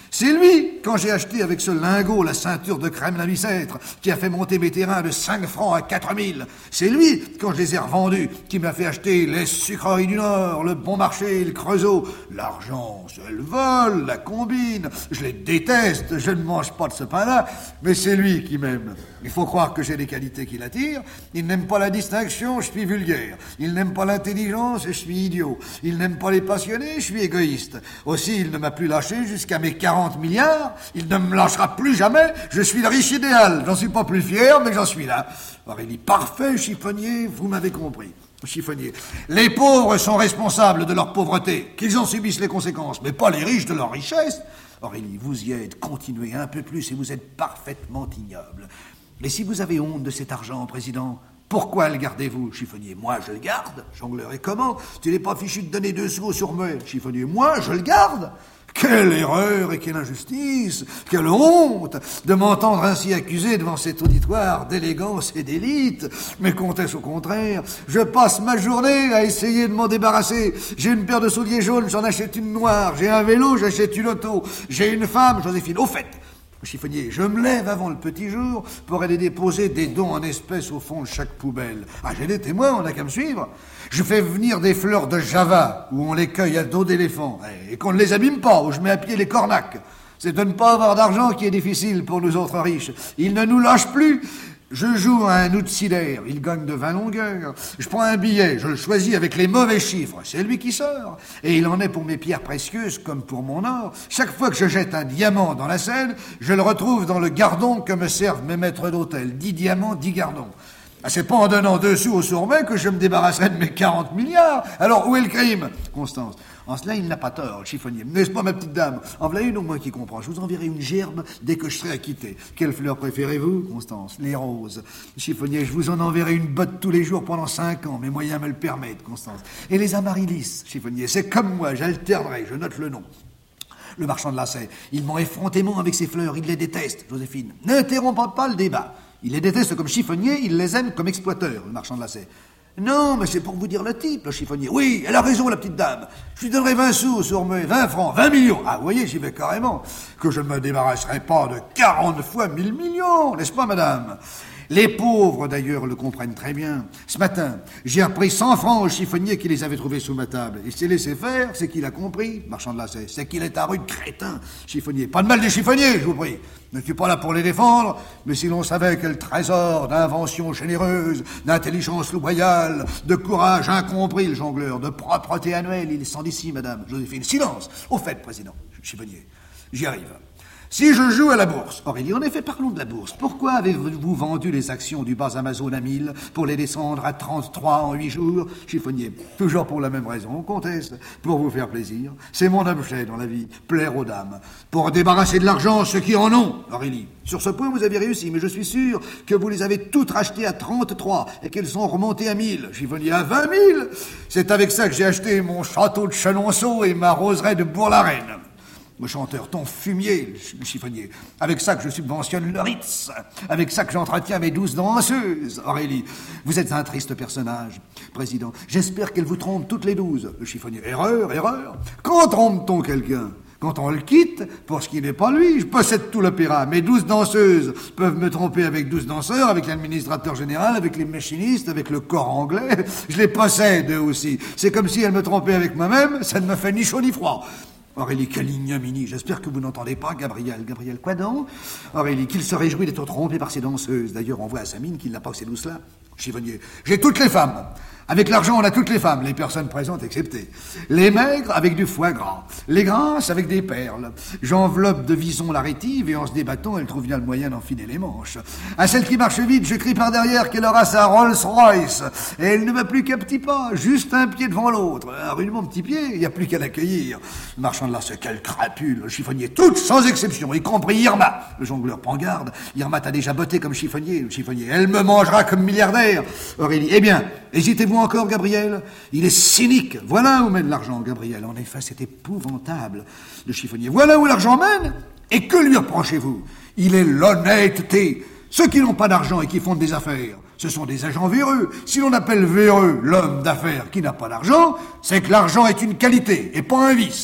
C'est lui, quand j'ai acheté avec ce lingot la ceinture de crème la Bicêtre, qui a fait monter mes terrains de 5 francs à 4000. C'est lui, quand je les ai revendus, qui m'a fait acheter les sucreries du Nord, le Bon Marché, le Creusot. L'argent, c'est le vol, la combine. Je les déteste, je ne mange pas de ce pain-là, mais c'est lui qui m'aime. Il faut croire que j'ai des qualités qui l'attirent. Il n'aime pas la distinction, je suis vulgaire. Il n'aime pas l'intelligence, je suis idiot. Il n'aime pas les passionnés, je suis égoïste. Aussi, il ne m'a plus lâché jusqu'à mes 40 milliards. Il ne me lâchera plus jamais. Je suis le riche idéal. J'en suis pas plus fier, mais j'en suis là. Aurélie, parfait, chiffonnier, vous m'avez compris. Chiffonnier. Les pauvres sont responsables de leur pauvreté, qu'ils en subissent les conséquences, mais pas les riches de leur richesse. Aurélie, vous y êtes, continuez un peu plus et vous êtes parfaitement ignoble. Et si vous avez honte de cet argent, président, pourquoi le gardez-vous, chiffonnier? Moi, je le garde. Jongleur, et comment? Tu n'es pas fichu de donner 2 sous au surmets, chiffonnier. Moi, je le garde. Quelle erreur et quelle injustice, quelle honte de m'entendre ainsi accusé devant cet auditoire d'élégance et d'élite. Mais comtesse, au contraire, je passe ma journée à essayer de m'en débarrasser. J'ai une paire de souliers jaunes, j'en achète une noire. J'ai un vélo, j'achète une auto. J'ai une femme, Joséphine. Au fait, chiffonnier, je me lève avant le petit jour pour aller déposer des dons en espèces au fond de chaque poubelle. Ah, j'ai des témoins, on n'a qu'à me suivre. Je fais venir des fleurs de Java, où on les cueille à dos d'éléphant, et qu'on ne les abîme pas, où je mets à pied les cornacs. C'est de ne pas avoir d'argent qui est difficile pour nous autres riches. Ils ne nous lâchent plus. Je joue à un outsidaire, il gagne de 20 longueurs. Je prends un billet, je le choisis avec les mauvais chiffres, c'est lui qui sort. Et il en est pour mes pierres précieuses comme pour mon or. Chaque fois que je jette un diamant dans la Seine, je le retrouve dans le gardon que me servent mes maîtres d'hôtel. 10 diamants, 10 gardons. Ah, c'est pas en donnant 2 sous au surmet que je me débarrasserai de mes 40 milliards. Alors où est le crime, Constance? En cela, il n'a pas tort, chiffonnier. N'est-ce pas, ma petite dame? En voilà une au moins qui comprend. Je vous enverrai une gerbe dès que je serai acquitté. Quelle fleur préférez-vous, Constance? Les roses. Chiffonnier, je vous en enverrai une botte tous les jours pendant 5 ans. Mes moyens me le permettent, Constance. Et les amaryllis, chiffonnier, c'est comme moi, j'alternerai, je note le nom. Le marchand de lacets, il ment effrontément avec ses fleurs, il les déteste, Joséphine. N'interrompez pas le débat. Il les déteste comme chiffonnier, il les aime comme exploiteur, le marchand de lacets. Non, mais c'est pour vous dire le type, le chiffonnier. Oui, elle a raison, la petite dame. Je lui donnerai 20 sous au surmet, 20 francs, 20 millions. Ah, vous voyez, j'y vais carrément. Que je ne me débarrasserai pas de 40 fois 1000 millions, n'est-ce pas, madame? Les pauvres, d'ailleurs, le comprennent très bien. Ce matin, j'ai appris 100 francs au chiffonnier qui les avait trouvés sous ma table. Il s'est laissé faire, c'est qu'il a compris, marchand de lacets. C'est qu'il est un rude crétin, chiffonnier. Pas de mal des chiffonniers, je vous prie. Je ne suis pas là pour les défendre, mais si l'on savait quel trésor d'invention généreuse, d'intelligence loyale, de courage incompris, le jongleur, de propreté annuelle, il est sans d'ici, madame Joséphine. Silence. Au fait, président, chiffonnier, j'y arrive. Si je joue à la bourse, Aurélie, en effet, parlons de la bourse. Pourquoi avez-vous vendu les actions du bas Amazon à 1000 pour les descendre à 33 en 8 jours? Chiffonnier, toujours pour la même raison, comtesse, pour vous faire plaisir. C'est mon objet dans la vie, plaire aux dames. Pour débarrasser de l'argent ceux qui en ont, Aurélie. Sur ce point, vous avez réussi, mais je suis sûr que vous les avez toutes rachetées à 33 et qu'elles sont remontées à 1000. Chiffonnier, à 20 000. C'est avec ça que j'ai acheté mon château de Chenonceau et ma roseraie de Bourg-la-Reine. Le chanteur, ton fumier, le chiffonnier. Avec ça que je subventionne le Ritz. Avec ça que j'entretiens mes 12 danseuses. Aurélie, vous êtes un triste personnage. Président, j'espère qu'elle vous trompe toutes les 12. Le chiffonnier, erreur, erreur. Quand trompe-t-on quelqu'un? Quand on le quitte, pour ce qui n'est pas lui, je possède tout l'opéra. Mes 12 danseuses peuvent me tromper avec 12 danseurs, avec l'administrateur général, avec les machinistes, avec le corps anglais. Je les possède eux aussi. C'est comme si elles me trompaient avec moi-même, ça ne me fait ni chaud ni froid. Aurélie, quelle ignominie. J'espère que vous n'entendez pas Gabriel. Gabriel, quoi donc? Aurélie, qu'il se réjouit d'être trompé par ses danseuses. D'ailleurs, on voit à sa mine qu'il n'a pas que ces douces-là. Chiffonnier, j'ai toutes les femmes. Avec l'argent, on a toutes les femmes, les personnes présentes exceptées. Les maigres, avec du foie gras. Les grasses, avec des perles. J'enveloppe de vison la rétive et en se débattant, elle trouve bien le moyen d'enfiler les manches. À celle qui marche vite, je crie par derrière qu'elle aura sa Rolls-Royce. Et elle ne va plus qu'à petits pas, juste un pied devant l'autre. Rudement petit pied, il n'y a plus qu'à l'accueillir. Le marchand de là, c'est quel crapule, le chiffonnier, toutes sans exception, y compris Irma. Le jongleur prend garde. Irma t'a déjà botté comme chiffonnier, le chiffonnier. Elle me mangera comme milliardaire. Aurélie, eh bien, hésitez-vous encore, Gabriel? Il est cynique. Voilà où mène l'argent, Gabriel. En effet, c'est épouvantable. Le chiffonnier. Voilà où l'argent mène? Et que lui reprochez-vous? Il est l'honnêteté. Ceux qui n'ont pas d'argent et qui font des affaires, ce sont des agents véreux. Si l'on appelle véreux l'homme d'affaires qui n'a pas d'argent, c'est que l'argent est une qualité et pas un vice.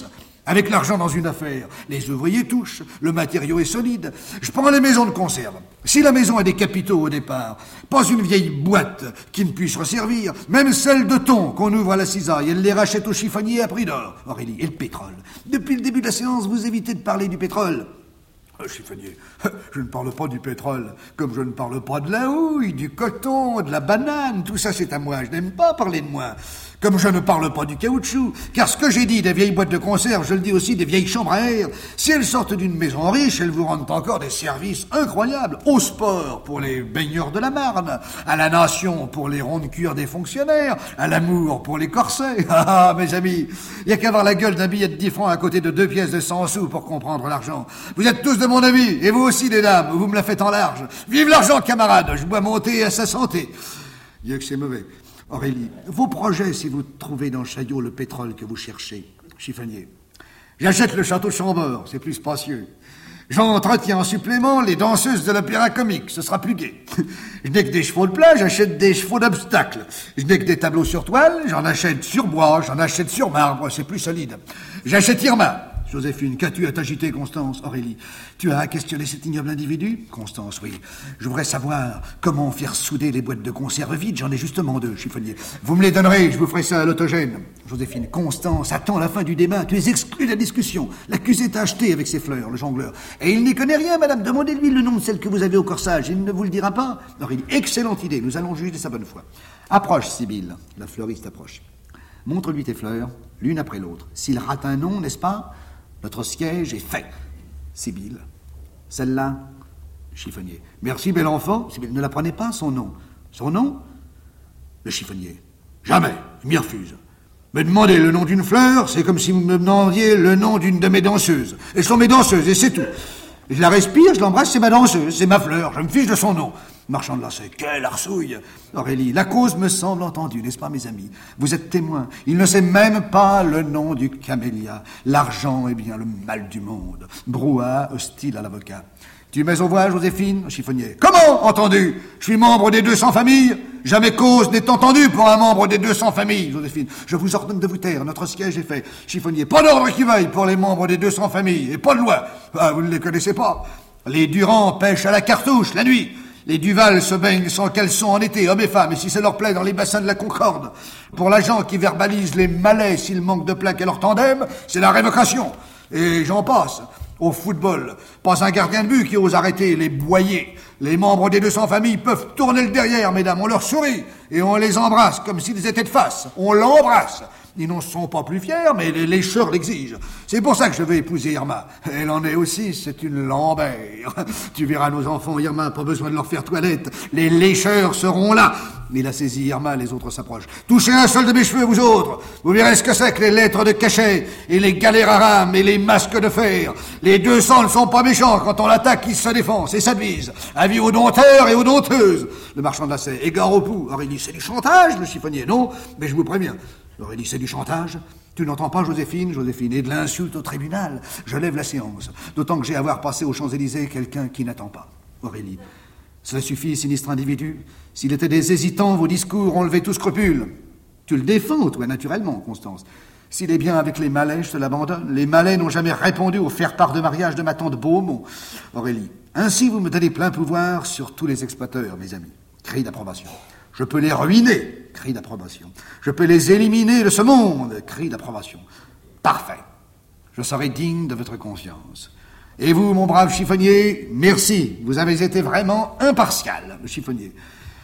Avec l'argent dans une affaire, les ouvriers touchent, le matériau est solide. Je prends les maisons de conserve. Si la maison a des capitaux au départ, pas une vieille boîte qui ne puisse resservir, même celle de thon qu'on ouvre à la cisaille, elle les rachète au chiffonnier à prix d'or. Aurélie, et le pétrole. Depuis le début de la séance, vous évitez de parler du pétrole. Chiffonnier, je ne parle pas du pétrole, comme je ne parle pas de la houille, du coton, de la banane, tout ça c'est à moi, je n'aime pas parler de moi. Comme je ne parle pas du caoutchouc, car ce que j'ai dit des vieilles boîtes de conserve, je le dis aussi des vieilles chambres à air. Si elles sortent d'une maison riche, elles vous rendent encore des services incroyables. Au sport, pour les baigneurs de la Marne, à la nation, pour les rondes cures des fonctionnaires, à l'amour, pour les corsets. Ah, mes amis, il n'y a qu'à voir la gueule d'un billet de 10 francs à côté de 2 pièces de 100 sous pour comprendre l'argent. Vous êtes tous de mon avis, et vous aussi, les dames, vous me la faites en large. Vive l'argent, camarades, je bois mon thé à sa santé. Dieu que c'est mauvais. Aurélie, vos projets si vous trouvez dans Chaillot le pétrole que vous cherchez. Chiffonnier, j'achète le château de Chambord, c'est plus spacieux. J'entretiens en supplément les danseuses de l'opéra comique, ce sera plus gai. Je n'ai que des chevaux de plage, j'achète des chevaux d'obstacle. Je n'ai que des tableaux sur toile, j'en achète sur bois, j'en achète sur marbre, c'est plus solide. J'achète Irma. Joséphine, qu'as-tu à t'agiter, Constance? Aurélie, tu as à questionner cet ignoble individu? Constance, oui. Je voudrais savoir comment faire souder les boîtes de conserve vides. J'en ai justement 2, chiffonnier. Vous me les donnerez, je vous ferai ça à l'autogène. Joséphine, Constance, attends la fin du débat. Tu es exclu de la discussion. L'accusé t'a acheté avec ses fleurs, le jongleur. Et il n'y connaît rien, madame. Demandez-lui le nom de celle que vous avez au corsage. Il ne vous le dira pas. Aurélie, excellente idée. Nous allons juger de sa bonne foi. Approche, Sibylle. La fleuriste approche. Montre-lui tes fleurs, l'une après l'autre. S'il rate un nom, n'est-ce pas? Notre siège est fait. Sibylle. Celle-là? Chiffonnier. Merci, bel enfant. Sibylle, ne la prenez pas, son nom. Son nom? Le chiffonnier. Jamais. Je m'y refuse. Me demander le nom d'une fleur, c'est comme si vous me demandiez le nom d'une de mes danseuses. Elles sont mes danseuses, et c'est tout. Je la respire, je l'embrasse, c'est ma danseuse, c'est ma fleur. Je me fiche de son nom. Marchand de lacets, quelle arsouille! Aurélie, la cause me semble entendue, n'est-ce pas, mes amis? Vous êtes témoins. Il ne sait même pas le nom du camélia. L'argent est bien le mal du monde. Brouhaha, hostile à l'avocat. Tu mets au voie, Joséphine? Chiffonnier. Comment, entendu? Je suis membre des 200 familles. Jamais cause n'est entendue pour un membre des 200 familles, Joséphine. Je vous ordonne de vous taire, notre siège est fait. Chiffonnier. Pas d'ordre qui vaille pour les membres des 200 familles, et pas de loi. Ah, vous ne les connaissez pas. Les Durand pêchent à la cartouche, la nuit. Les Duval se baignent sans caleçon en été, hommes et femmes, et si ça leur plaît, dans les bassins de la Concorde. Pour l'agent qui verbalise les malais s'il manque de plaques à leur tandem, c'est la révocation. Et j'en passe. Au football, pas un gardien de but qui ose arrêter les boyers. Les membres des 200 familles peuvent tourner le derrière, mesdames. On leur sourit et on les embrasse comme s'ils étaient de face. On l'embrasse. Ils n'en sont pas plus fiers, mais les lécheurs l'exigent. C'est pour ça que je veux épouser Irma. Elle en est aussi, c'est une lambert. Tu verras nos enfants, Irma, pas besoin de leur faire toilette. Les lécheurs seront là. Il a saisi Irma, les autres s'approchent. Touchez un seul de mes cheveux, vous autres. Vous verrez ce que c'est que les lettres de cachet, et les galères à rames, et les masques de fer. Les 200 ne sont pas méchants. Quand on l'attaque, ils se défendent. C'est ça devise. Avis aux dompteurs et aux dompteuses. Le marchand de lacets, égare au pouls. Aurélie, c'est du chantage, le chiffonnier. Non, mais je vous préviens. Aurélie, c'est du chantage. Tu n'entends pas, Joséphine? Joséphine, et de l'insulte au tribunal. Je lève la séance. D'autant que j'ai à voir passer aux Champs-Élysées quelqu'un qui n'attend pas. Aurélie, cela suffit, sinistre individu. S'il était des hésitants, vos discours ont levé tout scrupule. Tu le défends, toi, naturellement, Constance. S'il est bien avec les Malais, je te l'abandonne. Les Malais n'ont jamais répondu au faire-part de mariage de ma tante Beaumont. Aurélie, ainsi vous me donnez plein pouvoir sur tous les exploiteurs, mes amis. Cri d'approbation. Je peux les ruiner, cri d'approbation. Je peux les éliminer de ce monde, cri d'approbation. Parfait. Je serai digne de votre confiance. Et vous, mon brave chiffonnier, merci. Vous avez été vraiment impartial, le chiffonnier.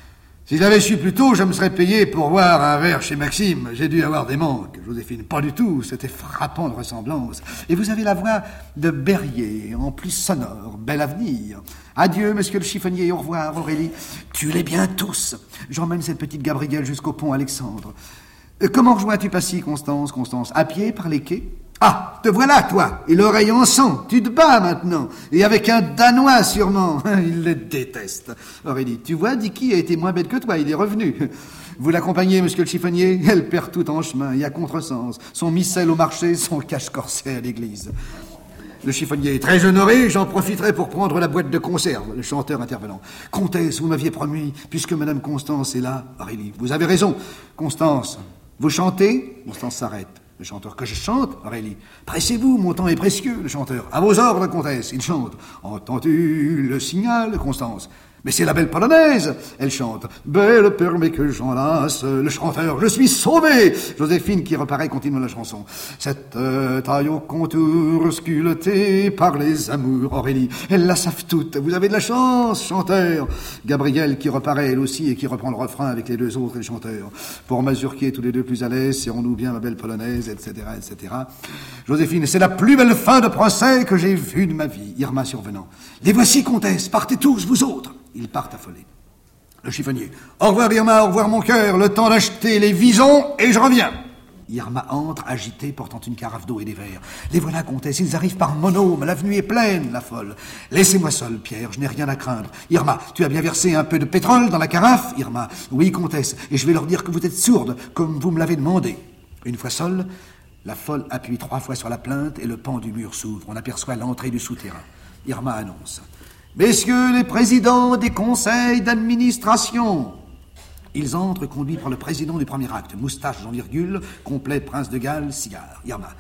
Si j'avais su plus tôt, je me serais payé pour boire un verre chez Maxime. J'ai dû avoir des manques. Joséphine, pas du tout. C'était frappant de ressemblance. Et vous avez la voix de Berrier, en plus sonore. Bel avenir. Adieu, monsieur le chiffonnier. Au revoir, Aurélie. Tuez-les bien tous. J'emmène cette petite Gabrielle jusqu'au pont Alexandre. Comment rejoins-tu Passy, Constance? Constance, à pied, par les quais? Ah, te voilà, toi, et l'oreille en sang. Tu te bats maintenant, et avec un Danois sûrement. Il le déteste. Aurélie, tu vois, Dicky a été moins bête que toi, il est revenu. Vous l'accompagnez, monsieur le chiffonnier? Elle perd tout en chemin, et à contresens. Son missel au marché, son cache-corset à l'église. Le chiffonnier est très honoré, j'en profiterai pour prendre la boîte de conserve. Le chanteur intervenant. Comtesse, vous m'aviez promis, puisque madame Constance est là. Aurélie, vous avez raison. Constance, vous chantez? Constance s'arrête. Le chanteur, que je chante, Aurélie. Pressez-vous, mon temps est précieux, le chanteur. À vos ordres, comtesse, il chante. Entends-tu le signal, Constance? Mais c'est la belle polonaise, elle chante. Belle, permets que j'enlace. Le chanteur, je suis sauvé. Joséphine qui reparaît, continue la chanson. Cette taille au contour sculpté par les amours. Aurélie, elles la savent toutes. Vous avez de la chance, chanteur. Gabrielle qui reparaît, elle aussi, et qui reprend le refrain avec les deux autres chanteurs. Pour Mazurkier, tous les deux plus à l'aise, serrons-nous bien, ma belle polonaise, etc., etc. Joséphine, c'est la plus belle fin de procès que j'ai vue de ma vie. Irma survenant. Les voici, comtesse, partez tous, vous autres. Ils partent affolés. Le chiffonnier. Au revoir, Irma, au revoir, mon cœur. Le temps d'acheter les visons et je reviens. Irma entre, agitée, portant une carafe d'eau et des verres. Les voilà, comtesse, ils arrivent par monôme. L'avenue est pleine, la folle. Laissez-moi seul, Pierre, je n'ai rien à craindre. Irma, tu as bien versé un peu de pétrole dans la carafe? Irma, oui, comtesse, et je vais leur dire que vous êtes sourde, comme vous me l'avez demandé. Une fois seule, la folle appuie 3 fois sur la plainte et le pan du mur s'ouvre. On aperçoit l'entrée du souterrain. Irma annonce. Messieurs les présidents des conseils d'administration. Ils entrent, conduits par le président du premier acte. Moustache en virgule, complet prince de Galles, cigare. Irma.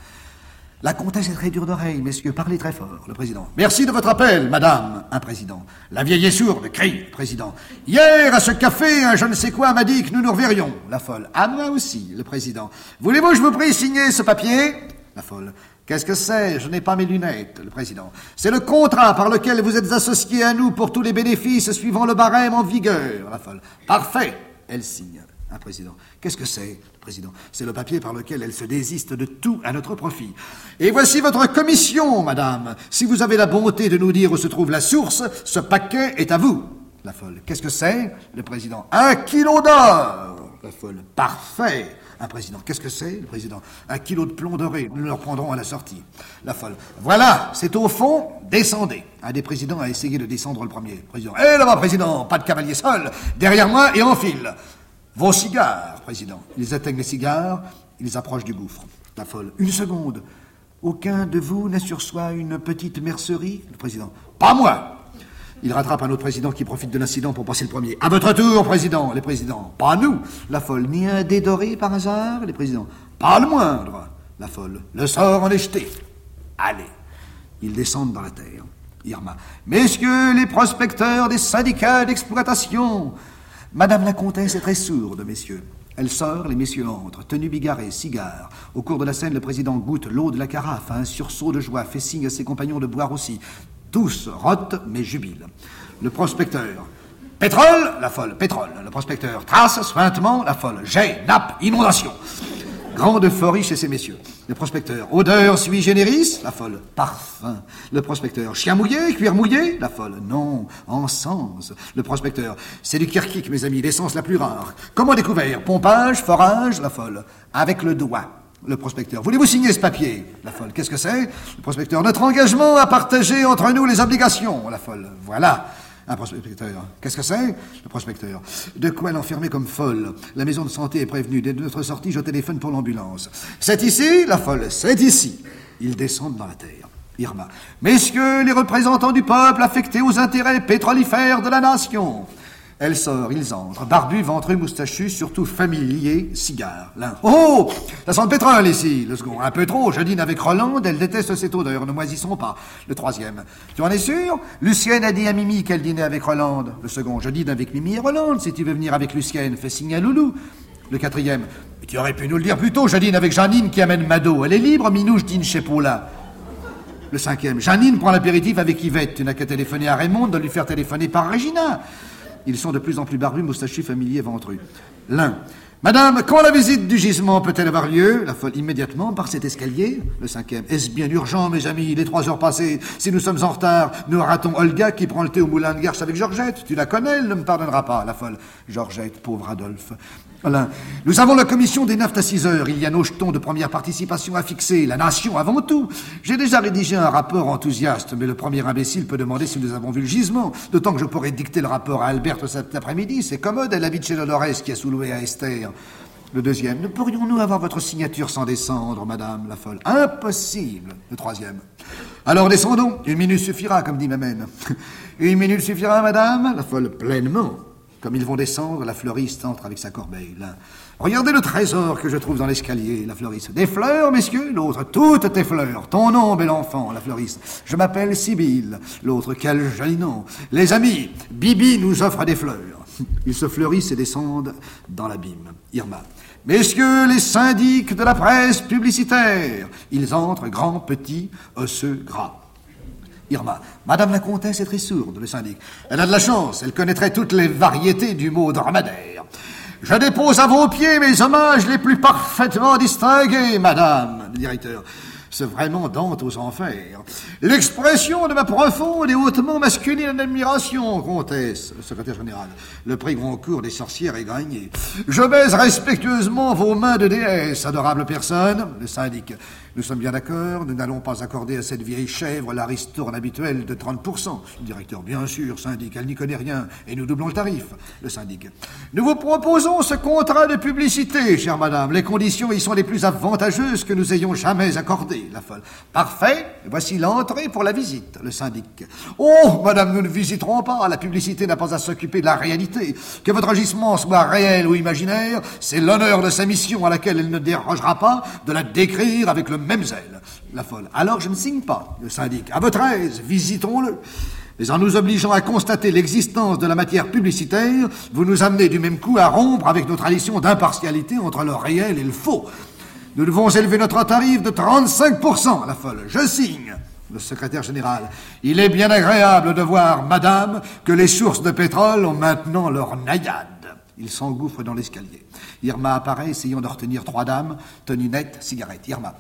La comtesse est très dure d'oreille, messieurs, parlez très fort. Le président. Merci de votre appel, madame. Un président. La vieille est sourde, crie le président. Hier, à ce café, un je ne sais quoi m'a dit que nous nous reverrions. La folle. À moi aussi, le président. Voulez-vous, je vous prie, signer ce papier? La folle. Qu'est-ce que c'est? Je n'ai pas mes lunettes, le président. C'est le contrat par lequel vous êtes associés à nous pour tous les bénéfices suivant le barème en vigueur. La folle. Parfait. Elle signe. Un président. Qu'est-ce que c'est, le président? C'est le papier par lequel elle se désiste de tout à notre profit. Et voici votre commission, madame. Si vous avez la bonté de nous dire où se trouve la source, ce paquet est à vous. La folle. Qu'est-ce que c'est, le président? 1 kilo d'or. La folle. Parfait. Un président. Qu'est-ce que c'est, le président? 1 kilo de plomb doré. Nous le reprendrons à la sortie. La folle. Voilà, c'est au fond. Descendez. Un des présidents a essayé de descendre le premier. Président. Eh là-bas, président, pas de cavalier seul. Derrière moi et en file. Vos cigares, président. Ils atteignent les cigares. Ils approchent du gouffre. La folle. 1 seconde. Aucun de vous n'a sur soi une petite mercerie? Le président. Pas moi. Il rattrape un autre président qui profite de l'incident pour passer le premier. À votre tour, président. Les présidents. Pas nous. La folle. Ni un dé doré par hasard? Les présidents. Pas le moindre. La folle. Le sort en est jeté. Allez. Ils descendent dans la terre. Irma. Messieurs les prospecteurs des syndicats d'exploitation. Madame la comtesse est très sourde, messieurs. Elle sort, les messieurs entrent, tenue bigarrée, cigare. Au cours de la scène, le président goûte l'eau de la carafe, un sursaut de joie, fait signe à ses compagnons de boire aussi. Tous rotent, mais jubilent. Le prospecteur. Pétrole, la folle, pétrole. Le prospecteur. Trace, suintement, la folle. Jet, nappe, inondation. Grande euphorie chez ces messieurs. Le prospecteur. Odeur sui generis, la folle. Parfum. Le prospecteur. Chien mouillé, cuir mouillé, la folle. Non, encens. Le prospecteur. C'est du kirkik, mes amis, l'essence la plus rare. Comment découvert? Pompage, forage, la folle. Avec le doigt. Le prospecteur. Voulez-vous signer ce papier? La folle. Qu'est-ce que c'est? Le prospecteur. Notre engagement à partager entre nous les obligations. La folle. Voilà. Un prospecteur. Qu'est-ce que c'est? Le prospecteur. De quoi l'enfermer comme folle? La maison de santé est prévenue. Dès notre sortie, je téléphone pour l'ambulance. C'est ici? La folle. C'est ici. Ils descendent dans la terre. Irma. Messieurs les représentants du peuple affectés aux intérêts pétrolifères de la nation. Elle sort, ils entrent. Barbu, ventreux, moustachu, surtout familier, cigare. L'un. Oh! Ça sent le pétrole ici. Le second. Un peu trop. Je dîne avec Rolande, elle déteste cette odeur. Ne moisissons pas. Le troisième. Tu en es sûr? Lucienne a dit à Mimi qu'elle dînait avec Rolande. Le second. Je dîne avec Mimi et Rolande. Si tu veux venir avec Lucienne, fais signe à Loulou. Le quatrième. Tu aurais pu nous le dire plus tôt. Je dîne avec Janine qui amène Mado. Elle est libre. Minou, je dîne chez Paula. Le cinquième. Janine prend l'apéritif avec Yvette. Tu n'as qu'à téléphoner à Raymond de lui faire téléphoner par Regina. Ils sont de plus en plus barbus, moustachus, familiers, ventrus. L'un. Madame, quand la visite du gisement peut-elle avoir lieu? La folle. Immédiatement, par cet escalier. Le cinquième. Est-ce bien urgent, mes amis? Il est 3 heures passées. Si nous sommes en retard, nous ratons Olga qui prend le thé au moulin de Garches avec Georgette. Tu la connais, elle ne me pardonnera pas. La folle. Georgette, pauvre Adolphe. L'un. Nous avons la commission des naftes à 6 heures. Il y a nos jetons de première participation à fixer. La nation avant tout. J'ai déjà rédigé un rapport enthousiaste, mais le premier imbécile peut demander si nous avons vu le gisement. D'autant que je pourrais dicter le rapport à Alberte cet après-midi. C'est commode, elle habite chez Dolores qui a sous-loué à Esther. Le deuxième. Ne pourrions-nous avoir votre signature sans descendre, madame, la folle? Impossible. Le troisième. Alors descendons. 1 minute suffira, comme dit ma mère. 1 minute suffira, madame, la folle? Pleinement. Comme ils vont descendre, la fleuriste entre avec sa corbeille. L'un: regardez le trésor que je trouve dans l'escalier, la fleuriste. Des fleurs, messieurs? L'autre: toutes tes fleurs. Ton nom, bel enfant, la fleuriste. Je m'appelle Sibylle. L'autre: quel joli nom. Les amis, Bibi nous offre des fleurs. Ils se fleurissent et descendent dans l'abîme. Irma: messieurs les syndics de la presse publicitaire. Ils entrent, grands, petits, osseux, gras. Irma: madame la comtesse est très sourde, le syndic. Elle a de la chance, elle connaîtrait toutes les variétés du mot dromadaire. Je dépose à vos pieds mes hommages les plus parfaitement distingués, madame, le directeur. C'est vraiment Dante aux enfers. L'expression de ma profonde et hautement masculine admiration, comtesse, le secrétaire général. Le prix Goncourt des sorcières est gagné. Je baise respectueusement vos mains de déesse, adorable personne, le syndic. Nous sommes bien d'accord, nous n'allons pas accorder à cette vieille chèvre la ristourne habituelle de 30%. Le directeur: bien sûr, syndic, elle n'y connaît rien, et nous doublons le tarif. Le syndic: nous vous proposons ce contrat de publicité, chère madame. Les conditions y sont les plus avantageuses que nous ayons jamais accordées. La folle: parfait, voici l'entrée pour la visite. Le syndic: oh, madame, nous ne visiterons pas, la publicité n'a pas à s'occuper de la réalité. Que votre agissement soit réel ou imaginaire, c'est l'honneur de sa mission à laquelle elle ne dérogera pas de la décrire avec le même zèle. La folle: alors je ne signe pas. Le syndic: à votre aise, visitons-le. Mais en nous obligeant à constater l'existence de la matière publicitaire, vous nous amenez du même coup à rompre avec nos traditions d'impartialité entre le réel et le faux. Nous devons élever notre tarif de 35%. La folle: je signe. Le secrétaire général: il est bien agréable de voir, madame, que les sources de pétrole ont maintenant leur naïade. Il s'engouffre dans l'escalier. Irma apparaît, essayant de retenir 3 dames, tenue nette, cigarette. Irma: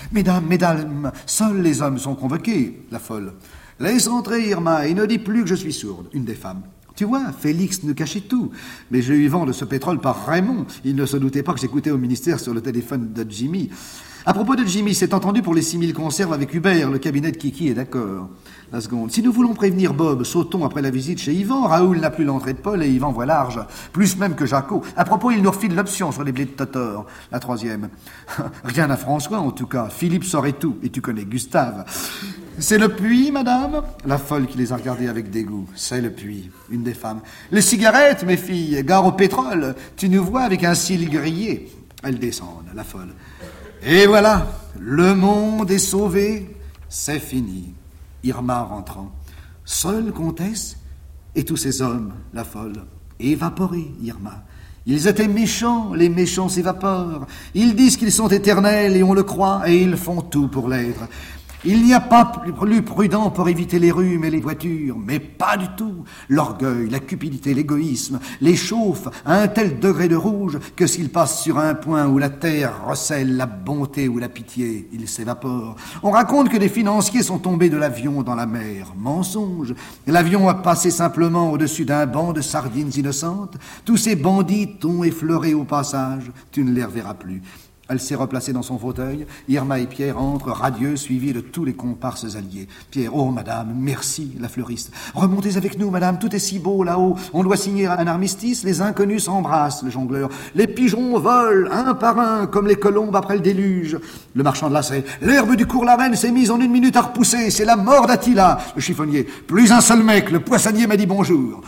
mesdames, seuls les hommes sont convoqués. La folle: laisse entrer, Irma, et ne dis plus que je suis sourde. Une des femmes: tu vois, Félix nous cachait tout. Mais j'ai eu vent de ce pétrole par Raymond. Il ne se doutait pas que j'écoutais au ministère sur le téléphone de Jimmy. À propos de Jimmy, c'est entendu pour les 6000 conserves avec Hubert, le cabinet de Kiki est d'accord. La seconde: si nous voulons prévenir Bob, sautons après la visite chez Yvan. Raoul n'a plus l'entrée de Paul et Yvan voit large. Plus même que Jaco. À propos, il nous refile l'option sur les blés de Totor. La troisième: rien à François, en tout cas. Philippe saurait tout. Et tu connais Gustave. C'est le puits, madame? La folle qui les a regardés avec dégoût. C'est le puits. Une des femmes: les cigarettes, mes filles, gare au pétrole. Tu nous vois avec un cil grillé. Elles descendent. La folle: et voilà, le monde est sauvé, c'est fini. Irma rentrant: seule, comtesse? Et tous ces hommes? La folle: évaporés, Irma. Ils étaient méchants, les méchants s'évaporent. Ils disent qu'ils sont éternels et on le croit, et ils font tout pour l'être. Il n'y a pas plus prudent pour éviter les rhumes et les voitures, mais pas du tout. L'orgueil, la cupidité, l'égoïsme les chauffent à un tel degré de rouge que s'ils passent sur un point où la terre recèle la bonté ou la pitié, ils s'évaporent. On raconte que des financiers sont tombés de l'avion dans la mer. Mensonge. L'avion a passé simplement au-dessus d'un banc de sardines innocentes. Tous ces bandits t'ont effleuré au passage. Tu ne les reverras plus. Elle s'est replacée dans son fauteuil. Irma et Pierre entrent, radieux, suivis de tous les comparses alliés. Pierre: oh, madame, merci, la fleuriste. Remontez avec nous, madame, tout est si beau là-haut. On doit signer un armistice, les inconnus s'embrassent, le jongleur. Les pigeons volent, un par un, comme les colombes après le déluge. Le marchand de lacets: l'herbe du cours la reine s'est mise en 1 minute à repousser, c'est la mort d'Attila. Le chiffonnier: plus un seul mec, le poissonnier m'a dit bonjour.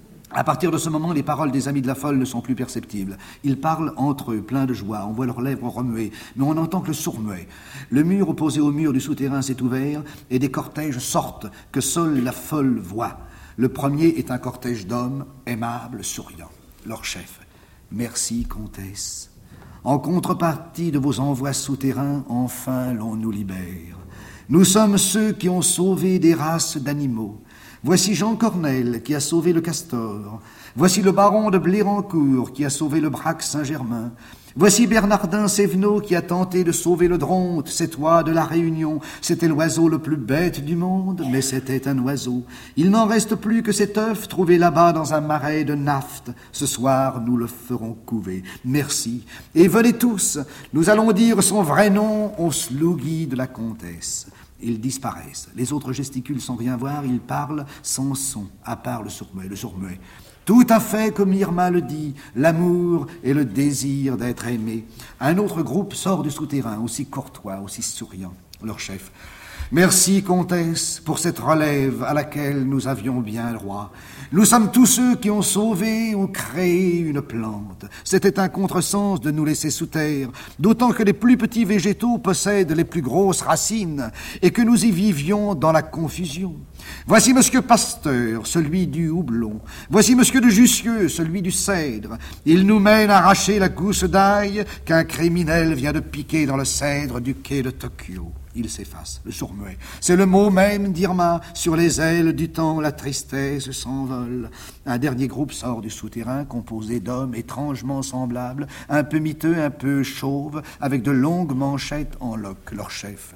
À partir de ce moment, les paroles des amis de la folle ne sont plus perceptibles. Ils parlent entre eux, pleins de joie. On voit leurs lèvres remuer, mais on n'entend que le sourd-muet. Le mur opposé au mur du souterrain s'est ouvert et des cortèges sortent que seule la folle voit. Le premier est un cortège d'hommes, aimables, souriants. Leur chef: merci, comtesse. En contrepartie de vos envois souterrains, enfin l'on nous libère. Nous sommes ceux qui ont sauvé des races d'animaux. Voici Jean Cornel qui a sauvé le castor. Voici le baron de Blérancourt qui a sauvé le braque Saint-Germain. Voici Bernardin Sévenot qui a tenté de sauver le dronte, cet oie de la Réunion. C'était l'oiseau le plus bête du monde, mais c'était un oiseau. Il n'en reste plus que cet œuf trouvé là-bas dans un marais de naphte. Ce soir, nous le ferons couver. Merci. Et venez tous, nous allons dire son vrai nom au slougui de la comtesse. Ils disparaissent. Les autres gesticulent sans rien voir, ils parlent sans son, à part le sourd-muet. Le sourd-muet: tout à fait comme Irma le dit, l'amour et le désir d'être aimé. Un autre groupe sort du souterrain, aussi courtois, aussi souriant. Leur chef: Merci, comtesse, pour cette relève à laquelle nous avions bien droit. Nous sommes tous ceux qui ont sauvé ou créé une plante. C'était un contresens de nous laisser sous terre, d'autant que les plus petits végétaux possèdent les plus grosses racines et que nous y vivions dans la confusion. Voici Monsieur Pasteur, celui du houblon. Voici Monsieur de Jussieu, celui du cèdre. Il nous mène arracher la gousse d'ail qu'un criminel vient de piquer dans le cèdre du quai de Tokyo. Il s'efface, le sourd-muet. C'est le mot même d'Irma. Sur les ailes du temps, la tristesse s'envole. Un dernier groupe sort du souterrain, composé d'hommes étrangement semblables, un peu miteux, un peu chauves, avec de longues manchettes en loques, leur chef.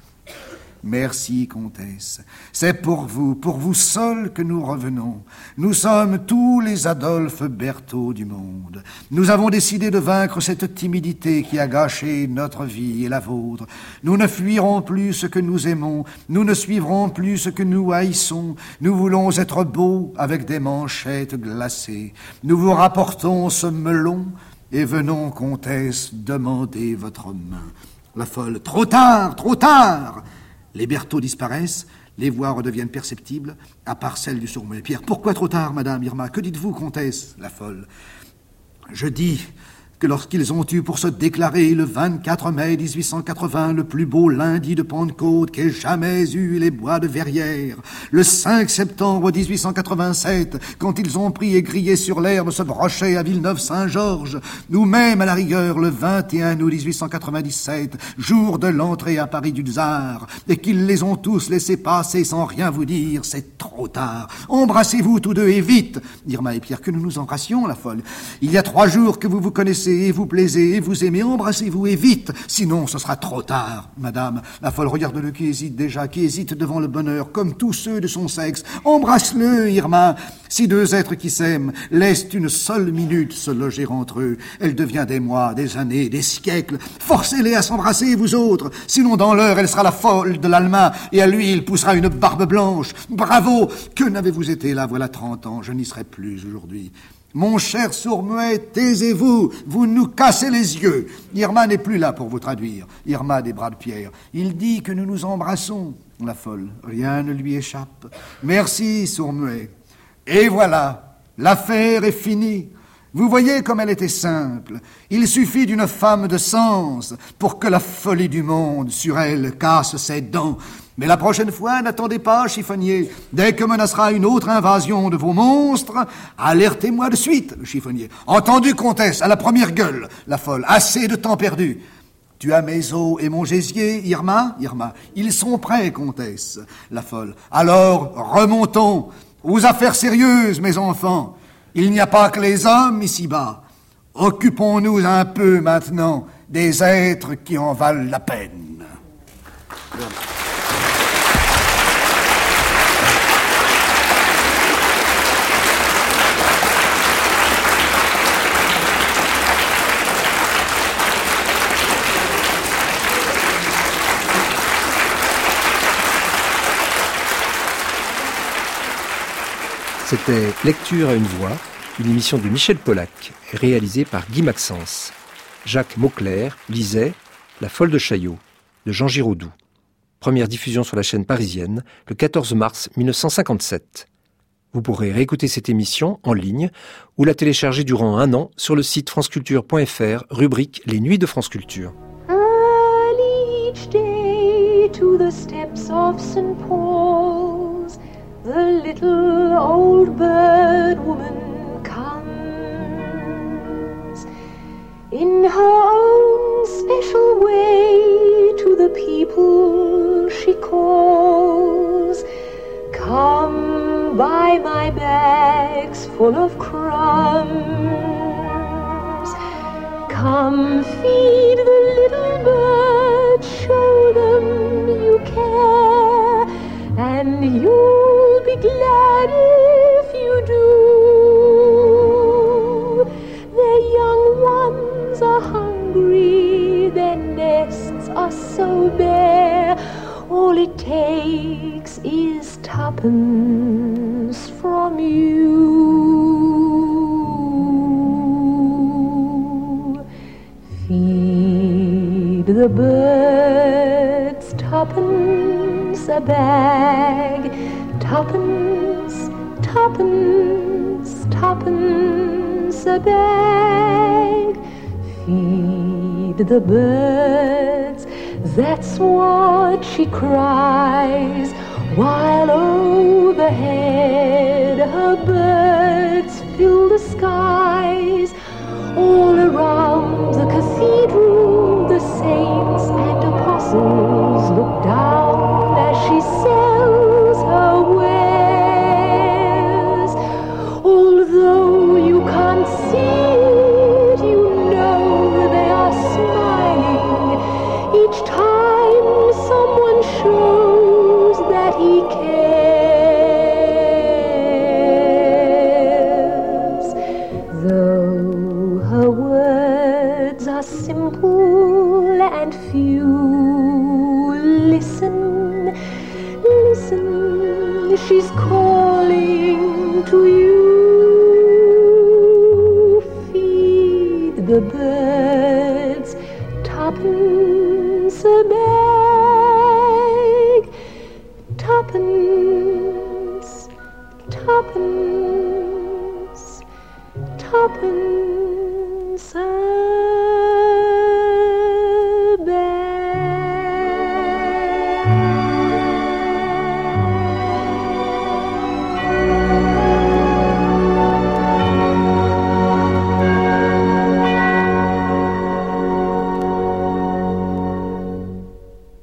Merci, comtesse. C'est pour vous seul que nous revenons. Nous sommes tous les Adolphe Berthaud du monde. Nous avons décidé de vaincre cette timidité qui a gâché notre vie et la vôtre. Nous ne fuirons plus ce que nous aimons. Nous ne suivrons plus ce que nous haïssons. Nous voulons être beaux avec des manchettes glacées. Nous vous rapportons ce melon et venons, comtesse, demander votre main. La folle. Trop tard, trop tard! Les Berthaud disparaissent, les voix redeviennent perceptibles, à part celle du sourd-muet. Pierre, pourquoi trop tard, madame Irma? Que dites-vous, comtesse? La folle. Je dis que lorsqu'ils ont eu pour se déclarer le 24 mai 1880 le plus beau lundi de Pentecôte qu'aient jamais eu les bois de Verrières, le 5 septembre 1887, quand ils ont pris et grillé sur l'herbe ce brochet à Villeneuve-Saint-Georges, nous-mêmes à la rigueur le 21 août 1897, jour de l'entrée à Paris du tsar, et qu'ils les ont tous laissés passer sans rien vous dire, c'est trop tard. Embrassez-vous tous deux et vite. Irma et Pierre, que nous nous embrassions, la folle. Il y a 3 jours que vous vous connaissez et vous plaisez et vous aimez, embrassez-vous et vite, sinon ce sera trop tard. Madame, la folle, regarde-le qui hésite déjà, qui hésite devant le bonheur, comme tous ceux de son sexe. Embrasse-le, Irma. Si 2 êtres qui s'aiment laissent une seule minute se loger entre eux, elle devient des mois, des années, des siècles. Forcez-les à s'embrasser, vous autres, sinon dans l'heure, elle sera la folle de l'Allemagne, et à lui, il poussera une barbe blanche. Bravo! Que n'avez-vous été là, voilà 30 ans, je n'y serai plus aujourd'hui. Mon cher sourd-muet, taisez-vous, vous nous cassez les yeux. Irma n'est plus là pour vous traduire. Irma des bras de pierre. Il dit que nous nous embrassons. La folle, rien ne lui échappe. Merci, sourd-muet. Et voilà, l'affaire est finie. Vous voyez comme elle était simple. Il suffit d'une femme de sens pour que la folie du monde sur elle casse ses dents. Mais la prochaine fois, n'attendez pas, chiffonnier. Dès que menacera une autre invasion de vos monstres, alertez-moi de suite, le chiffonnier. Entendu, comtesse, à la première gueule, la folle. Assez de temps perdu. Tu as mes os et mon gésier, Irma? Irma. Ils sont prêts, comtesse, la folle. Alors, remontons. Aux affaires sérieuses, mes enfants. Il n'y a pas que les hommes ici-bas. Occupons-nous un peu maintenant des êtres qui en valent la peine. C'était Lecture à une voix, une émission de Michel Polac, réalisée par Guy Maxence. Jacques Mauclerc lisait La folle de Chaillot, de Jean Giraudoux. Première diffusion sur la chaîne parisienne, le 14 mars 1957. Vous pourrez réécouter cette émission en ligne ou la télécharger durant 1 an sur le site franceculture.fr, rubrique Les Nuits de France Culture. Early each day to the steps of St. Paul's, the little old bird woman comes in her own special way to the people she calls. Come buy my bags full of crumbs. Come feed the little birds, show them you care, and you'll be glad if you do. Their young ones are hungry, their nests are so bare. All it takes is 2pence from you. Feed the birds 2pence Twopence a bag, twopence, twopence, twopence a bag. Feed the birds, that's what she cries, while overhead her birds fill the skies. All around the cathedral, the saints and apostles look down as she sells her wares. Although you can't see it, you know they are smiling each time someone shows that he cares. Though her words are simple and few, listen, listen, she's calling to you. Feed the birds, twopence a bag, twopence, twopence, twopence.